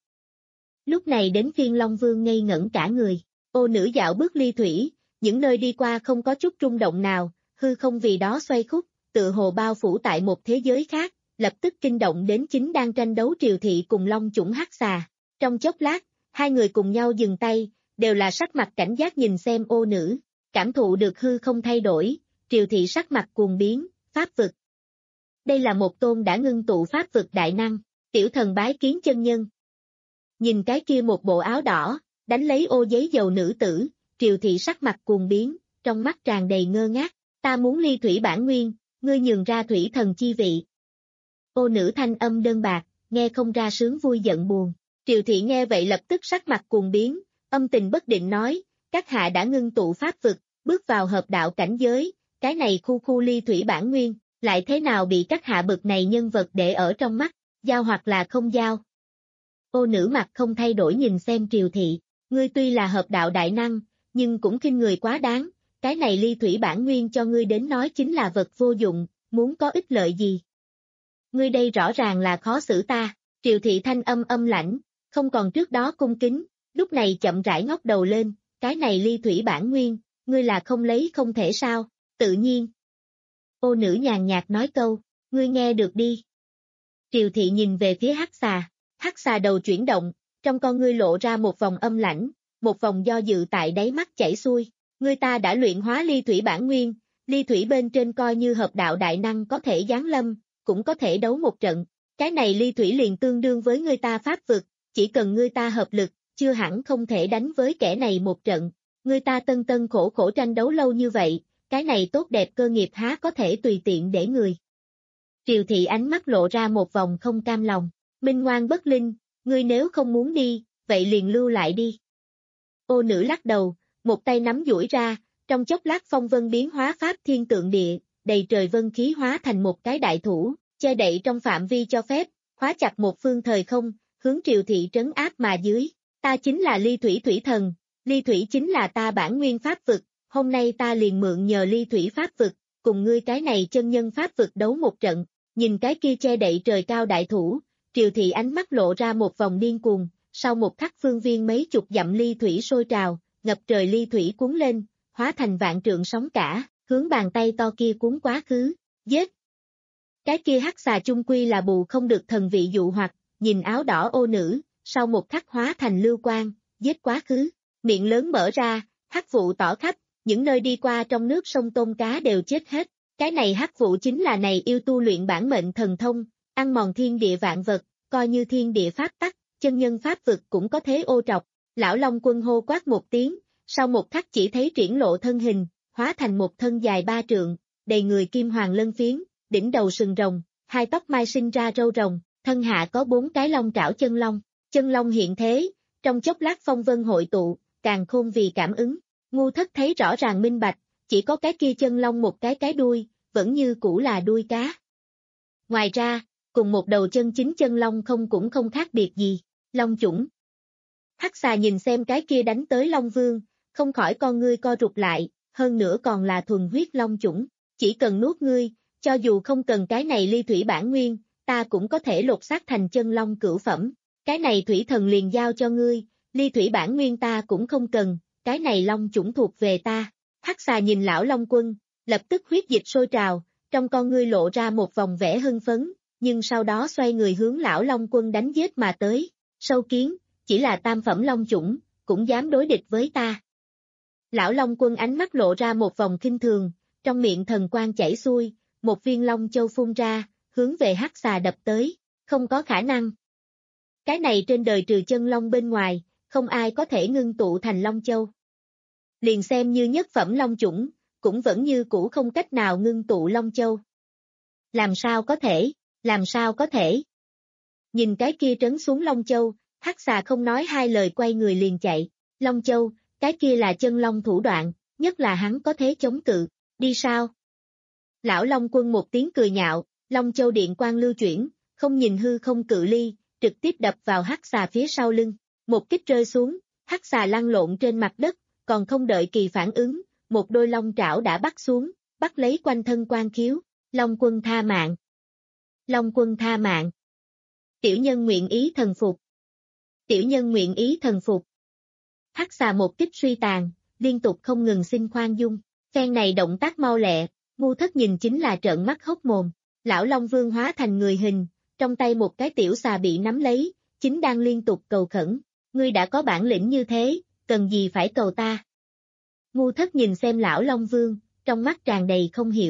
B: Lúc này đến phiên Long Vương ngây ngẩn cả người, ô nữ dạo bước ly thủy, những nơi đi qua không có chút rung động nào, hư không vì đó xoay khúc, tự hồ bao phủ tại một thế giới khác, lập tức kinh động đến chính đang tranh đấu Triều Thị cùng Long chủng hắc xà. Trong chốc lát, hai người cùng nhau dừng tay, đều là sắc mặt cảnh giác nhìn xem ô nữ, cảm thụ được hư không thay đổi, Triều Thị sắc mặt cuồng biến, pháp vực. Đây là một tôn đã ngưng tụ pháp vực đại năng, tiểu thần bái kiến chân nhân. Nhìn cái kia một bộ áo đỏ, đánh lấy ô giấy dầu nữ tử, Triều Thị sắc mặt cuồng biến, trong mắt tràn đầy ngơ ngác, ta muốn ly thủy bản nguyên, ngươi nhường ra thủy thần chi vị. Ô nữ thanh âm đơn bạc, nghe không ra sướng vui giận buồn. Triều Thị nghe vậy lập tức sắc mặt cuồng biến, âm tình bất định nói, các hạ đã ngưng tụ pháp vực, bước vào hợp đạo cảnh giới, cái này khu khu ly thủy bản nguyên, lại thế nào bị các hạ bực này nhân vật để ở trong mắt, giao hoặc là không giao. Ô nữ mặt không thay đổi nhìn xem Triều Thị, ngươi tuy là hợp đạo đại năng, nhưng cũng khinh người quá đáng, cái này ly thủy bản nguyên cho ngươi đến nói chính là vật vô dụng, muốn có ích lợi gì. Ngươi đây rõ ràng là khó xử ta, Triều Thị thanh âm âm lãnh, không còn trước đó cung kính, lúc này chậm rãi ngóc đầu lên, cái này ly thủy bản nguyên, ngươi là không lấy không thể sao, tự nhiên. Ô nữ nhàn nhạt nói câu, ngươi nghe được đi. Triều Thị nhìn về phía hắc xà, hắc xà đầu chuyển động, trong con ngươi lộ ra một vòng âm lãnh, một vòng do dự tại đáy mắt chảy xuôi, ngươi ta đã luyện hóa ly thủy bản nguyên, ly thủy bên trên coi như hợp đạo đại năng có thể giáng lâm, cũng có thể đấu một trận, cái này ly thủy liền tương đương với ngươi ta pháp vực, chỉ cần ngươi ta hợp lực, chưa hẳn không thể đánh với kẻ này một trận, ngươi ta tân tân khổ khổ tranh đấu lâu như vậy, cái này tốt đẹp cơ nghiệp há có thể tùy tiện để người. Triều Thị ánh mắt lộ ra một vòng không cam lòng, minh ngoan bất linh, ngươi nếu không muốn đi, vậy liền lưu lại đi. Ô nữ lắc đầu, một tay nắm duỗi ra, trong chốc lát phong vân biến hóa pháp thiên tượng địa, đầy trời vân khí hóa thành một cái đại thủ, che đậy trong phạm vi cho phép, khóa chặt một phương thời không, hướng Triều Thị trấn áp mà dưới. Ta chính là ly thủy thủy thần, ly thủy chính là ta bản nguyên pháp vực, hôm nay ta liền mượn nhờ ly thủy pháp vực, cùng ngươi cái này chân nhân pháp vực đấu một trận, nhìn cái kia che đậy trời cao đại thủ, Triều Thị ánh mắt lộ ra một vòng điên cuồng, sau một khắc phương viên mấy chục dặm ly thủy sôi trào, ngập trời ly thủy cuốn lên, hóa thành vạn trượng sóng cả, hướng bàn tay to kia cuốn quá khứ, giết. Cái kia hắc xà chung quy là bù không được thần vị dụ hoặc, nhìn áo đỏ ô nữ, sau một khắc hóa thành lưu quang, giết quá khứ, miệng lớn mở ra, hắc vụ tỏ khắp, những nơi đi qua trong nước sông tôm cá đều chết hết, cái này hắc vụ chính là này yêu tu luyện bản mệnh thần thông, ăn mòn thiên địa vạn vật, coi như thiên địa pháp tắc, chân nhân pháp vực cũng có thế ô trọc, lão Long Quân hô quát một tiếng, sau một khắc chỉ thấy triển lộ thân hình, hóa thành một thân dài ba trượng, đầy người kim hoàng lân phiến, đỉnh đầu sừng rồng, hai tóc mai sinh ra râu rồng, thân hạ có bốn cái long trảo chân long. Chân long hiện thế, trong chốc lát phong vân hội tụ, càng khôn vì cảm ứng, ngu thất thấy rõ ràng minh bạch, chỉ có cái kia chân long một cái cái đuôi, vẫn như cũ là đuôi cá. Ngoài ra, cùng một đầu chân chính chân long không cũng không khác biệt gì, long chủng. Hắc xà nhìn xem cái kia đánh tới long vương, không khỏi con ngươi co rụt lại, hơn nữa còn là thuần huyết long chủng, chỉ cần nuốt ngươi, cho dù không cần cái này ly thủy bản nguyên, ta cũng có thể lột xác thành chân long cửu phẩm. Cái này thủy thần liền giao cho ngươi, ly thủy bản nguyên ta cũng không cần, cái này long chủng thuộc về ta. Hắc xà nhìn lão Long Quân, lập tức huyết dịch sôi trào, trong con ngươi lộ ra một vòng vẻ hưng phấn, nhưng sau đó xoay người hướng lão Long Quân đánh giết mà tới. Sâu kiến, chỉ là tam phẩm long chủng, cũng dám đối địch với ta. Lão Long Quân ánh mắt lộ ra một vòng kinh thường, trong miệng thần quang chảy xuôi, một viên long châu phun ra, hướng về hắc xà đập tới, không có khả năng. Cái này trên đời trừ chân long bên ngoài, không ai có thể ngưng tụ thành long châu. Liền xem như nhất phẩm long chủng, cũng vẫn như cũ không cách nào ngưng tụ long châu. Làm sao có thể, làm sao có thể. Nhìn cái kia trấn xuống long châu, hắc xà không nói hai lời quay người liền chạy. Long châu, cái kia là chân long thủ đoạn, nhất là hắn có thế chống cự, đi sao? Lão Long Quân một tiếng cười nhạo, long châu điện quang lưu chuyển, không nhìn hư không cự ly, trực tiếp đập vào hắc xà phía sau lưng, một kích rơi xuống, hắc xà lăn lộn trên mặt đất, còn không đợi kỳ phản ứng, một đôi long trảo đã bắt xuống, bắt lấy quanh thân quan khiếu, Long Quân tha mạng. Long Quân tha mạng. Tiểu nhân nguyện ý thần phục. Tiểu nhân nguyện ý thần phục. Hắc xà một kích suy tàn, liên tục không ngừng xin khoan dung, phen này động tác mau lẹ, ngu thất nhìn chính là trợn mắt hốc mồm, lão Long Vương hóa thành người hình, trong tay một cái tiểu xà bị nắm lấy, chính đang liên tục cầu khẩn, ngươi đã có bản lĩnh như thế, cần gì phải cầu ta. Ngu thất nhìn xem lão Long Vương, trong mắt tràn đầy không hiểu,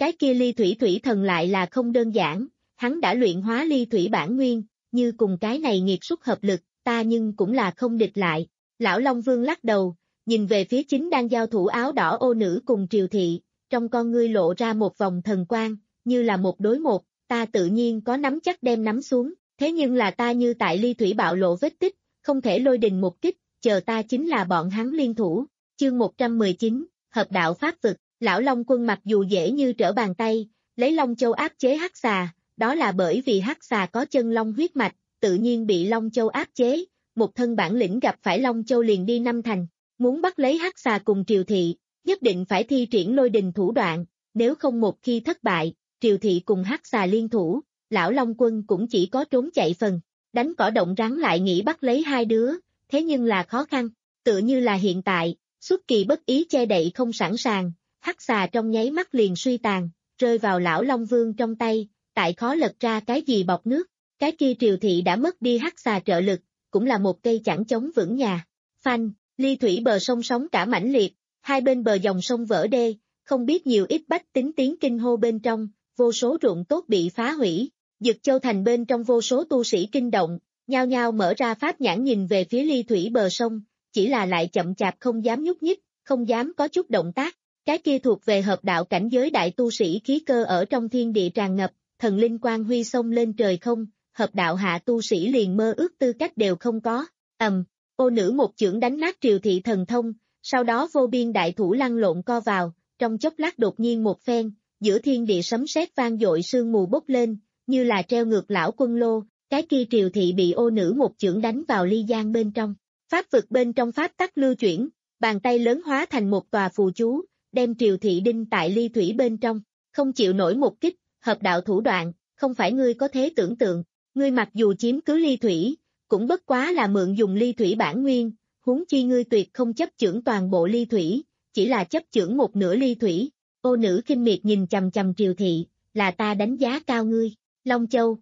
B: Cái kia ly thủy thủy thần lại là không đơn giản, hắn đã luyện hóa ly thủy bản nguyên, như cùng cái này nghiệt xuất hợp lực, ta nhưng cũng là không địch lại. Lão Long Vương lắc đầu, nhìn về phía chính đang giao thủ áo đỏ ô nữ cùng Triều Thị, trong con ngươi lộ ra một vòng thần quang, như là một đối một, ta tự nhiên có nắm chắc đem nắm xuống, thế nhưng là ta như tại ly thủy bạo lộ vết tích, không thể lôi đình một kích, chờ ta chính là bọn hắn liên thủ. Chương một trăm mười chín, Hợp đạo Pháp vực, Lão Long Quân mặc dù dễ như trở bàn tay, lấy Long Châu áp chế hắc xà, đó là bởi vì hắc xà có chân long huyết mạch, tự nhiên bị Long Châu áp chế, một thân bản lĩnh gặp phải Long Châu liền đi năm thành, muốn bắt lấy hắc xà cùng Triều Thị, nhất định phải thi triển lôi đình thủ đoạn, nếu không một khi thất bại, Triều Thị cùng hắc xà liên thủ, Lão Long Quân cũng chỉ có trốn chạy phần, đánh cỏ động rắn lại nghĩ bắt lấy hai đứa, thế nhưng là khó khăn, tựa như là hiện tại, xuất kỳ bất ý che đậy không sẵn sàng, hắc xà trong nháy mắt liền suy tàn, rơi vào Lão Long Vương trong tay, tại khó lật ra cái gì bọc nước, cái kia Triều Thị đã mất đi hắc xà trợ lực, cũng là một cây chẳng chống vững nhà. Phanh, ly thủy bờ sông sóng cả mãnh liệt, hai bên bờ dòng sông vỡ đê, không biết nhiều ít bách tính tiếng kinh hô bên trong, vô số ruộng tốt bị phá hủy, Dực Châu thành bên trong vô số tu sĩ kinh động, nhao nhao mở ra pháp nhãn nhìn về phía ly thủy bờ sông, chỉ là lại chậm chạp không dám nhúc nhích, không dám có chút động tác, cái kia thuộc về hợp đạo cảnh giới đại tu sĩ khí cơ ở trong thiên địa tràn ngập, thần linh quang huy xông lên trời không, hợp đạo hạ tu sĩ liền mơ ước tư cách đều không có, ầm, ô nữ một chưởng đánh nát Triều Thị thần thông, sau đó vô biên đại thủ lăn lộn co vào, trong chốc lát đột nhiên một phen, giữa thiên địa sấm sét vang dội sương mù bốc lên, như là treo ngược lão quân lô, cái kia Triều Thị bị ô nữ một chưởng đánh vào ly giang bên trong, pháp vực bên trong pháp tắc lưu chuyển, bàn tay lớn hóa thành một tòa phù chú, đem Triều Thị đinh tại ly thủy bên trong, không chịu nổi một kích, hợp đạo thủ đoạn, không phải ngươi có thể tưởng tượng, ngươi mặc dù chiếm cứ ly thủy, cũng bất quá là mượn dùng ly thủy bản nguyên, huống chi ngươi tuyệt không chấp chưởng toàn bộ ly thủy, chỉ là chấp chưởng một nửa ly thủy. Ô nữ khinh miệt nhìn chằm chằm Triều Thị, là ta đánh giá cao ngươi, Long Châu.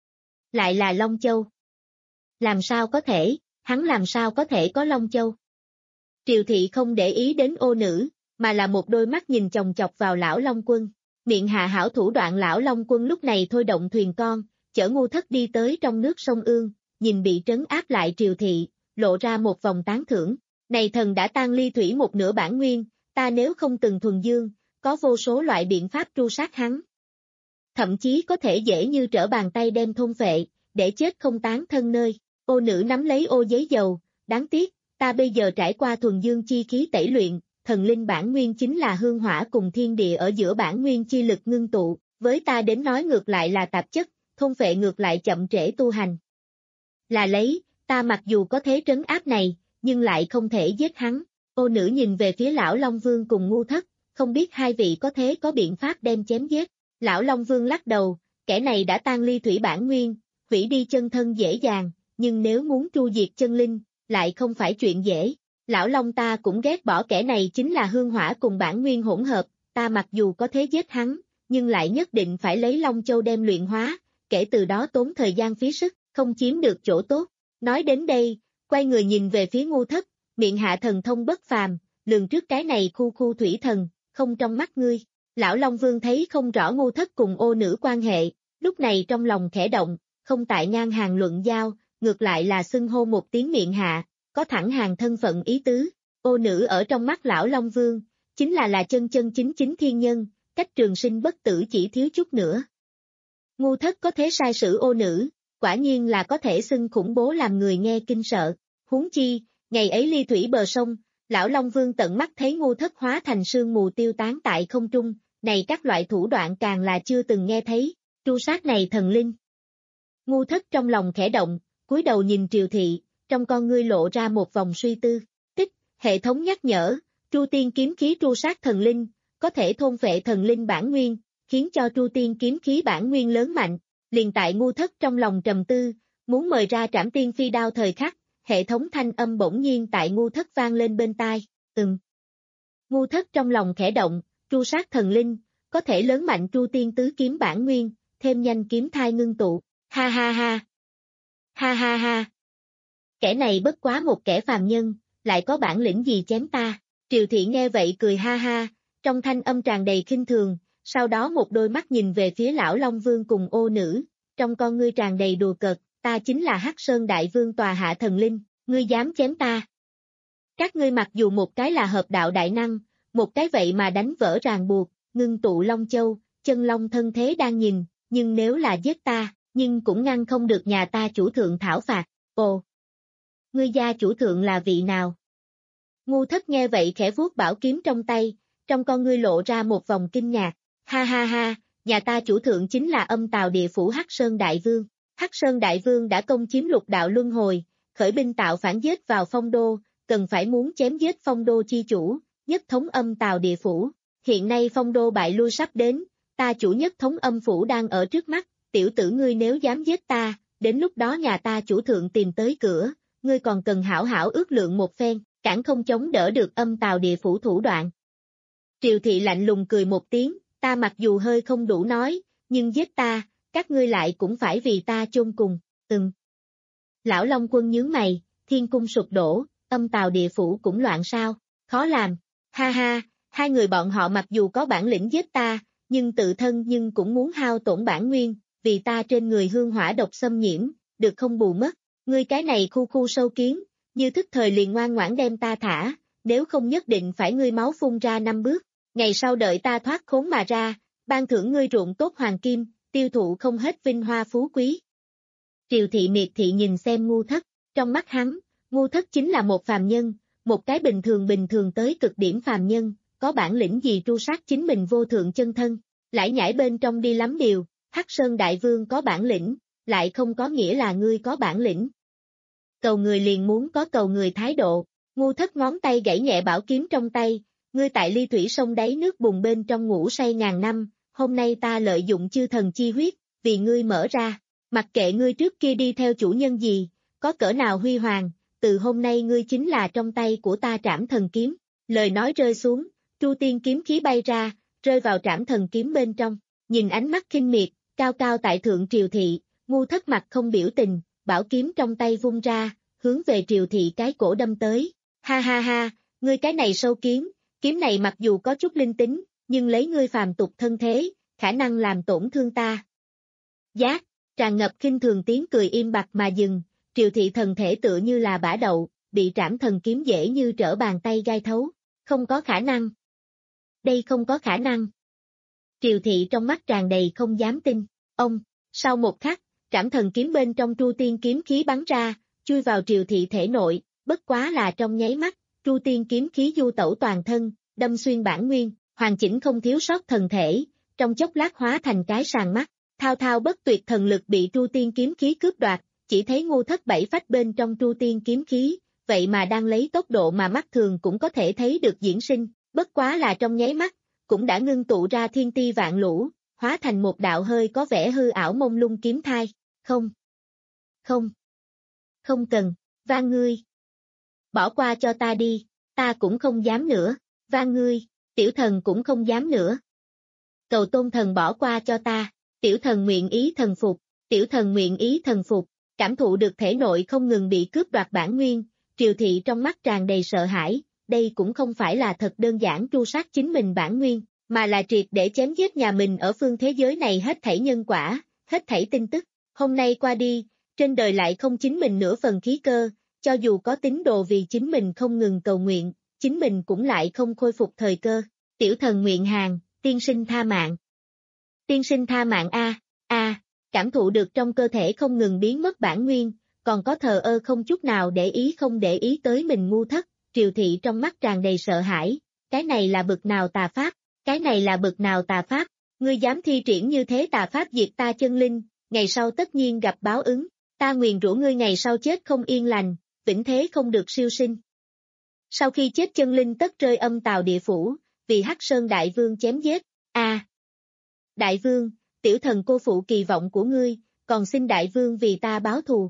B: Lại là Long Châu. Làm sao có thể, hắn làm sao có thể có Long Châu? Triều Thị không để ý đến ô nữ, mà là một đôi mắt nhìn chòng chọc vào lão Long Quân. Miệng hạ hảo thủ đoạn lão Long Quân lúc này thôi động thuyền con, chở Ngu Thất đi tới trong nước sông Ương, nhìn bị trấn áp lại Triều Thị, lộ ra một vòng tán thưởng. Này thần đã tan ly thủy một nửa bản nguyên, ta nếu không từng thuần dương, có vô số loại biện pháp tru sát hắn. Thậm chí có thể dễ như trở bàn tay đem thôn phệ, để chết không tán thân nơi. Ô nữ nắm lấy ô giấy dầu, đáng tiếc, ta bây giờ trải qua thuần dương chi khí tẩy luyện, thần linh bản nguyên chính là hương hỏa cùng thiên địa ở giữa bản nguyên chi lực ngưng tụ, với ta đến nói ngược lại là tạp chất, thôn phệ ngược lại chậm trễ tu hành. Là lấy, ta mặc dù có thế trấn áp này, nhưng lại không thể giết hắn. Ô nữ nhìn về phía lão Long Vương cùng Ngu Thất, không biết hai vị có thế có biện pháp đem chém giết. Lão Long Vương lắc đầu, kẻ này đã tan ly thủy bản nguyên, hủy đi chân thân dễ dàng, nhưng nếu muốn tru diệt chân linh, lại không phải chuyện dễ. Lão Long ta cũng ghét bỏ kẻ này chính là hương hỏa cùng bản nguyên hỗn hợp, ta mặc dù có thế giết hắn, nhưng lại nhất định phải lấy Long Châu đem luyện hóa, kể từ đó tốn thời gian phí sức, không chiếm được chỗ tốt. Nói đến đây, quay người nhìn về phía Ngu Thất, miệng hạ thần thông bất phàm, lường trước cái này khu khu thủy thần, không trong mắt ngươi. Lão Long Vương thấy không rõ Ngu Thất cùng ô nữ quan hệ, lúc này trong lòng khẽ động, không tại ngang hàng luận giao, ngược lại là xưng hô một tiếng miệng hạ, có thẳng hàng thân phận ý tứ. Ô nữ ở trong mắt lão Long Vương, chính là là chân chân chính chính thiên nhân, cách trường sinh bất tử chỉ thiếu chút nữa. Ngu Thất có thế sai sử ô nữ, quả nhiên là có thể xưng khủng bố làm người nghe kinh sợ. Huống chi, ngày ấy ly thủy bờ sông, lão Long Vương tận mắt thấy Ngu Thất hóa thành sương mù tiêu tán tại không trung, này các loại thủ đoạn càng là chưa từng nghe thấy, tru sát này thần linh. Ngu Thất trong lòng khẽ động, cúi đầu nhìn Triều Thị, trong con ngươi lộ ra một vòng suy tư. Tích, hệ thống nhắc nhở, Tru Tiên kiếm khí tru sát thần linh, có thể thôn phệ thần linh bản nguyên, khiến cho Tru Tiên kiếm khí bản nguyên lớn mạnh. Liền tại Ngu Thất trong lòng trầm tư, muốn mời ra Trảm Tiên phi đao thời khắc, hệ thống thanh âm bỗng nhiên tại Ngu Thất vang lên bên tai. Ừm. Ngu Thất trong lòng khẽ động, tru sát thần linh, có thể lớn mạnh Tru Tiên tứ kiếm bản nguyên, thêm nhanh kiếm thai ngưng tụ. Ha ha ha. Ha ha ha. Kẻ này bất quá một kẻ phàm nhân, lại có bản lĩnh gì chém ta. Triều Thị nghe vậy cười ha ha, trong thanh âm tràn đầy khinh thường, sau đó một đôi mắt nhìn về phía lão Long Vương cùng ô nữ, trong con ngươi tràn đầy đùa cợt, ta chính là Hắc Sơn Đại Vương tòa hạ thần linh, ngươi dám chém ta. Các ngươi mặc dù một cái là hợp đạo đại năng, một cái vậy mà đánh vỡ ràng buộc, ngưng tụ Long Châu, chân Long thân thế đang nhìn, nhưng nếu là giết ta, nhưng cũng ngăn không được nhà ta chủ thượng thảo phạt, ồ. Ngươi gia chủ thượng là vị nào? Ngu Thất nghe vậy khẽ vuốt bảo kiếm trong tay, trong con ngươi lộ ra một vòng kinh ngạc, ha ha ha, nhà ta chủ thượng chính là Âm Tào Địa Phủ Hắc Sơn Đại Vương. Hắc Sơn Đại Vương đã công chiếm lục đạo luân hồi, khởi binh tạo phản giết vào Phong Đô, cần phải muốn chém giết Phong Đô chi chủ, nhất thống Âm Tào Địa Phủ. Hiện nay Phong Đô bại lui sắp đến, ta chủ nhất thống âm phủ đang ở trước mắt, tiểu tử ngươi nếu dám giết ta, đến lúc đó nhà ta chủ thượng tìm tới cửa, ngươi còn cần hảo hảo ước lượng một phen, cản không chống đỡ được Âm Tào Địa Phủ thủ đoạn. Triều Thị lạnh lùng cười một tiếng, ta mặc dù hơi không đủ nói, nhưng giết ta, các ngươi lại cũng phải vì ta chôn cùng, ừm. Lão Long Quân nhướng mày, thiên cung sụp đổ, Âm Tào Địa Phủ cũng loạn sao, khó làm, ha ha, hai người bọn họ mặc dù có bản lĩnh giết ta, nhưng tự thân nhưng cũng muốn hao tổn bản nguyên, vì ta trên người hương hỏa độc xâm nhiễm, được không bù mất, ngươi cái này khu khu sâu kiến, như thức thời liền ngoan ngoãn đem ta thả, nếu không nhất định phải ngươi máu phun ra năm bước, ngày sau đợi ta thoát khốn mà ra, ban thưởng ngươi ruộng tốt hoàng kim, tiêu thụ không hết vinh hoa phú quý. Triều Thị miệt thị nhìn xem Ngu Thất, trong mắt hắn, Ngu Thất chính là một phàm nhân, một cái bình thường bình thường tới cực điểm phàm nhân, có bản lĩnh gì tru sát chính mình vô thượng chân thân, lại nhảy bên trong đi lắm điều, Hắc Sơn Đại Vương có bản lĩnh, lại không có nghĩa là ngươi có bản lĩnh. Cầu người liền muốn có cầu người thái độ, Ngu Thất ngón tay gãy nhẹ bảo kiếm trong tay, ngươi tại ly thủy sông đáy nước bùn bên trong ngủ say ngàn năm, hôm nay ta lợi dụng chư thần chi huyết, vì ngươi mở ra, mặc kệ ngươi trước kia đi theo chủ nhân gì, có cỡ nào huy hoàng, từ hôm nay ngươi chính là trong tay của ta Trảm Thần Kiếm, lời nói rơi xuống, Tru Tiên kiếm khí bay ra, rơi vào Trảm Thần Kiếm bên trong, nhìn ánh mắt khinh miệt, cao cao tại thượng Triều Thị, Ngu Thất mặt không biểu tình, bảo kiếm trong tay vung ra, hướng về Triều Thị cái cổ đâm tới, ha ha ha, ngươi cái này sâu kiến, kiếm này mặc dù có chút linh tính, nhưng lấy ngươi phàm tục thân thế, khả năng làm tổn thương ta. Giác, tràn ngập khinh thường tiếng cười im bặt mà dừng, Triều Thị thần thể tựa như là bã đậu, bị Trảm Thần Kiếm dễ như trở bàn tay gai thấu, không có khả năng. Đây không có khả năng. Triều Thị trong mắt tràn đầy không dám tin, ông, sau một khắc, Trảm Thần Kiếm bên trong Tru Tiên kiếm khí bắn ra, chui vào Triều Thị thể nội, bất quá là trong nháy mắt, Tru Tiên kiếm khí du tẩu toàn thân, đâm xuyên bản nguyên, hoàn chỉnh không thiếu sót thần thể, trong chốc lát hóa thành cái sàng mắt, thao thao bất tuyệt thần lực bị Tru Tiên kiếm khí cướp đoạt, chỉ thấy Ngu Thất bảy phách bên trong Tru Tiên kiếm khí, vậy mà đang lấy tốc độ mà mắt thường cũng có thể thấy được diễn sinh, bất quá là trong nháy mắt, cũng đã ngưng tụ ra thiên ti vạn lũ, hóa thành một đạo hơi có vẻ hư ảo mông lung kiếm thai, không, không, không cần, van ngươi, bỏ qua cho ta đi, ta cũng không dám nữa, van ngươi, tiểu thần cũng không dám nữa. Cầu Tôn Thần bỏ qua cho ta, tiểu thần nguyện ý thần phục, tiểu thần nguyện ý thần phục, cảm thụ được thể nội không ngừng bị cướp đoạt bản nguyên, Triều Thị trong mắt tràn đầy sợ hãi, đây cũng không phải là thật đơn giản tru sát chính mình bản nguyên, mà là triệt để chém giết nhà mình ở phương thế giới này hết thảy nhân quả, hết thảy tin tức, hôm nay qua đi, trên đời lại không chính mình nửa phần khí cơ, cho dù có tín đồ vì chính mình không ngừng cầu nguyện, chính mình cũng lại không khôi phục thời cơ, tiểu thần nguyện hàng, tiên sinh tha mạng. Tiên sinh tha mạng a, a, cảm thụ được trong cơ thể không ngừng biến mất bản nguyên, còn có thờ ơ không chút nào để ý không để ý tới mình Ngu Thất, Triều Thị trong mắt tràn đầy sợ hãi, cái này là bực nào tà pháp, cái này là bực nào tà pháp, ngươi dám thi triển như thế tà pháp diệt ta chân linh, ngày sau tất nhiên gặp báo ứng, ta nguyền rủa ngươi ngày sau chết không yên lành, vĩnh thế không được siêu sinh. Sau khi chết chân linh tất rơi Âm Tào Địa Phủ, vì Hắc Sơn Đại Vương chém giết, a à, Đại Vương, tiểu thần cô phụ kỳ vọng của ngươi, còn xin Đại Vương vì ta báo thù.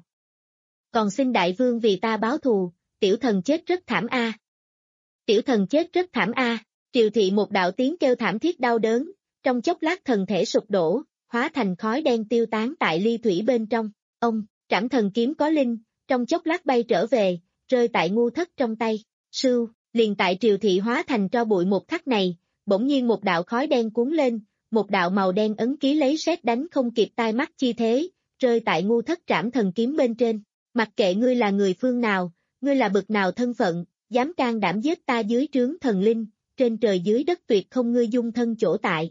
B: Còn xin Đại Vương vì ta báo thù, tiểu thần chết rất thảm a. À. Tiểu thần chết rất thảm a. À. Triều Thị một đạo tiếng kêu thảm thiết đau đớn, trong chốc lát thần thể sụp đổ, hóa thành khói đen tiêu tán tại ly thủy bên trong. Ông, Trảm Thần Kiếm có linh, trong chốc lát bay trở về, rơi tại Ngu Thất trong tay. Sưu, liền tại Triều Thị hóa thành tro bụi một khắc này, bỗng nhiên một đạo khói đen cuốn lên, một đạo màu đen ấn ký lấy sét đánh không kịp tai mắt chi thế, rơi tại ngu thất trảm thần kiếm bên trên. Mặc kệ ngươi là người phương nào, ngươi là bực nào thân phận, dám can đảm giết ta dưới trướng thần linh, trên trời dưới đất tuyệt không ngươi dung thân chỗ tại.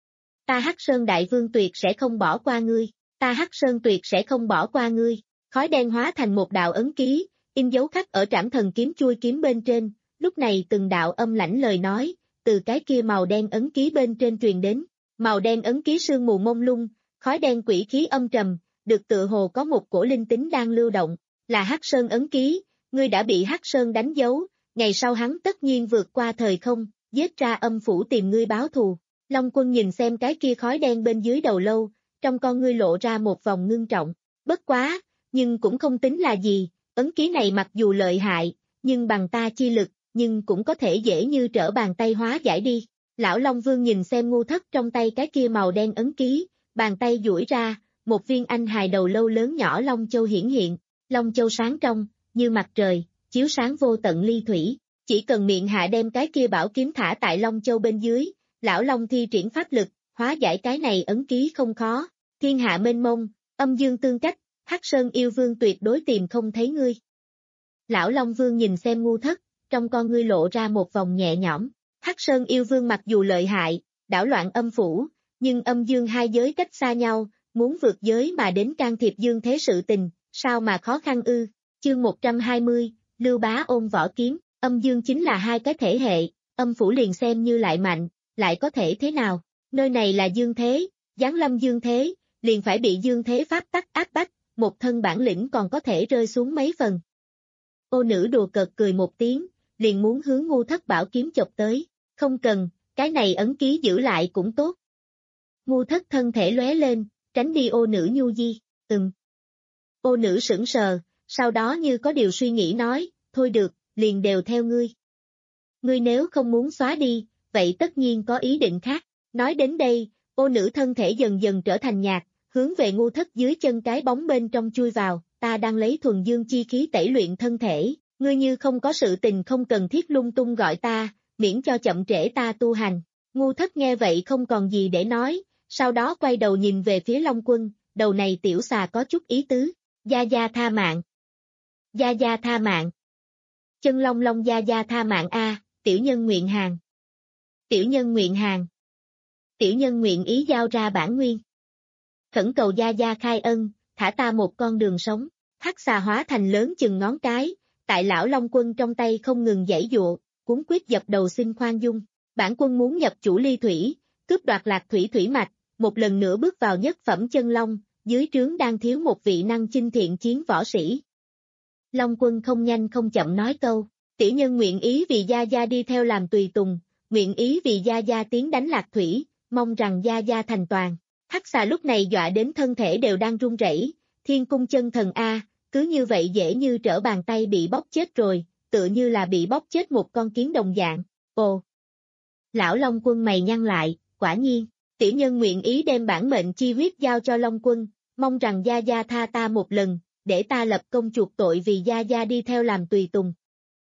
B: Ta Hắc Sơn Đại Vương tuyệt sẽ không bỏ qua ngươi, ta Hắc Sơn tuyệt sẽ không bỏ qua ngươi. Khói đen hóa thành một đạo ấn ký, in dấu khắc ở trảm thần kiếm chui kiếm bên trên, lúc này từng đạo âm lãnh lời nói, từ cái kia màu đen ấn ký bên trên truyền đến. Màu đen ấn ký sương mù mông lung, khói đen quỷ khí âm trầm, được tựa hồ có một cổ linh tính đang lưu động, là Hắc Sơn ấn ký, ngươi đã bị Hắc Sơn đánh dấu, ngày sau hắn tất nhiên vượt qua thời không, giết ra âm phủ tìm ngươi báo thù. Long Quân nhìn xem cái kia khói đen bên dưới đầu lâu, trong con ngươi lộ ra một vòng ngưng trọng, bất quá, nhưng cũng không tính là gì, ấn ký này mặc dù lợi hại, nhưng bằng ta chi lực, nhưng cũng có thể dễ như trở bàn tay hóa giải đi. Lão Long Vương nhìn xem ngu thất trong tay cái kia màu đen ấn ký, bàn tay duỗi ra, một viên anh hài đầu lâu lớn nhỏ Long Châu hiển hiện, Long Châu sáng trong, như mặt trời, chiếu sáng vô tận ly thủy, chỉ cần miệng hạ đem cái kia bảo kiếm thả tại Long Châu bên dưới, lão Long thi triển pháp lực, hóa giải cái này ấn ký không khó, thiên hạ mênh mông, âm dương tương cách, Hắc Sơn yêu vương tuyệt đối tìm không thấy ngươi. Lão Long Vương nhìn xem ngu thất, trong con ngươi lộ ra một vòng nhẹ nhõm. Hắc Sơn yêu vương mặc dù lợi hại, đảo loạn âm phủ, nhưng âm dương hai giới cách xa nhau, muốn vượt giới mà đến can thiệp dương thế sự tình, sao mà khó khăn ư? Chương một trăm hai mươi, Lưu Bá ôn võ kiếm, âm dương chính là hai cái thể hệ, âm phủ liền xem như lại mạnh, lại có thể thế nào? Nơi này là dương thế, giáng lâm dương thế, liền phải bị dương thế pháp tắc áp bách, một thân bản lĩnh còn có thể rơi xuống mấy phần. Ô nữ đùa cợt cười một tiếng, liền muốn hướng ngu thất bảo kiếm chộp tới, không cần, cái này ấn ký giữ lại cũng tốt. Ngu thất thân thể lóe lên, tránh đi ô nữ nhu di, ừm. Ô nữ sững sờ, sau đó như có điều suy nghĩ nói, thôi được, liền đều theo ngươi. Ngươi nếu không muốn xóa đi, vậy tất nhiên có ý định khác. Nói đến đây, ô nữ thân thể dần dần trở thành nhạt, hướng về ngu thất dưới chân cái bóng bên trong chui vào, ta đang lấy thuần dương chi khí tẩy luyện thân thể, ngươi như không có sự tình không cần thiết lung tung gọi ta, miễn cho chậm trễ ta tu hành. Ngu thất nghe vậy không còn gì để nói, sau đó quay đầu nhìn về phía Long Quân, đầu này tiểu xà có chút ý tứ, gia gia tha mạng. Gia gia tha mạng. Chân long long gia gia tha mạng a, tiểu nhân nguyện hàng. Tiểu nhân nguyện hàng. Tiểu nhân nguyện ý giao ra bản nguyên. Khẩn cầu gia gia khai ân, thả ta một con đường sống. Hắc xà hóa thành lớn chừng ngón cái, tại lão Long Quân trong tay không ngừng giãy dụa, cuốn quyết dập đầu xin khoan dung. Bản quân muốn nhập chủ ly thủy, cướp đoạt lạc thủy thủy mạch, một lần nữa bước vào nhất phẩm chân long, dưới trướng đang thiếu một vị năng chinh thiện chiến võ sĩ. Long Quân không nhanh không chậm nói câu, tiểu nhân nguyện ý vì gia gia đi theo làm tùy tùng, nguyện ý vì gia gia tiến đánh lạc thủy, mong rằng gia gia thành toàn. Hắc xà lúc này dọa đến thân thể đều đang run rẩy, thiên cung chân thần A, cứ như vậy dễ như trở bàn tay bị bóp chết rồi, tựa như là bị bóp chết một con kiến đồng dạng. Ồ! Lão Long Quân mày nhăn lại, quả nhiên, tiểu nhân nguyện ý đem bản mệnh chi huyết giao cho Long Quân, mong rằng gia gia tha ta một lần, để ta lập công chuộc tội vì gia gia đi theo làm tùy tùng.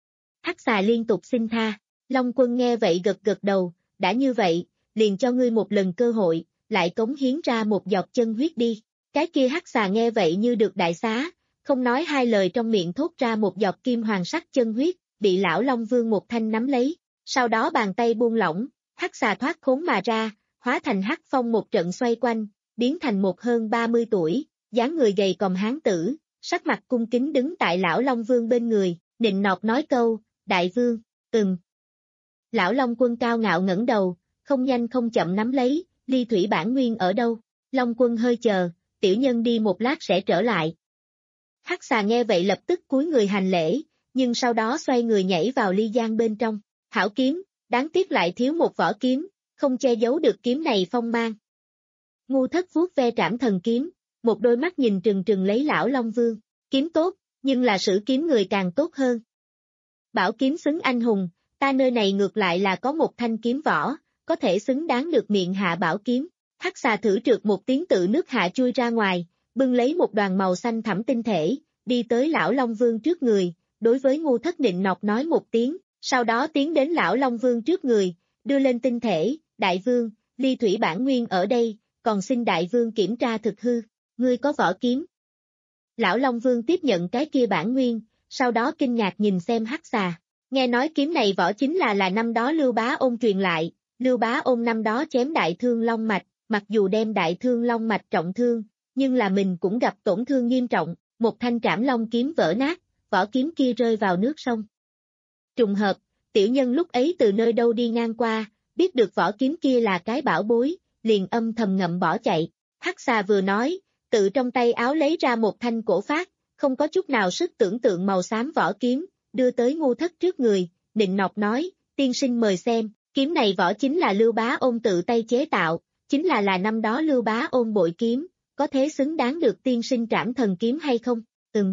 B: Hắc xà liên tục xin tha, Long Quân nghe vậy gật gật đầu, đã như vậy, liền cho ngươi một lần cơ hội, lại cống hiến ra một giọt chân huyết đi. Cái kia hắc xà nghe vậy như được đại xá, không nói hai lời trong miệng thốt ra một giọt kim hoàng sắc chân huyết, bị lão Long Vương một thanh nắm lấy, sau đó bàn tay buông lỏng, hắc xà thoát khốn mà ra, hóa thành hắc phong một trận xoay quanh, biến thành một hơn ba mươi tuổi, dáng người gầy còm hán tử, sắc mặt cung kính đứng tại lão Long Vương bên người, nịnh nọt nói câu, đại vương, ừm. Lão Long Quân cao ngạo ngẩng đầu, không nhanh không chậm nắm lấy, ly thủy bản nguyên ở đâu? Long Quân hơi chờ, tiểu nhân đi một lát sẽ trở lại. Hắc xà nghe vậy lập tức cúi người hành lễ, nhưng sau đó xoay người nhảy vào ly giang bên trong. Hảo kiếm, đáng tiếc lại thiếu một vỏ kiếm, không che giấu được kiếm này phong mang. Ngu thất vuốt ve trảm thần kiếm, một đôi mắt nhìn trừng trừng lấy lão Long Vương, kiếm tốt, nhưng là sử kiếm người càng tốt hơn. Bảo kiếm xứng anh hùng, ta nơi này ngược lại là có một thanh kiếm vỏ, có thể xứng đáng được miệng hạ bảo kiếm. Hắc xà thử trượt một tiếng tự nước hạ chui ra ngoài, bưng lấy một đoàn màu xanh thẳm tinh thể, đi tới lão Long Vương trước người, đối với ngu thất định nọc nói một tiếng, sau đó tiến đến lão Long Vương trước người, đưa lên tinh thể, đại vương, ly thủy bản nguyên ở đây, còn xin đại vương kiểm tra thực hư, ngươi có vỏ kiếm. Lão Long Vương tiếp nhận cái kia bản nguyên, sau đó kinh ngạc nhìn xem Hắc Xà, nghe nói kiếm này vỏ chính là là năm đó Lưu Bá Ôn truyền lại, Lưu Bá Ôn năm đó chém Đại Thương Long Mạch, mặc dù đem Đại Thương Long Mạch trọng thương, nhưng là mình cũng gặp tổn thương nghiêm trọng, một thanh Trảm Long kiếm vỡ nát, vỏ kiếm kia rơi vào nước sông. Trùng hợp, tiểu nhân lúc ấy từ nơi đâu đi ngang qua, biết được vỏ kiếm kia là cái bảo bối, liền âm thầm ngậm bỏ chạy. Hắc Xà vừa nói, tự trong tay áo lấy ra một thanh cổ phát, không có chút nào sức tưởng tượng màu xám vỏ kiếm, đưa tới Ngu Thất trước người, nịnh nọt nói, tiên sinh mời xem, kiếm này vỏ chính là Lưu Bá Ôn tự tay chế tạo, chính là là năm đó Lưu Bá Ôn bội kiếm, có thế xứng đáng được tiên sinh trảm thần kiếm hay không? Ừm.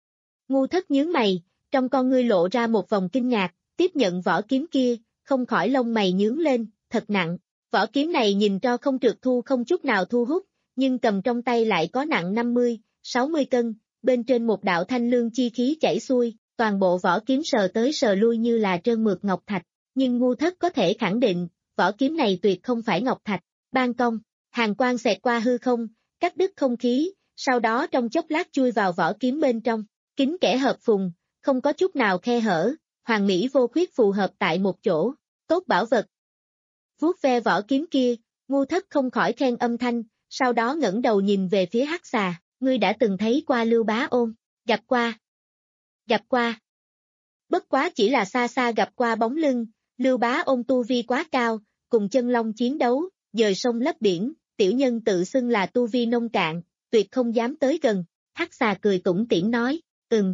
B: Ngu Thất nhướng mày, trong con ngươi lộ ra một vòng kinh ngạc, tiếp nhận vỏ kiếm kia, không khỏi lông mày nhướng lên, thật nặng. Vỏ kiếm này nhìn cho không trượt thu không chút nào thu hút, nhưng cầm trong tay lại có nặng năm mươi, sáu mươi cân, bên trên một đạo thanh lương chi khí chảy xuôi, toàn bộ vỏ kiếm sờ tới sờ lui như là trơn mượt ngọc thạch, nhưng Ngu Thất có thể khẳng định, vỏ kiếm này tuyệt không phải ngọc thạch. Ban công, hàn quang xẹt qua hư không, cắt đứt không khí, sau đó trong chốc lát chui vào vỏ kiếm bên trong, kín kẽ hợp phùng, không có chút nào khe hở, hoàn mỹ vô khuyết phù hợp tại một chỗ, tốt bảo vật. Vuốt ve vỏ kiếm kia, Ngu Thất không khỏi khen âm thanh, sau đó ngẩng đầu nhìn về phía Hắc Xà, ngươi đã từng thấy qua Lưu Bá Ôn, gặp qua. Gặp qua. Bất quá chỉ là xa xa gặp qua bóng lưng, Lưu Bá Ôn tu vi quá cao, cùng chân long chiến đấu, dời sông lấp biển, tiểu nhân tự xưng là tu vi nông cạn, tuyệt không dám tới gần. Hắc Xà cười tủm tỉm nói, ừm.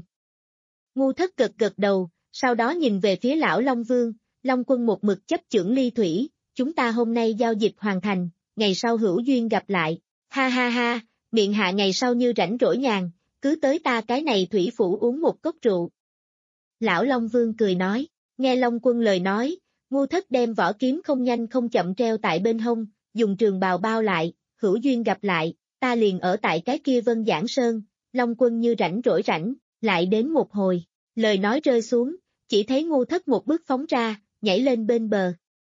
B: Ngu Thất gật gật đầu, sau đó nhìn về phía lão Long Vương, Long Quân một mực chấp chưởng ly thủy, chúng ta hôm nay giao dịch hoàn thành, ngày sau hữu duyên gặp lại, ha ha ha, miệng hạ ngày sau như rảnh rỗi nhàn, cứ tới ta cái này thủy phủ uống một cốc rượu. Lão Long Vương cười nói, nghe Long Quân lời nói, Ngu Thất đem vỏ kiếm không nhanh không chậm treo tại bên hông, dùng trường bào bao lại, hữu duyên gặp lại, ta liền ở tại cái kia Vân Giảng Sơn, Long Quân như rảnh rỗi rảnh, lại đến một hồi, lời nói rơi xuống, chỉ thấy Ngu Thất một bước phóng ra, nhảy lên bên bờ.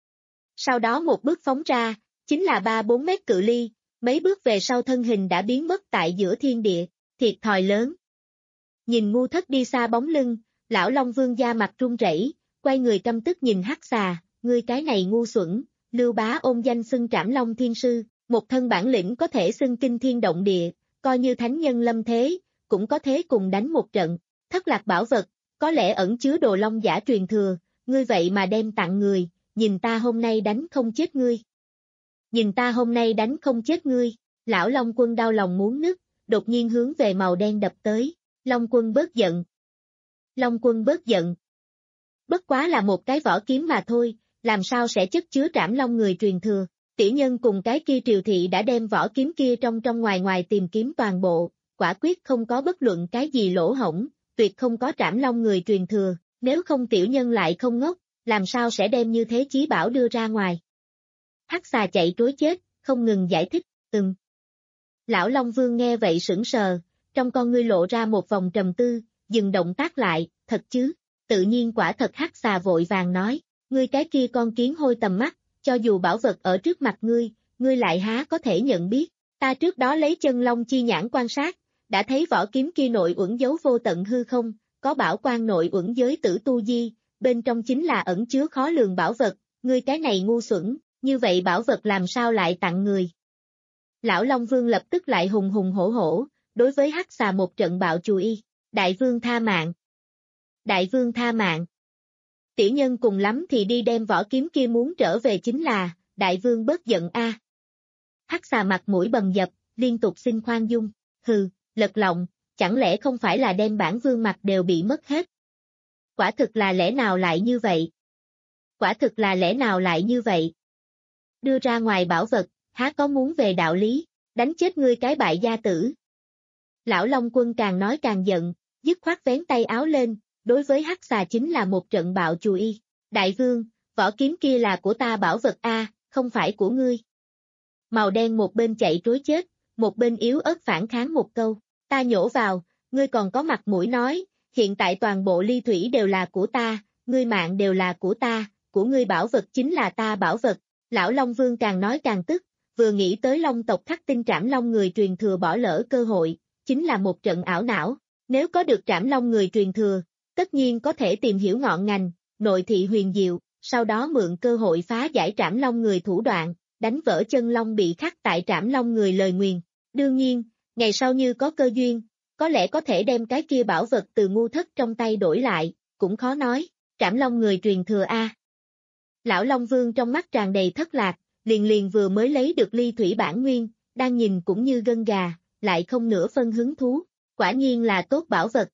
B: Sau đó một bước phóng ra, chính là ba bốn mét cự ly, mấy bước về sau thân hình đã biến mất tại giữa thiên địa, thiệt thòi lớn. Nhìn Ngu Thất đi xa bóng lưng, lão Long Vương da mặt run rẩy, quay người căm tức nhìn Hắc Xà, ngươi cái này ngu xuẩn, Lưu Bá Ôn danh xưng Trảm Long Thiên Sư, một thân bản lĩnh có thể xưng kinh thiên động địa, coi như thánh nhân lâm thế, cũng có thế cùng đánh một trận, thất lạc bảo vật, có lẽ ẩn chứa đồ long giả truyền thừa, ngươi vậy mà đem tặng người, nhìn ta hôm nay đánh không chết ngươi. Nhìn ta hôm nay đánh không chết ngươi, lão Long Quân đau lòng muốn nứt, đột nhiên hướng về màu đen đập tới, Long Quân bớt giận. Long Quân bớt giận. Bất quá là một cái vỏ kiếm mà thôi, làm sao sẽ chất chứa Trảm Long người truyền thừa, tiểu nhân cùng cái kia triều thị đã đem vỏ kiếm kia trong trong ngoài ngoài tìm kiếm toàn bộ, quả quyết không có bất luận cái gì lỗ hổng, tuyệt không có Trảm Long người truyền thừa, nếu không tiểu nhân lại không ngốc, làm sao sẽ đem như thế chí bảo đưa ra ngoài. Hắc Xà chạy trối chết, không ngừng giải thích, ừm. Lão Long Vương nghe vậy sững sờ, trong con ngươi lộ ra một vòng trầm tư, dừng động tác lại, thật chứ, tự nhiên quả thật. Hắc Xà vội vàng nói, ngươi cái kia con kiến hôi tầm mắt, cho dù bảo vật ở trước mặt ngươi, ngươi lại há có thể nhận biết, ta trước đó lấy chân long chi nhãn quan sát, đã thấy vỏ kiếm kia nội uẩn giấu vô tận hư không, có bảo quan nội uẩn giới tử tu di, bên trong chính là ẩn chứa khó lường bảo vật, ngươi cái này ngu xuẩn, như vậy bảo vật làm sao lại tặng người. Lão Long Vương lập tức lại hùng hùng hổ hổ, đối với Hắc Xà một trận bạo chù y, đại vương tha mạng. Đại vương tha mạng. Tiểu nhân cùng lắm thì đi đem vỏ kiếm kia muốn trở về chính là, đại vương bớt giận a. À. Hắc Xà mặt mũi bầm dập, liên tục xin khoan dung, hừ, lật lọng, chẳng lẽ không phải là đem bản vương mặt đều bị mất hết. Quả thực là lẽ nào lại như vậy? Quả thực là lẽ nào lại như vậy? Đưa ra ngoài bảo vật, há có muốn về đạo lý, đánh chết ngươi cái bại gia tử. Lão Long Quân càng nói càng giận, dứt khoát vén tay áo lên, đối với Hắc Xà chính là một trận bạo chù y. Đại vương, vỏ kiếm kia là của ta bảo vật a, không phải của ngươi. Màu đen một bên chạy trối chết, một bên yếu ớt phản kháng một câu, ta nhổ vào, ngươi còn có mặt mũi nói, hiện tại toàn bộ ly thủy đều là của ta, ngươi mạng đều là của ta, của ngươi bảo vật chính là ta bảo vật, Lão Long Vương càng nói càng tức, vừa nghĩ tới Long tộc Khắc Tinh Trảm Long người truyền thừa bỏ lỡ cơ hội, chính là một trận ảo não. Nếu có được Trảm Long người truyền thừa, tất nhiên có thể tìm hiểu ngọn ngành, nội thị huyền diệu, sau đó mượn cơ hội phá giải Trảm Long người thủ đoạn, đánh vỡ chân long bị khắc tại Trảm Long người lời nguyền. Đương nhiên, ngày sau như có cơ duyên, có lẽ có thể đem cái kia bảo vật từ ngu thất trong tay đổi lại, cũng khó nói. Trảm Long người truyền thừa a. Lão Long Vương trong mắt tràn đầy thất lạc, liền liền vừa mới lấy được ly thủy bản nguyên, đang nhìn cũng như gân gà, lại không nửa phân hứng thú, quả nhiên là tốt bảo vật.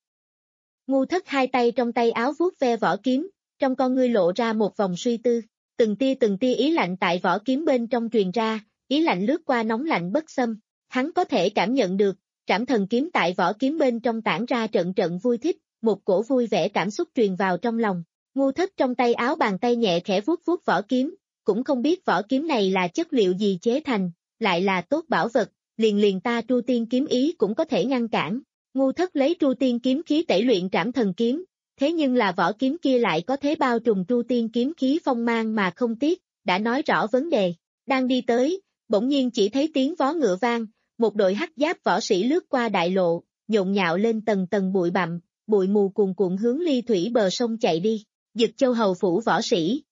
B: Ngu thất hai tay trong tay áo vuốt ve vỏ kiếm, trong con ngươi lộ ra một vòng suy tư, từng tia từng tia ý lạnh tại vỏ kiếm bên trong truyền ra, ý lạnh lướt qua nóng lạnh bất xâm, hắn có thể cảm nhận được, trảm thần kiếm tại vỏ kiếm bên trong tản ra trận trận vui thích, một cổ vui vẻ cảm xúc truyền vào trong lòng. Ngu thất trong tay áo bàn tay nhẹ khẽ vuốt vuốt vỏ kiếm, cũng không biết vỏ kiếm này là chất liệu gì chế thành, lại là tốt bảo vật, liền liền ta Tru Tiên kiếm ý cũng có thể ngăn cản. Ngu thất lấy Tru Tiên kiếm khí tẩy luyện trảm thần kiếm, thế nhưng là vỏ kiếm kia lại có thế bao trùm Tru Tiên kiếm khí phong mang mà không tiếc, đã nói rõ vấn đề. Đang đi tới, bỗng nhiên chỉ thấy tiếng vó ngựa vang, một đội hắc giáp võ sĩ lướt qua đại lộ, nhộn nhạo lên tầng tầng bụi bặm, bụi mù cuồn cuộn hướng ly thủy bờ sông chạy đi. Dực Châu hầu phủ võ sĩ.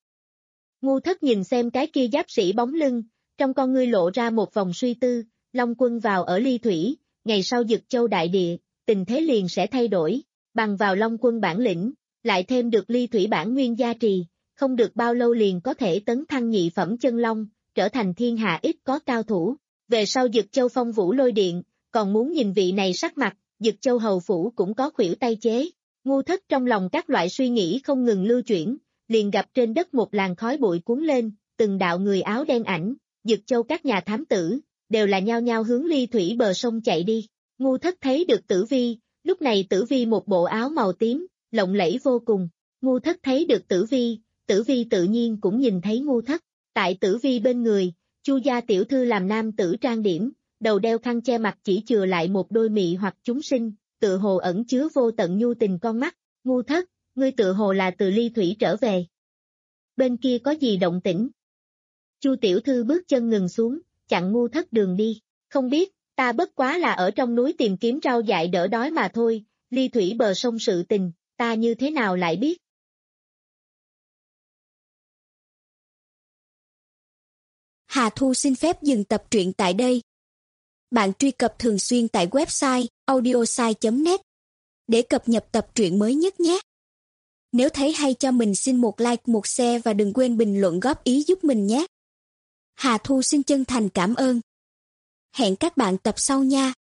B: Ngu thất nhìn xem cái kia giáp sĩ bóng lưng, trong con ngươi lộ ra một vòng suy tư, Long quân vào ở ly thủy, ngày sau Dực Châu đại địa, tình thế liền sẽ thay đổi, bằng vào Long quân bản lĩnh, lại thêm được ly thủy bản nguyên gia trì, không được bao lâu liền có thể tấn thăng nhị phẩm chân long, trở thành thiên hạ ít có cao thủ. Về sau Dực Châu phong vũ lôi điện, còn muốn nhìn vị này sắc mặt, Dực Châu hầu phủ cũng có khuỷu tay chế. Ngu thất trong lòng các loại suy nghĩ không ngừng lưu chuyển, liền gặp trên đất một làn khói bụi cuốn lên, từng đạo người áo đen ảnh, Dực Châu các nhà thám tử, đều là nhao nhao hướng ly thủy bờ sông chạy đi. Ngu thất thấy được Tử Vi, lúc này Tử Vi một bộ áo màu tím, lộng lẫy vô cùng. Ngu thất thấy được Tử Vi, Tử Vi tự nhiên cũng nhìn thấy ngu thất. Tại Tử Vi bên người, Chu gia tiểu thư làm nam tử trang điểm, đầu đeo khăn che mặt chỉ chừa lại một đôi mị hoặc chúng sinh, tự hồ ẩn chứa vô tận nhu tình con mắt. Ngu thất, ngươi tự hồ là từ ly thủy trở về. Bên kia có gì động tĩnh? Chu tiểu thư bước chân ngừng xuống, chặn ngu thất đường đi. Không biết, ta bất quá là ở trong núi tìm kiếm rau dại đỡ đói mà thôi, ly thủy bờ sông sự tình, ta như thế nào lại biết?
C: Hà Thu xin phép dừng tập truyện tại đây. Bạn truy cập thường xuyên tại website audiosai chấm net để cập nhật tập truyện mới nhất nhé. Nếu thấy hay cho mình xin một like, một share và đừng quên bình luận góp ý giúp mình nhé. Hà Thu xin chân thành cảm ơn. Hẹn các bạn tập sau nha.